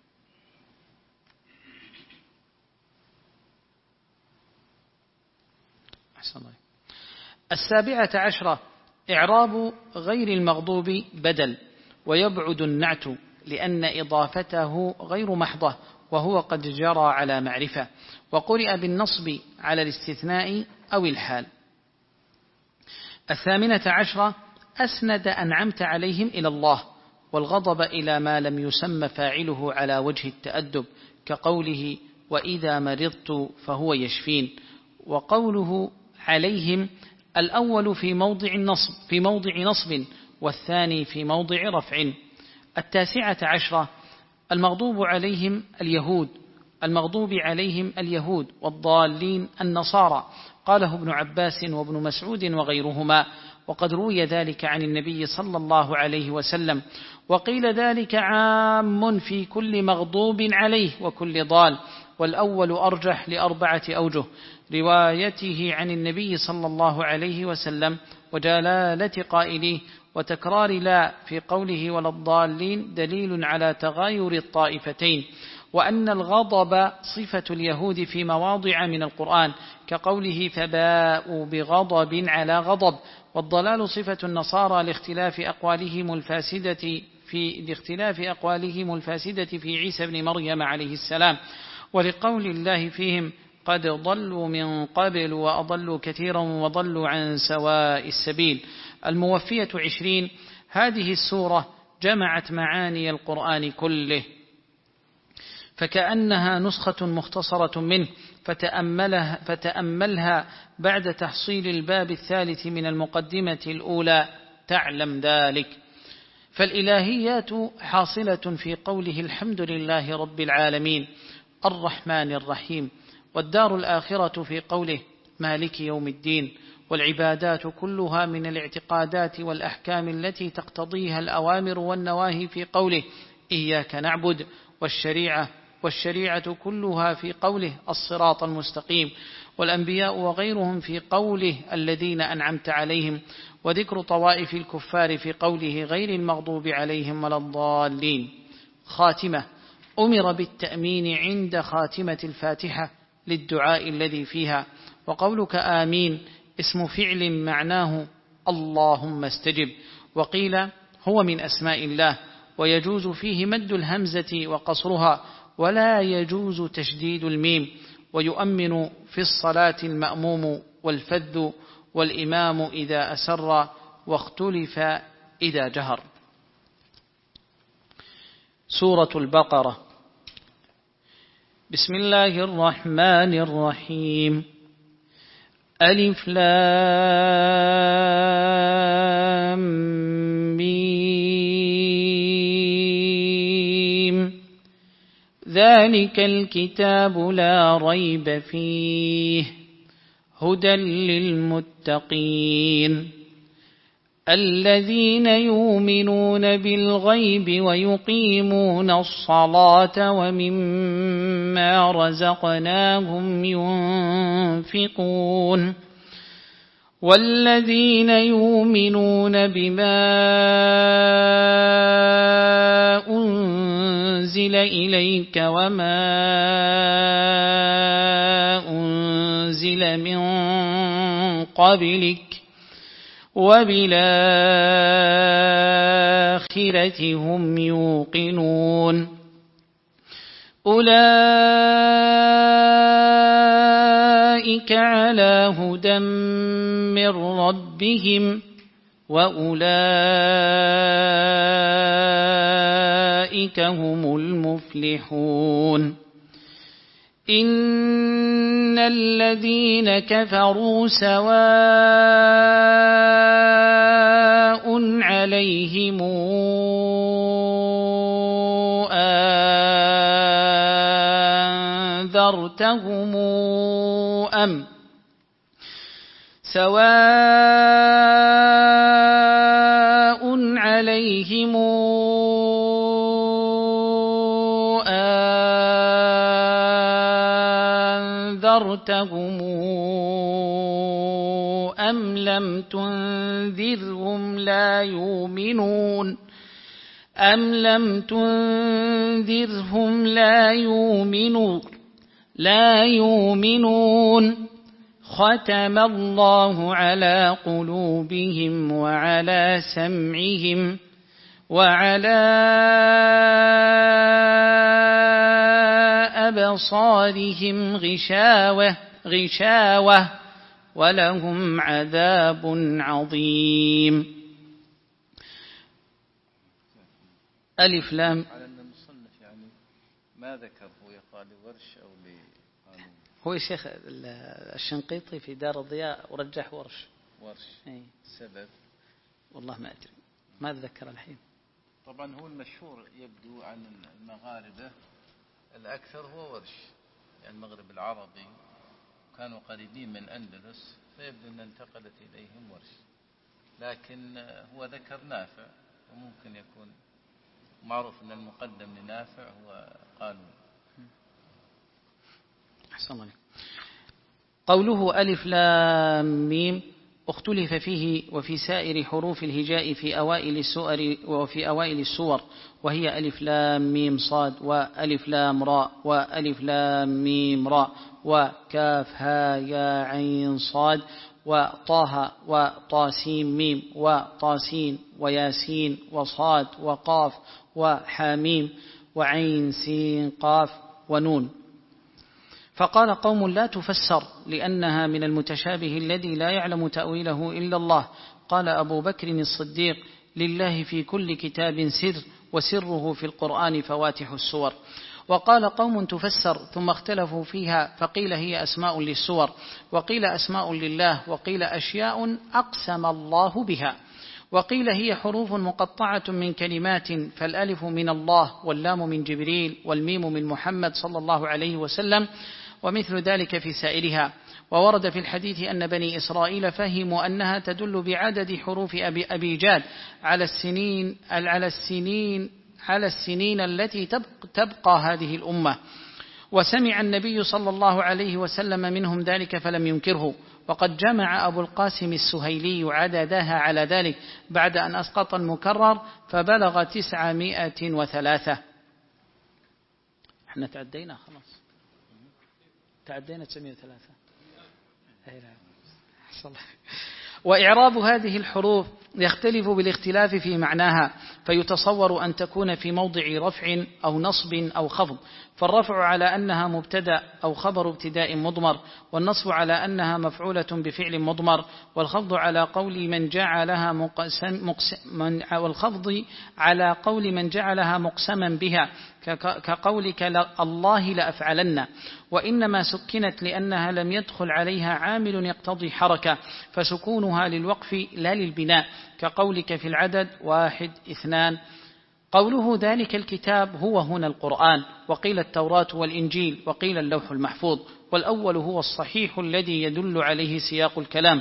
أحسن الله. السابعة عشرة إعراب غير المغضوب بدل، ويبعد النعت لأن إضافته غير محضة، وهو قد جرى على معرفة، وقرئ بالنصب على الاستثناء أو الحال. الثامنة عشرة أسند أنعمت عليهم إلى الله، والغضب إلى ما لم يسم فاعله على وجه التأدب، كقوله وإذا مرضت فهو يشفين. وقوله عليهم الأول في موضع النصب في موضع نصب والثاني في موضع رفع. التاسعة عشرة المغضوب عليهم اليهود المغضوب عليهم اليهود والضالين النصارى، قاله ابن عباس وابن مسعود وغيرهما، وقد روي ذلك عن النبي صلى الله عليه وسلم. وقيل ذلك عام في كل مغضوب عليه وكل ضال، والأول أرجح لأربعة أوجه: روايته عن النبي صلى الله عليه وسلم، وجلالة قائله، وتكرار لا في قوله ولا الضالين دليل على تغاير الطائفتين، وأن الغضب صفة اليهود في مواضع من القرآن كقوله فباءوا بغضب على غضب، والضلال صفة النصارى لاختلاف أقوالهم الفاسدة في لاختلاف أقوالهم الفاسدة في عيسى بن مريم عليه السلام، ولقول الله فيهم قد ضلوا من قبل وأضلوا كثيرا وضلوا عن سواء السبيل. الموفية عشرين هذه السورة جمعت معاني القرآن كله، فكأنها نسخة مختصرة منه، فتأملها, فتأملها بعد تحصيل الباب الثالث من المقدمة الأولى تعلم ذلك. فالإلهيات حاصلة في قوله الحمد لله رب العالمين الرحمن الرحيم، والدار الآخرة في قوله مالك يوم الدين، والعبادات كلها من الاعتقادات والأحكام التي تقتضيها الأوامر والنواهي في قوله إياك نعبد، والشريعة والشريعة كلها في قوله الصراط المستقيم، والأنبياء وغيرهم في قوله الذين أنعمت عليهم، وذكر طوائف الكفار في قوله غير المغضوب عليهم ولا الضالين. خاتمة: أمر بالتأمين عند خاتمة الفاتحة للدعاء الذي فيها، وقولك آمين اسم فعل معناه اللهم استجب، وقيل هو من أسماء الله، ويجوز فيه مد الهمزة وقصرها، ولا يجوز تشديد الميم، ويؤمن في الصلاة المأموم والفذ والإمام إذا أسر، واختلف إذا جهر. سورة البقرة. بسم الله الرحمن الرحيم. ألف لام ميم ذلك الكتاب لا ريب فيه هدى للمتقين الذين يؤمنون بالغيب ويقيمون الصلاة ومما رزقناهم ينفقون والذين يؤمنون بما أنزل إليك وما أنزل من قبلك وبالآخرة هم يوقنون أولئك على هدى من ربهم وأولئك هم المفلحون إن الذين كفروا سواء عليهم أنذرتهم أم سواء عليهم أنذرتهم أم لم تنذرهم لا يؤمنون أم لم تنذرهم لا يؤمنون لا يؤمنون ختم الله على قلوبهم وعلى سمعهم وعلى أبصارهم غشاوة غشاوة ولهم عذاب عظيم. ألف لام. على أن المصنف يعني ما ذكر هو يقال لورش أو لقانون. هو الشيخ الشنقيطي في دار الضياء ورجح ورش. ورش. أي. السبب والله ما أدري ما أتذكر الحين. طبعا هو المشهور يبدو عن المغاربة الأكثر هو ورش، يعني المغرب العربي كانوا قريبين من الأندلس فيبدو أن انتقلت إليهم ورش، لكن هو ذكر نافع وممكن يكون معروف أن المقدم لنافع هو قانون. أحسن الله. قوله ألف لام ميم اختلف فيه وفي سائر حروف الهجاء في أوائل السور وفي أوائل السور، وهي ألف لام ميم صاد وألف لام راء وألف لام ميم راء وكاف ها يا عين صاد وطه وطاسين ميم وطاسين وياسين وصاد وقاف وحاميم وعين سين قاف ونون. فقال قوم لا تفسر لأنها من المتشابه الذي لا يعلم تأويله إلا الله. قال أبو بكر الصديق لله في كل كتاب سر وسره في القرآن فواتح السور. وقال قوم تفسر ثم اختلفوا فيها فقيل هي أسماء للسور وقيل أسماء لله وقيل أشياء أقسم الله بها وقيل هي حروف مقطعة من كلمات، فالألف من الله واللام من جبريل والميم من محمد صلى الله عليه وسلم ومثل ذلك في سائرها. وورد في الحديث أن بني إسرائيل فهموا أنها تدل بعدد حروف أبي أبيجاد على السنين على السنين على السنين التي تبقى هذه الأمة، وسمع النبي صلى الله عليه وسلم منهم ذلك فلم ينكره. وقد جمع أبو القاسم السهيلي عددها على ذلك بعد أن أسقط المكرر فبلغ تسعمائة وثلاثة. احنا تعدينا خلاص تعدينا تسعمائة وثلاثة. وإعراب هذه الحروف يختلف بالاختلاف في معناها، فيتصور أن تكون في موضع رفع أو نصب أو خفض، فالرفع على أنها مبتدأ أو خبر ابتداء مضمر، والنصب على أنها مفعولة بفعل مضمر، والخفض على قول من جعلها مقسم مقسم والخفض على قول من جعلها مقسما بها كقولك الله لأفعلن، وإنما سكنت لأنها لم يدخل عليها عامل يقتضي حركة، فسكونها للوقف لا للبناء، كقولك في العدد واحد اثنان. قوله ذلك الكتاب هو هنا القرآن، وقيل التوراة والإنجيل، وقيل اللوح المحفوظ، والأول هو الصحيح الذي يدل عليه سياق الكلام.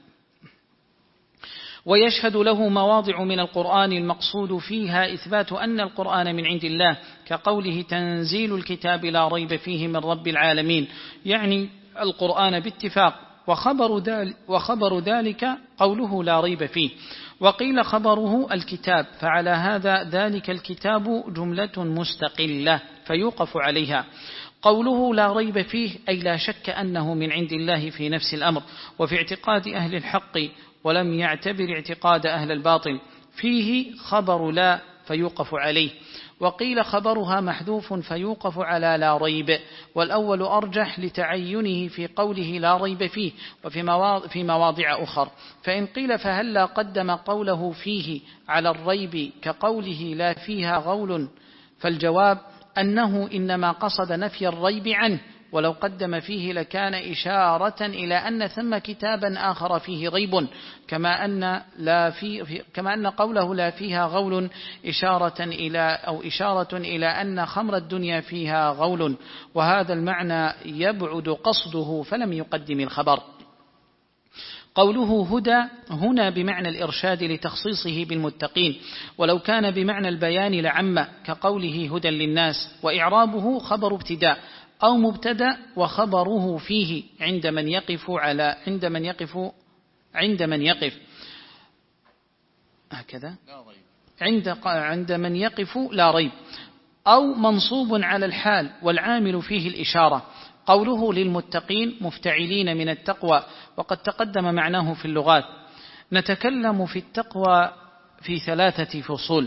ويشهد له مواضع من القرآن المقصود فيها إثبات أن القرآن من عند الله، كقوله تنزيل الكتاب لا ريب فيه من رب العالمين، يعني القرآن باتفاق، وخبر ذلك, وخبر ذلك قوله لا ريب فيه. وقيل خبره الكتاب، فعلى هذا ذلك الكتاب جملة مستقلة فيوقف عليها. قوله لا ريب فيه أي لا شك أنه من عند الله في نفس الأمر وفي اعتقاد أهل الحق، ولم يعتبر اعتقاد أهل الباطل. فيه خبر لا فيوقف عليه. وقيل خبرها محذوف فيوقف على لا ريب، والأول أرجح لتعينه في قوله لا ريب فيه وفي مواضع أخر. فإن قيل فهلا قدم قوله فيه على الريب كقوله لا فيها غول، فالجواب أنه إنما قصد نفي الريب عنه، ولو قدم فيه لكان إشارة إلى أن ثم كتابا آخر فيه ريب، كما أن, لا في كما أن قوله لا فيها غول إشارة إلى أو إشارة إلى أن خمر الدنيا فيها غول، وهذا المعنى يبعد قصده فلم يقدم الخبر. قوله هدى هنا بمعنى الإرشاد لتخصيصه بالمتقين، ولو كان بمعنى البيان لعم، كقوله هدى للناس. وإعرابه خبر ابتداء أو مبتدأ وخبره فيه عند من يقف على عند من يقف عند من يقف هكذا عند عند من يقف لا ريب، أو منصوب على الحال والعامل فيه الإشارة. قوله للمتقين مفتعلين من التقوى، وقد تقدم معناه في اللغات. نتكلم في التقوى في ثلاثة فصول.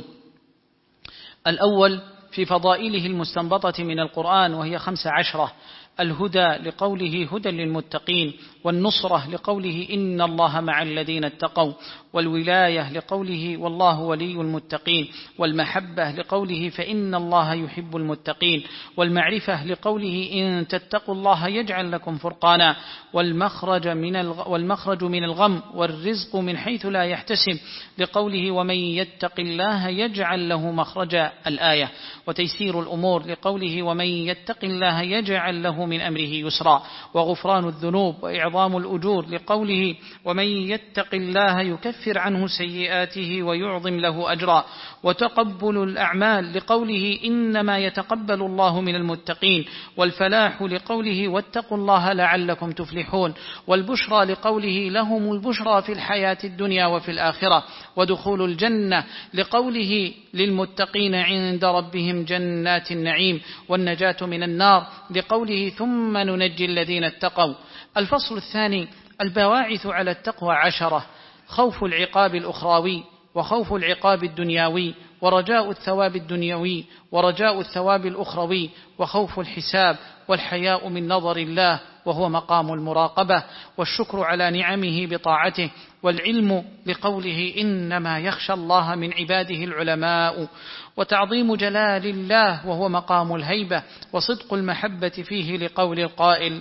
الأول في فضائله المستنبطة من القرآن وهي خمس عشرة: الهدى لقوله هدى للمتقين، والنصرة لقوله إن الله مع الذين اتقوا، والولاية لقوله والله ولي المتقين، والمحبة لقوله فإن الله يحب المتقين، والمعرفة لقوله إن تتقوا الله يجعل لكم فرقانا، والمخرج من والمخرج من الغم، والرزق من حيث لا يحتسب لقوله ومن يتق الله يجعل له مخرجا الآية، وتيسير الأمور لقوله ومن يتق الله يجعل له من أمره يسرا، وغفران الذنوب وإعظام الأجور لقوله ومن يتق الله يكفر عنه سيئاته ويعظم له أجرا، وتقبل الأعمال لقوله إنما يتقبل الله من المتقين، والفلاح لقوله واتقوا الله لعلكم تفلحون، والبشرى لقوله لهم البشرى في الحياة الدنيا وفي الآخرة، ودخول الجنة لقوله للمتقين عند ربهم جنات النعيم، والنجاة من النار لقوله ثم ننجي الذين اتقوا. الفصل الثاني: البواعث على التقوى عشرة: خوف العقاب الأخروي، وخوف العقاب الدنيوي، ورجاء الثواب الدنيوي، ورجاء الثواب الأخروي، وخوف الحساب، والحياء من نظر الله وهو مقام المراقبة، والشكر على نعمه بطاعته، والعلم لقوله إنما يخشى الله من عباده العلماء، وتعظيم جلال الله وهو مقام الهيبة، وصدق المحبة فيه لقول القائل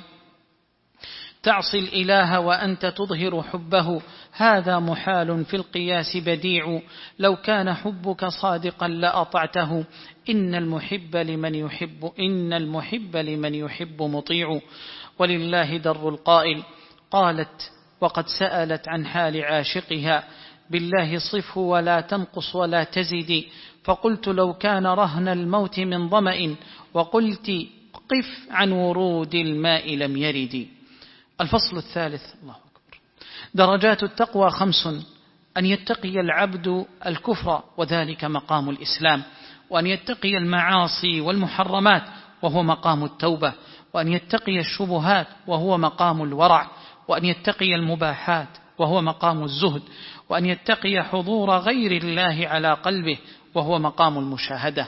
تعصي الإله وأنت تظهر حبه، هذا محال في القياس بديع، لو كان حبك صادقا لأطعته، إن المحب لمن يحب إن المحب لمن يحب مطيع. ولله در القائل قالت وقد سألت عن حال عاشقها بالله صفه ولا تنقص ولا تزدي، فقلت لو كان رهن الموت من ظمأ، وقلت قف عن ورود الماء لم يرد. الفصل الثالث: الله أكبر. درجات التقوى خمس: أن يتقي العبد الكفر وذلك مقام الإسلام، وأن يتقي المعاصي والمحرمات وهو مقام التوبة، وأن يتقي الشبهات وهو مقام الورع، وأن يتقي المباحات وهو مقام الزهد، وأن يتقي حضور غير الله على قلبه وهو مقام المشاهدة.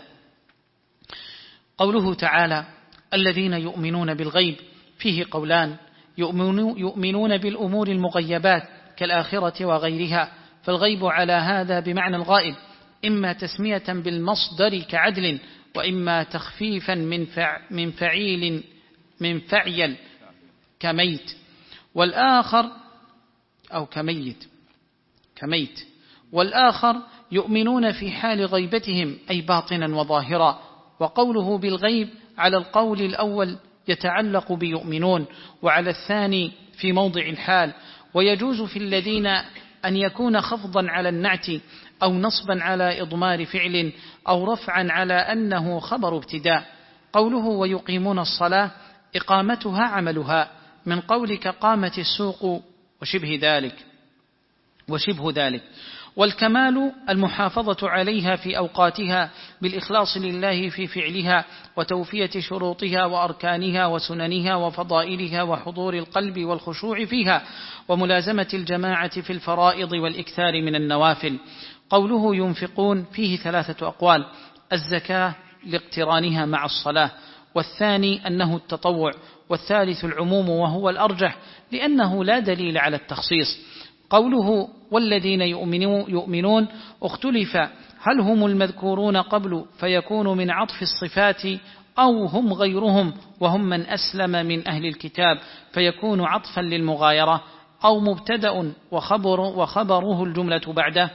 قوله تعالى الذين يؤمنون بالغيب فيه قولان: يؤمنون بالأمور المغيبات كالآخرة وغيرها، فالغيب على هذا بمعنى الغائب، إما تسمية بالمصدر كعدل، وإما تخفيفا من, فع من فعيل من فعيل كميت، والآخر أو كميت كميت والآخر يؤمنون في حال غيبتهم أي باطنا وظاهرا. وقوله بالغيب على القول الأول يتعلق بيؤمنون، وعلى الثاني في موضع الحال. ويجوز في الذين أن يكون خفضا على النعت أو نصبا على إضمار فعل أو رفعا على أنه خبر ابتداء. قوله ويقيمون الصلاة إقامتها عملها، من قولك قامت السوق وشبه ذلك وشبه ذلك والكمال المحافظة عليها في أوقاتها بالإخلاص لله في فعلها وتوفية شروطها وأركانها وسننها وفضائلها وحضور القلب والخشوع فيها وملازمة الجماعة في الفرائض والإكثار من النوافل. قوله ينفقون فيه ثلاثة أقوال: الزكاة لاقترانها مع الصلاة، والثاني أنه التطوع، والثالث العموم وهو الأرجح لأنه لا دليل على التخصيص. قوله والذين يؤمنون اختلف هل هم المذكورون قبل فيكون من عطف الصفات أو هم غيرهم وهم من أسلم من أهل الكتاب فيكون عطفا للمغايرة، أو مبتدأ وخبر وخبره الجملة بعده.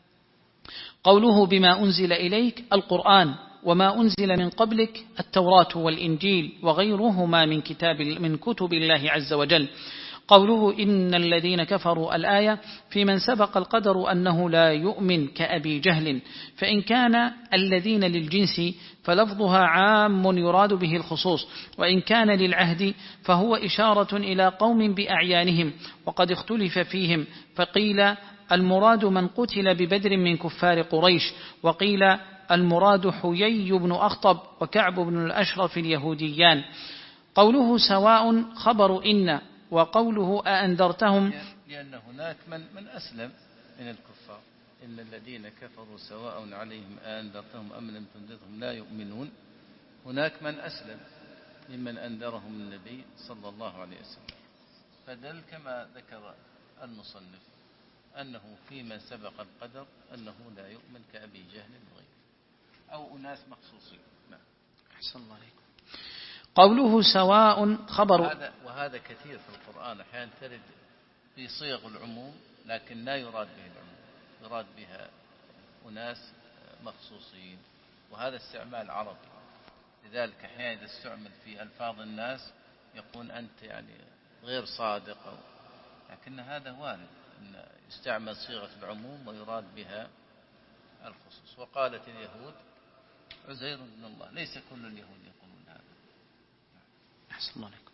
قوله بما أنزل إليك القرآن وما أنزل من قبلك التوراة والإنجيل وغيرهما من كتاب من كتب الله عز وجل. قوله إن الذين كفروا الآية في من سبق القدر أنه لا يؤمن كأبي جهل، فإن كان الذين للجنس فلفظها عام يراد به الخصوص، وإن كان للعهد فهو إشارة إلى قوم بأعيانهم وقد اختلف فيهم، فقيل المراد من قتل ببدر من كفار قريش، وقيل المراد حيي بن أخطب وكعب بن الأشرف اليهوديان. قوله سواء خبر إن، وقوله أأنذرتهم لأن هناك من, من أسلم من الكفار، إن الذين كفروا سواء عليهم أأنذرتهم أم لم تنذرهم لا يؤمنون. هناك من أسلم ممن أنذرهم النبي صلى الله عليه وسلم، فدل كما ذكر المصنف أنه في من سبق القدر أنه لا يؤمن كأبي جهل وغيره أو أناس مخصوصين. أحسن الله عليكم. قوله سواء خبر، وهذا, وهذا كثير في القرآن، أحيانا ترد في صيغ العموم لكن لا يراد به العموم، يراد بها أناس مخصوصين، وهذا استعمال عربي. لذلك أحيانا إذا استعمل في ألفاظ الناس يقول أنت يعني غير صادق، لكن هذا وارد أن يستعمل صيغة العموم ويراد بها الخصوص. وقالت اليهود عزير بن الله، ليس كل اليهود يقولون هذا. أحسن الله عليكم.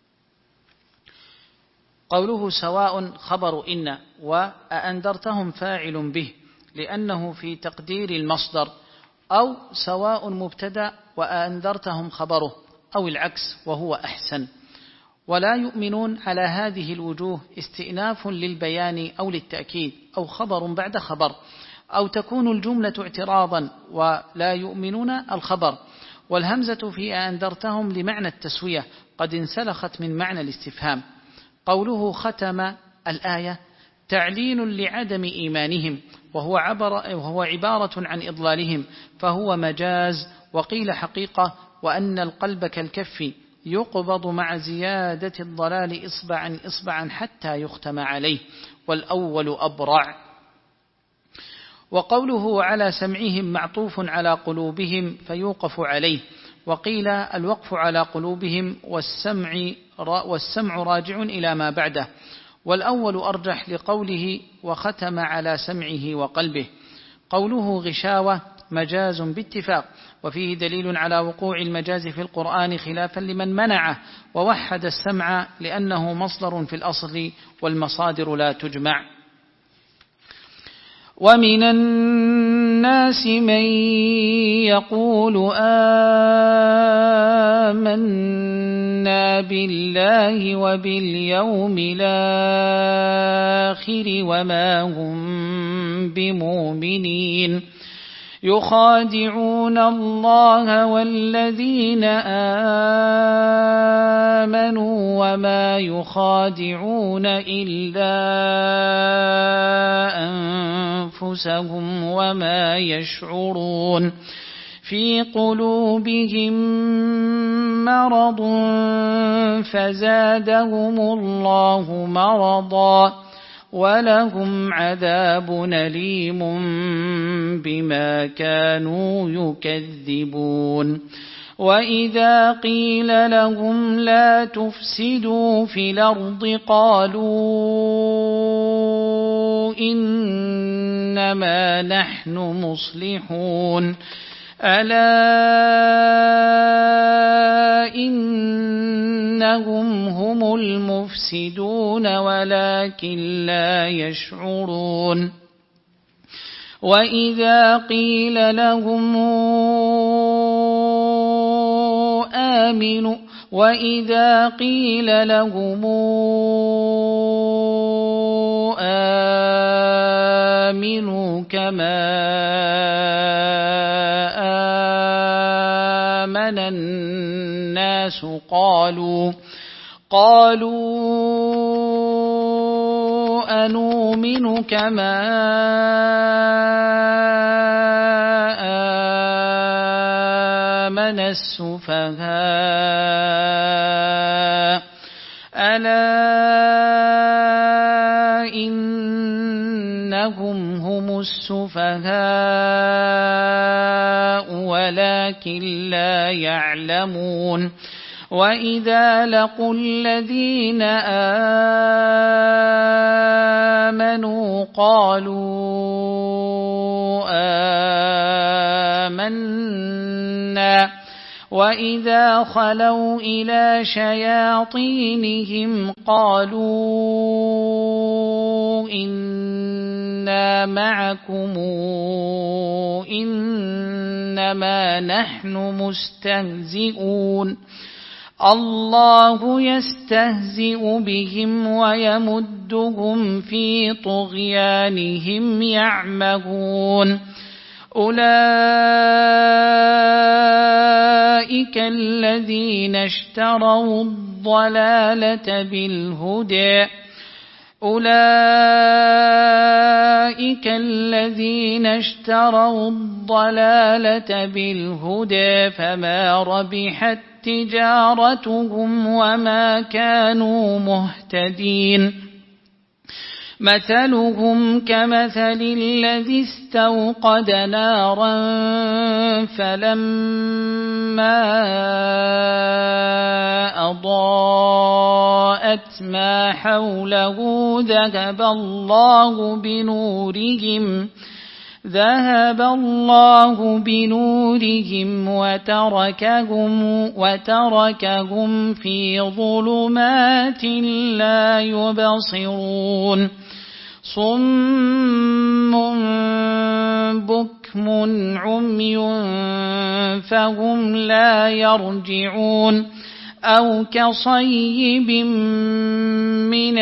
قوله سواء خبر إن، وأأنذرتهم فاعل به لأنه في تقدير المصدر، أو سواء مبتدأ وأأنذرتهم خبره، أو العكس وهو أحسن. ولا يؤمنون على هذه الوجوه استئناف للبيان أو للتأكيد، أو خبر بعد خبر، أو تكون الجملة اعتراضا ولا يؤمنون الخبر. والهمزة في أنذرتهم لمعنى التسوية قد انسلخت من معنى الاستفهام. قوله ختم الآية تعليل لعدم إيمانهم، وهو, عبر وهو عبارة عن إضلالهم، فهو مجاز. وقيل حقيقة وأن القلب كالكف يقبض مع زيادة الضلال إصبعا إصبعا حتى يختم عليه، والأول أبرع. وقوله على سمعهم معطوف على قلوبهم فيوقف عليه، وقيل الوقف على قلوبهم والسمع, والسمع راجع إلى ما بعده، والأول أرجح لقوله وختم على سمعه وقلبه. قوله غشاوة مجاز باتفاق، وفيه دليل على وقوع المجاز في القرآن خلافا لمن منعه ووحد السمع لأنه مصدر في الأصل والمصادر لا تجمع. ومن الناس من يقول آمنا بالله وباليوم الآخر وما هم بمؤمنين يخادعون الله والذين آمنوا وما يخادعون إلا أنفسهم وما يشعرون في قلوبهم مرض فزادهم الله مرضا ولهم عذاب أليم بما كانوا يكذبون وإذا قيل لهم لا تفسدوا في الأرض قالوا إنما نحن مصلحون ألا إنهم هم المفسدون ولكن لا يشعرون وإذا قيل لهم آمنوا وإذا قيل لهم آمنوا كما آمن الناس قالوا قالوا أنؤمن كما آمن السفهاء ألا إنهم هم السفهاء ولكن لا يعلمون وإذا لقوا الذين آمنوا قالوا آمنا وإذا خلوا إلى شياطينهم قالوا إنا معكم إنما نحن مستهزئون الله يستهزئ بهم ويمدهم في طغيانهم يعمهون أولئك الذين اشتروا الضلالة بالهدى أولئك الذين اشتروا الضلالة بالهدى فما ربحت تجارتهم وما كانوا مهتدين مثلهم كمثل الذي استوقد نارا فلما أضاءت ما حوله ذهب الله بنورهم ذهب الله بنورهم وتركهم وتركهم في ظلمات لا يبصرون صم بكم عمي فهم لا يرجعون أو كصيب من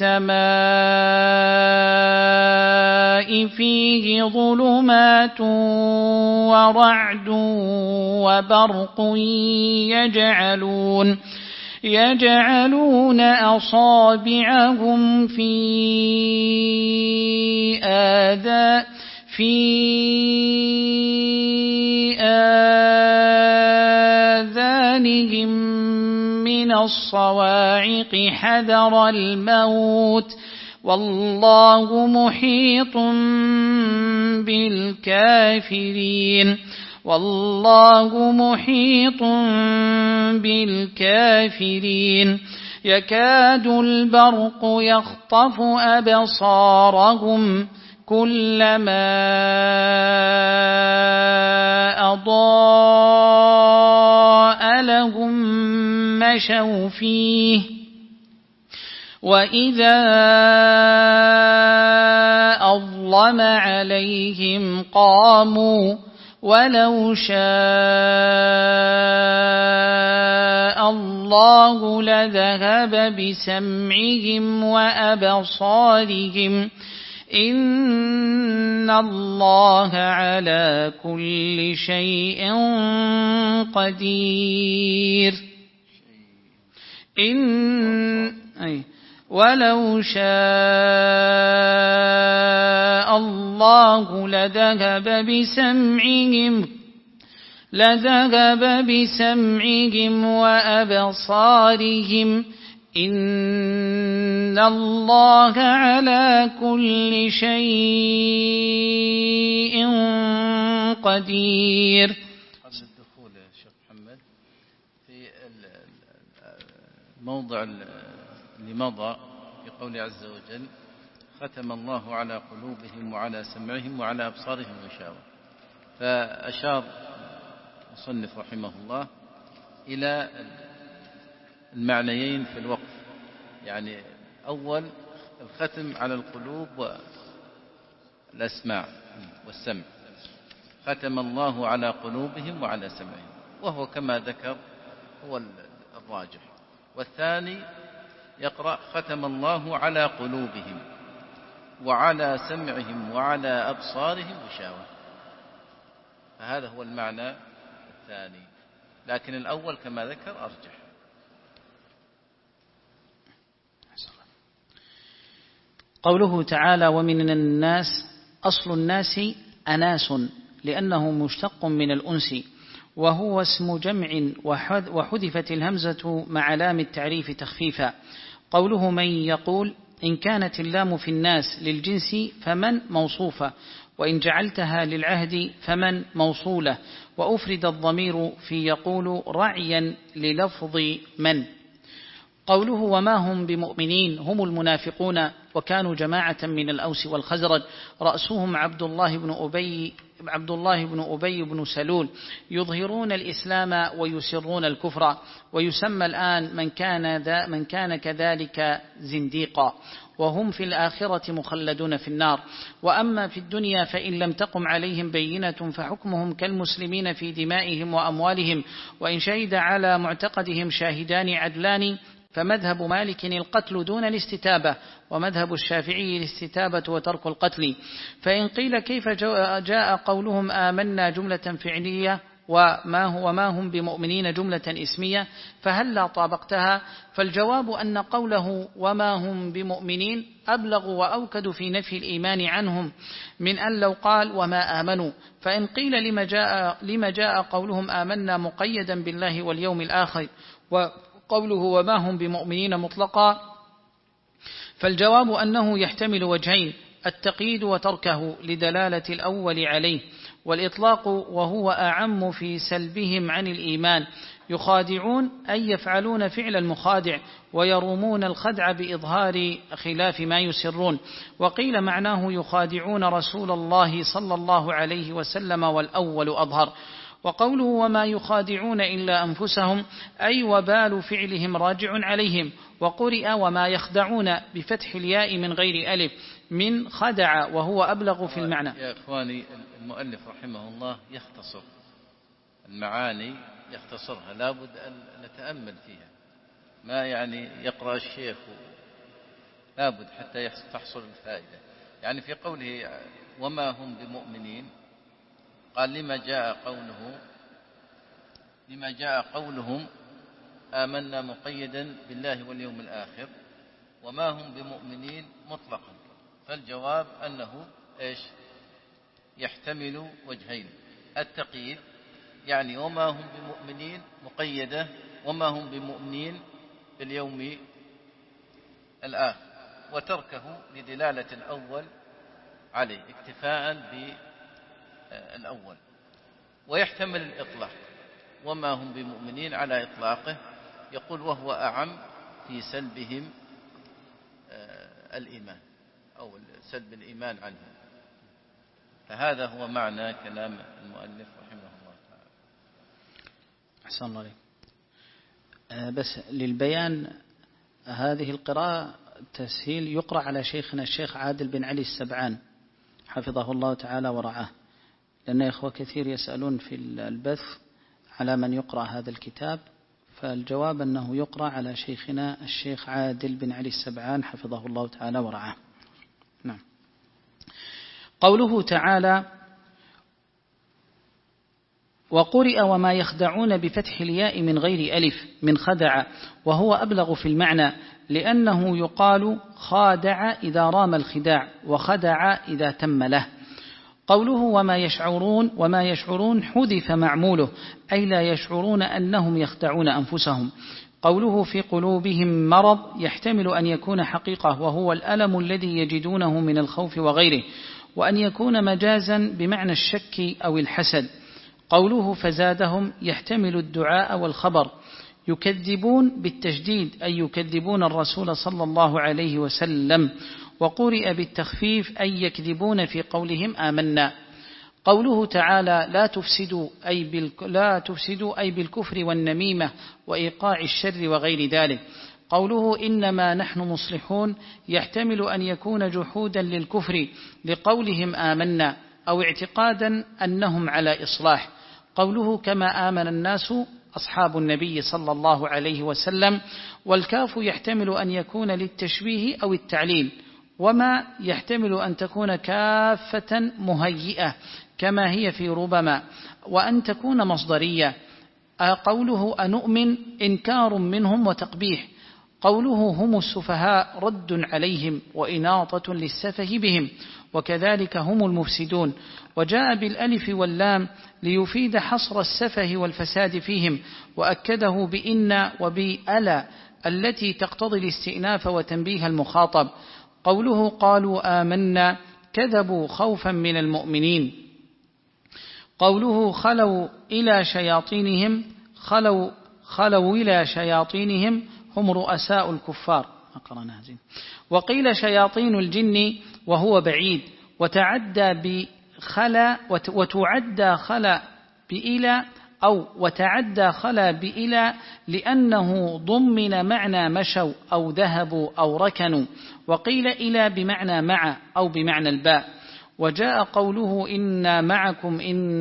السماء فيه ظلمات ورعد وبرق يجعلون يجعلون أصابعهم في آذان في آذانهم من الصواعق حذر الموت والله محيط بالكافرين والله محيط بالكافرين يكاد البرق يخطف أبصارهم كلما أضاء لهم مشوا فيه وإذا أظلم عليهم قاموا ولو شاء الله لذهب بسمعهم وأبصارهم إن الله على كل شيء قدير. إن أي ولو شاء الله لذهب بسمعهم لذهب بسمعهم وأبصارهم إن الله على كل شيء قدير. قبل الدخول يا شيخ محمد في الموضع اللي مضى في قوله عز وجل ختم الله على قلوبهم وعلى سمعهم وعلى أبصارهم غشاوة، فأشار المصنف رحمه الله إلى المعنيين في الوقف، يعني أول الختم على القلوب والأسماع والسمع، ختم الله على قلوبهم وعلى سمعهم، وهو كما ذكر هو الراجح. والثاني يقرأ ختم الله على قلوبهم وعلى سمعهم وعلى أبصارهم غشاوة، فهذا هو المعنى الثاني، لكن الأول كما ذكر أرجح. قوله تعالى ومن الناس، أصل الناس أناس لأنه مشتق من الأنس، وهو اسم جمع وحذفت الهمزة مع لام التعريف تخفيفا. قوله من يقول، إن كانت اللام في الناس للجنس فمن موصوفة، وإن جعلتها للعهد فمن موصولة، وأفرد الضمير في يقول رعيا للفظ من. قوله وما هم بمؤمنين هم المنافقون، وكانوا جماعة من الأوس والخزرج، رأسهم عبد الله بن أبي عبد الله بن أبي بن سلول، يظهرون الإسلام ويسرون الكفر، ويسمى الآن من كان ذا من كان كذلك زنديقا، وهم في الآخرة مخلدون في النار. وأما في الدنيا فإن لم تقم عليهم بينة فحكمهم كالمسلمين في دمائهم وأموالهم، وإن شهد على معتقدهم شاهدان عدلان، فمذهب مالك القتل دون الاستتابة، ومذهب الشافعي الاستتابة وترك القتل. فإن قيل كيف جاء قولهم آمنا جملة فعلية وما هو ما هم بمؤمنين جملة اسمية، فهل لا طابقتها؟ فالجواب أن قوله وما هم بمؤمنين أبلغ وأوكد في نفي الإيمان عنهم من أن لو قال وما آمنوا. فإن قيل لما جاء, لما جاء قولهم آمنا مقيدا بالله واليوم الآخر وقوله وما هم بمؤمنين مطلقا، فالجواب أنه يحتمل وجهين: التقييد وتركه لدلالة الأول عليه، والإطلاق وهو أعم في سلبهم عن الإيمان. يخادعون أي يفعلون فعل المخادع، ويرومون الخدع بإظهار خلاف ما يسرون. وقيل معناه يخادعون رسول الله صلى الله عليه وسلم، والأول أظهر. وقوله وما يخادعون إلا أنفسهم أي وبال فعلهم راجع عليهم. وقرئ وما يخدعون بفتح الياء من غير ألف من خدع، وهو أبلغ في المعنى. يا إخواني، المؤلف رحمه الله يختصر المعاني، يختصرها، لابد أن نتأمل فيها، ما يعني يقرأ الشيخ لابد حتى تحصل الفائدة. يعني في قوله وما هم بمؤمنين قال لما جاء قوله لما جاء قولهم آمنا مقيدا بالله واليوم الآخر، وما هم بمؤمنين مطلقا. فالجواب أنه إيش؟ يحتمل وجهين: التقييد يعني وما هم بمؤمنين مقيدة، وما هم بمؤمنين باليوم الآخر، وتركه لدلالة الأول عليه اكتفاء بالأول. ويحتمل الإطلاق، وما هم بمؤمنين على إطلاقه، يقول وهو أعم في سلبهم الإيمان أو سلب الإيمان عنهم. فهذا هو معنى كلام المؤلف رحمه الله تعالى. أحسن الله عليك. بس للبيان هذه القراءة تسهيل يقرأ على شيخنا الشيخ عادل بن علي السبعان حفظه الله تعالى ورعاه، لأن إخوة كثير يسألون في البث على من يقرأ هذا الكتاب، فالجواب أنه يقرأ على شيخنا الشيخ عادل بن علي السبعان حفظه الله تعالى ورعاه. نعم. قوله تعالى: وقرئ وما يخدعون بفتح الياء من غير ألف من خدع، وهو أبلغ في المعنى، لأنه يقال خادع إذا رام الخداع، وخدع إذا تم له. قوله وما يشعرون وما يشعرون حذف معموله، أي لا يشعرون أنهم يخدعون أنفسهم. قوله في قلوبهم مرض يحتمل أن يكون حقيقة، وهو الألم الذي يجدونه من الخوف وغيره، وأن يكون مجازا بمعنى الشك أو الحسد. قوله فزادهم يحتمل الدعاء والخبر. يكذبون بالتشديد، أي يكذبون الرسول صلى الله عليه وسلم. وقرئ بالتخفيف، أي يكذبون في قولهم آمنا. قوله تعالى لا تفسدوا أي, بالك لا تفسدوا أي بالكفر والنميمة وإيقاع الشر وغير ذلك. قوله إنما نحن مصلحون يحتمل أن يكون جحودا للكفر لقولهم آمنا، أو اعتقادا أنهم على إصلاح. قوله كما آمن الناس أصحاب النبي صلى الله عليه وسلم. والكاف يحتمل أن يكون للتشبيه أو التعليل، وما يحتمل أن تكون كافة مهيئة كما هي في ربما، وأن تكون مصدرية. قوله أنؤمن إنكار منهم وتقبيح. قوله هم السفهاء رد عليهم وإناطة للسفه بهم، وكذلك هم المفسدون. وجاء بالألف واللام ليفيد حصر السفه والفساد فيهم، وأكده بإن وبألا التي تقتضي الاستئناف وتنبيه المخاطب. قوله قالوا آمنا كذبوا خوفا من المؤمنين. قوله خلوا إلى شياطينهم خلوا, خلوا إلى شياطينهم هم رؤساء الكفار. وقيل شياطين الجن وهو بعيد، وتعدى بخلا وتعدى خلا بإلى أو وتعدى خلا بإلى لأنه ضمن معنى مشوا أو ذهبوا أو ركنوا. وقيل إلى بمعنى مع أو بمعنى الباء. وجاء قوله إنا معكم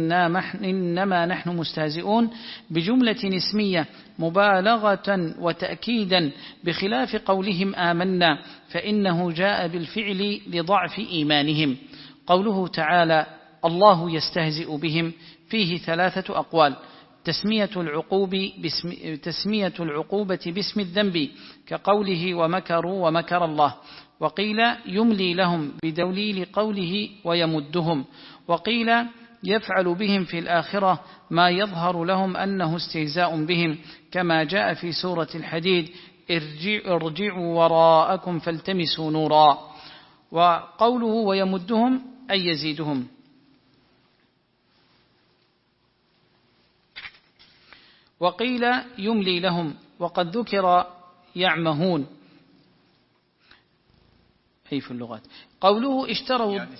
إنما نحن مستهزئون بجملة اسمية مبالغة وتأكيدا، بخلاف قولهم آمنا فإنه جاء بالفعل لضعف إيمانهم. قوله تعالى الله يستهزئ بهم فيه ثلاثة أقوال: تسمية العقوبة باسم, تسمية العقوبة باسم الذنب كقوله ومكروا ومكر الله. وقيل يملي لهم بدليل قوله ويمدهم. وقيل يفعل بهم في الآخرة ما يظهر لهم أنه استهزاء بهم، كما جاء في سورة الحديد ارجعوا وراءكم فالتمسوا نورا. وقوله ويمدهم أي يزيدهم. وقيل يملي لهم، وقد ذكر يعمهون أي في اللغات. قوله اشتروا يعني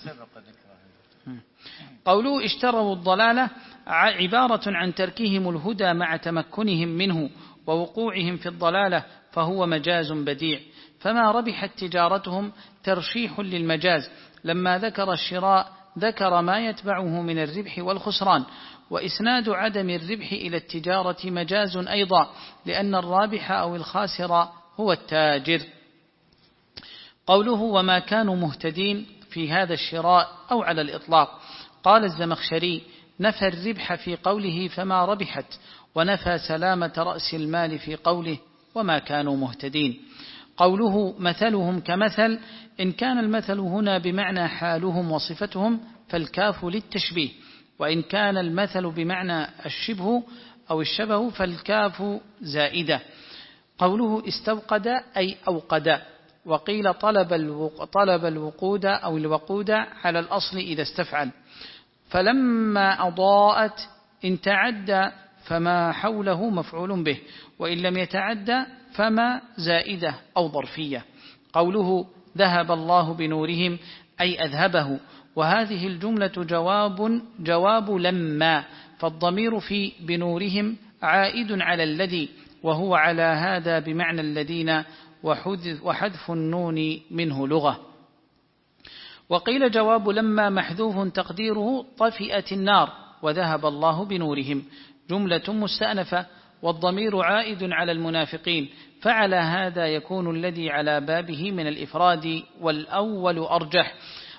قوله اشتروا الضلالة عبارة عن تركهم الهدى مع تمكنهم منه ووقوعهم في الضلالة، فهو مجاز بديع. فما ربحت تجارتهم ترشيح للمجاز. لما ذكر الشراء ذكر ما يتبعه من الربح والخسران. وإسناد عدم الربح إلى التجارة مجاز أيضا، لأن الرابح أو الخاسر هو التاجر. قوله وما كانوا مهتدين في هذا الشراء أو على الإطلاق. قال الزمخشري نفى الربح في قوله فما ربحت، ونفى سلامة رأس المال في قوله وما كانوا مهتدين. قوله مثلهم كمثل، إن كان المثل هنا بمعنى حالهم وصفتهم فالكاف للتشبيه، وإن كان المثل بمعنى الشبه أو الشبه فالكاف زائدة. قوله استوقد أي أوقد. وقيل طلب الوقود أو الوقود على الأصل إذا استفعل. فلما أضاءت إن تعدى فما حوله مفعول به، وإن لم يتعدى فما زائدة أو ظرفية. قوله ذهب الله بنورهم أي أذهبه. وهذه الجملة جواب جواب لما، فالضمير في بنورهم عائد على الذي، وهو على هذا بمعنى الذين، وحذف النون منه لغة. وقيل جواب لما محذوف تقديره طفئت النار وذهب الله بنورهم، جملة مستأنفة، والضمير عائد على المنافقين، فعلى هذا يكون الذي على بابه من الإفراد، والأول أرجح.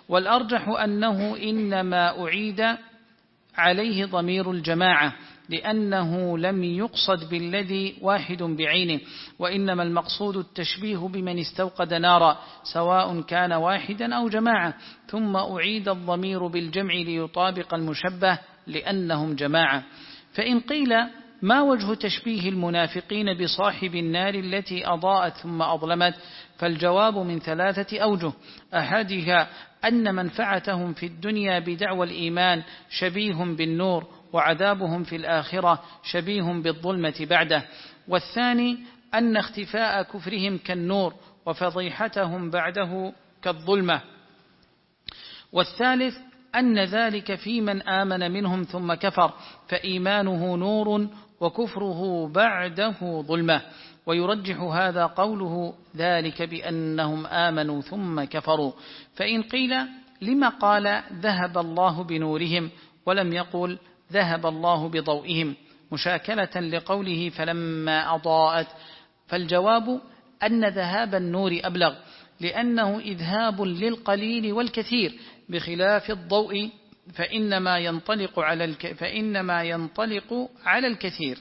والأرجح أنه إنما أعيد عليه ضمير الجماعة لأنه لم يقصد بالذي واحد بعينه، وإنما المقصود التشبيه بمن استوقد نارا سواء كان واحدا أو جماعة، ثم أعيد الضمير بالجمع ليطابق المشبه لأنهم جماعة. فإن قيل ما وجه تشبيه المنافقين بصاحب النار التي أضاءت ثم أظلمت؟ فالجواب من ثلاثة أوجه: أحدها أن منفعتهم في الدنيا بدعوى الإيمان شبيه بالنور، وعذابهم في الآخرة شبيه بالظلمة بعده. والثاني أن اختفاء كفرهم كالنور، وفضيحتهم بعده كالظلمة. والثالث أن ذلك في من آمن منهم ثم كفر، فإيمانه نور وكفره بعده ظلمة. ويرجح هذا قوله ذلك بأنهم آمنوا ثم كفروا. فإن قيل لما قال ذهب الله بنورهم ولم يقل ذهب الله بضوئهم مشاكلة لقوله فلما أضاءت؟ فالجواب أن ذهاب النور أبلغ، لأنه إذهاب للقليل والكثير، بخلاف الضوء فإنما ينطلق على الك... فإنما ينطلق على الكثير.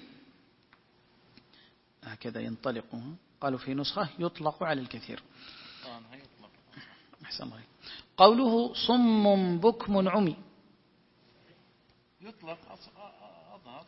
هكذا ينطلق، قالوا في نسخة يطلق على الكثير. أحسن الله. قوله صم بكم عمي، يطلق أظهر.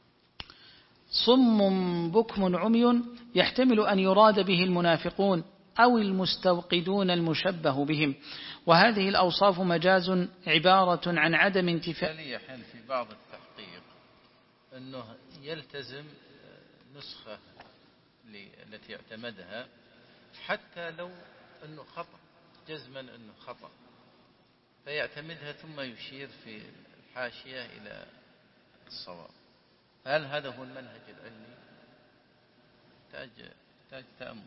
صم بكم عمي يحتمل أن يراد به المنافقون أو المستوقدون المشبه بهم، وهذه الأوصاف مجاز عبارة عن عدم انتفاع. يحل في بعض التحقيق أنه يلتزم نسخة التي اعتمدها حتى لو أنه خطأ، جزما أنه خطأ، فيعتمدها ثم يشير في الحاشية إلى الصواب. هل هذا هو المنهج العلمي؟ تحتاج تحتاج تأمل.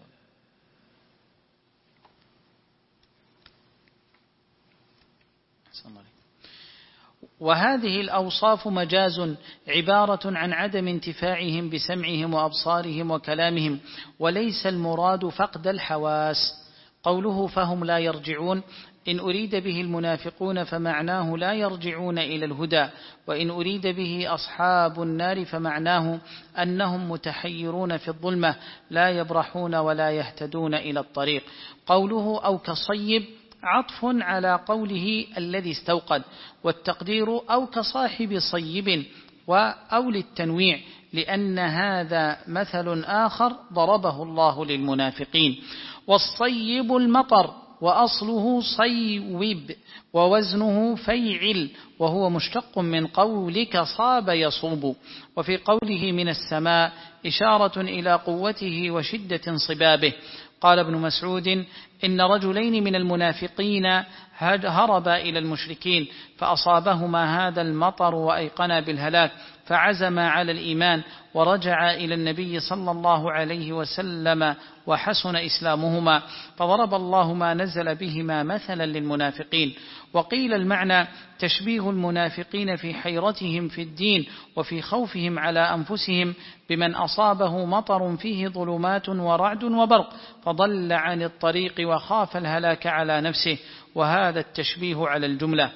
وهذه الأوصاف مجاز عبارة عن عدم انتفاعهم بسمعهم وأبصارهم وكلامهم، وليس المراد فقد الحواس. قوله فهم لا يرجعون إن أريد به المنافقون فمعناه لا يرجعون إلى الهدى، وإن أريد به أصحاب النار فمعناه أنهم متحيرون في الظلمة لا يبرحون ولا يهتدون إلى الطريق. قوله أو كصيب عطف على قوله الذي استوقد، والتقدير أو كصاحب صيب أو للتنويع، لأن هذا مثل آخر ضربه الله للمنافقين. والصيب المطر وأصله صيوب ووزنه فيعل، وهو مشتق من قولك صاب يصوب. وفي قوله من السماء إشارة إلى قوته وشدة صبابه. قال ابن مسعود إن رجلين من المنافقين هربا إلى المشركين فأصابهما هذا المطر وأيقنا بالهلاك، فعزما على الإيمان ورجعا إلى النبي صلى الله عليه وسلم وحسن إسلامهما، فضرب الله ما نزل بهما مثلا للمنافقين. وقيل المعنى تشبيه المنافقين في حيرتهم في الدين وفي خوفهم على أنفسهم بمن أصابه مطر فيه ظلمات ورعد وبرق فضل عن الطريق وخاف الهلاك على نفسه، وهذا التشبيه على الجملة.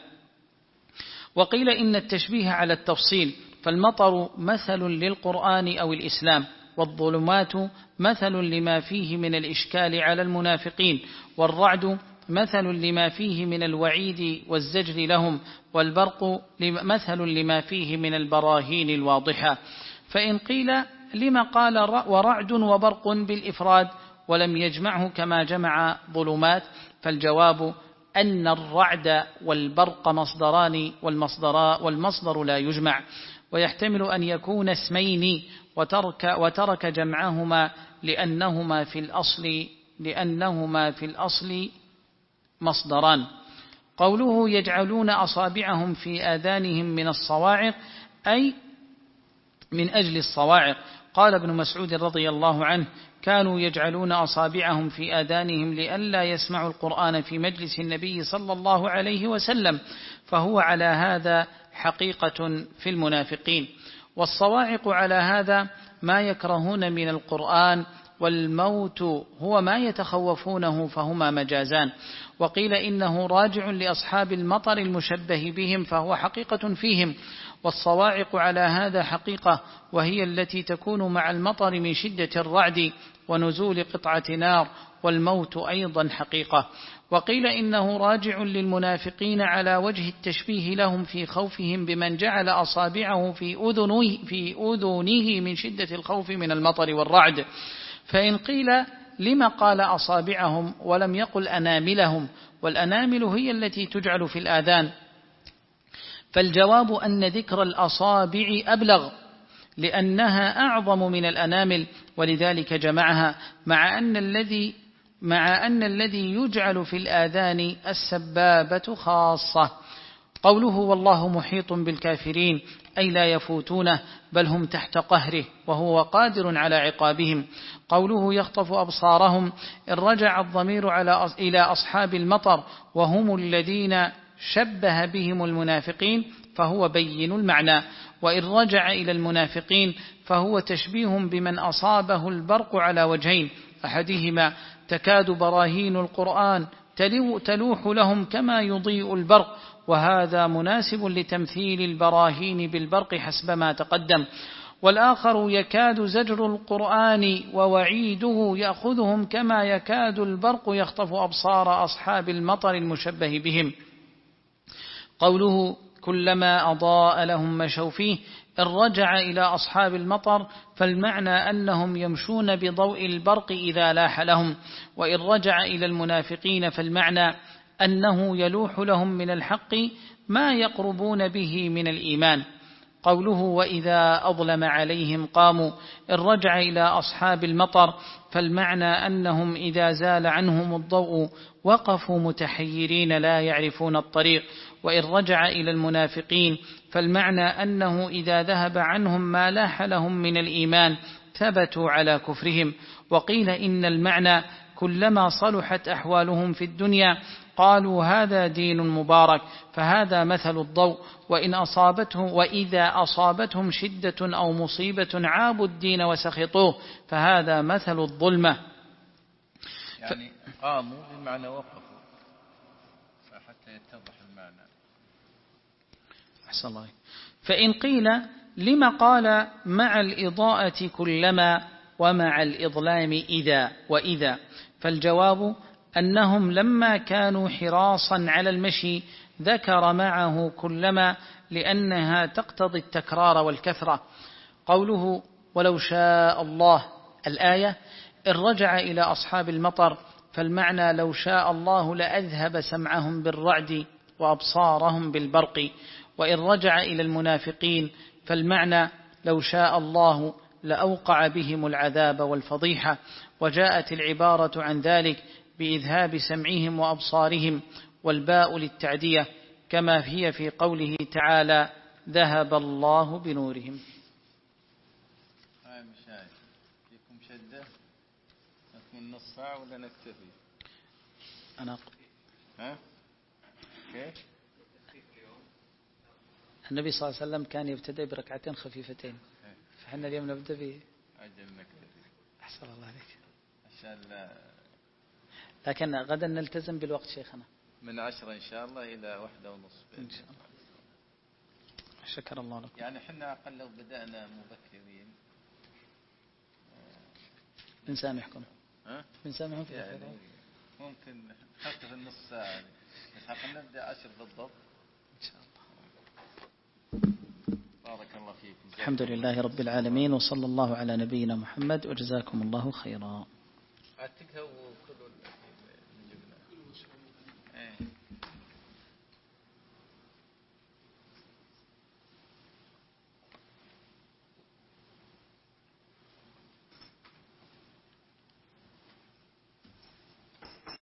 وقيل إن التشبيه على التفصيل، فالمطر مثل للقرآن أو الإسلام، والظلمات مثل لما فيه من الإشكال على المنافقين، والرعد مثل لما فيه من الوعيد والزجر لهم، والبرق مثل لما فيه من البراهين الواضحة. فإن قيل لما قال ورعد وبرق بالإفراد ولم يجمعه كما جمع ظلمات؟ فالجواب أن الرعد والبرق مصدران والمصدر, والمصدر لا يجمع، ويحتمل أن يكون اسمين وترك, وترك جمعهما لأنهما في الأصل لأنهما في الأصل مصدران. قوله يجعلون أصابعهم في آذانهم من الصواعق أي من أجل الصواعق. قال ابن مسعود رضي الله عنه كانوا يجعلون أصابعهم في آذانهم لئلا يسمعوا القرآن في مجلس النبي صلى الله عليه وسلم، فهو على هذا حقيقة في المنافقين. والصواعق على هذا ما يكرهون من القرآن والموت هو ما يتخوفونه فهما مجازان. وقيل إنه راجع لأصحاب المطر المشبه بهم فهو حقيقة فيهم، والصواعق على هذا حقيقة، وهي التي تكون مع المطر من شدة الرعد ونزول قطعة نار، والموت أيضا حقيقة. وقيل إنه راجع للمنافقين على وجه التشبيه لهم في خوفهم بمن جعل أصابعه في أذنه, في أذنه من شدة الخوف من المطر والرعد. فإن قيل لما قال أصابعهم ولم يقل أناملهم، والأنامل هي التي تجعل في الآذان، فالجواب أن ذكر الأصابع أبلغ لأنها أعظم من الأنامل، ولذلك جمعها، مع أن الذي مع أن الذي يجعل في الآذان السبابة خاصة. قوله والله محيط بالكافرين أي لا يفوتونه بل هم تحت قهره وهو قادر على عقابهم. قوله يخطف أبصارهم إن رجع الضمير على إلى أصحاب المطر وهم الذين شبه بهم المنافقين فهو بين المعنى، وإن رجع إلى المنافقين فهو تشبيه بمن أصابه البرق على وجهين، أحدهما تكاد براهين القرآن تلوح لهم كما يضيء البرق، وهذا مناسب لتمثيل البراهين بالبرق حسب ما تقدم، والآخر يكاد زجر القرآن ووعيده يأخذهم كما يكاد البرق يخطف أبصار أصحاب المطر المشبه بهم. قوله كلما أضاء لهم مشوا فيه إن رجع إلى أصحاب المطر فالمعنى أنهم يمشون بضوء البرق إذا لاح لهم، وإن رجع إلى المنافقين فالمعنى أنه يلوح لهم من الحق ما يقربون به من الإيمان. قوله وإذا أظلم عليهم قاموا إن رجع إلى أصحاب المطر فالمعنى أنهم إذا زال عنهم الضوء وقفوا متحيرين لا يعرفون الطريق، وإن رجع إلى المنافقين فالمعنى أنه إذا ذهب عنهم ما لاح لهم من الإيمان ثبتوا على كفرهم. وقيل إن المعنى كلما صلحت أحوالهم في الدنيا قالوا هذا دين مبارك، فهذا مثل الضوء، وإن أصابتهم وإذا أصابتهم شدة أو مصيبة عابوا الدين وسخطوه فهذا مثل الظلمة. يعني قاموا بمعنى وقفوا حتى يتضح المعنى. أحسن الله. فإن قيل لما قال مع الإضاءة كلما ومع الإظلام إذا وإذا، فالجواب أنهم لما كانوا حراصا على المشي ذكر معه كلما لأنها تقتضي التكرار والكثرة. قوله ولو شاء الله الآية إن رجع إلى أصحاب المطر فالمعنى لو شاء الله لأذهب سمعهم بالرعد وأبصارهم بالبرق، وإن رجع إلى المنافقين فالمعنى لو شاء الله لأوقع بهم العذاب والفضيحة، وجاءت العبارة عن ذلك بإذهاب سمعهم وأبصارهم، والباء للتعدية كما هي في قوله تعالى ذهب الله بنورهم. هاي مشاهد فيكم شدة نكمل نص ساعة ولا نكتفي؟ أنا ها؟ كيف؟ النبي صلى الله عليه وسلم كان يبتدأ بركعتين خفيفتين، فحنا اليوم نبدأ به أجل نكتفي. أحسن الله عليك. عشان لا لكن غدا نلتزم بالوقت شيخنا من عشرة إن شاء الله إلى واحدة ونصف إن شاء الله. شكر الله لكم. يعني حنا أقل لو بدأنا مبكرين بنسامحكم. ها؟ بنسامحكم في يعني ممكن نخفف النص ساعة بس حقا نبدأ عشر بالضبط إن شاء الله. بارك الله فيكم. الحمد لله رب العالمين، وصلى الله على نبينا محمد، وجزاكم الله خيرا.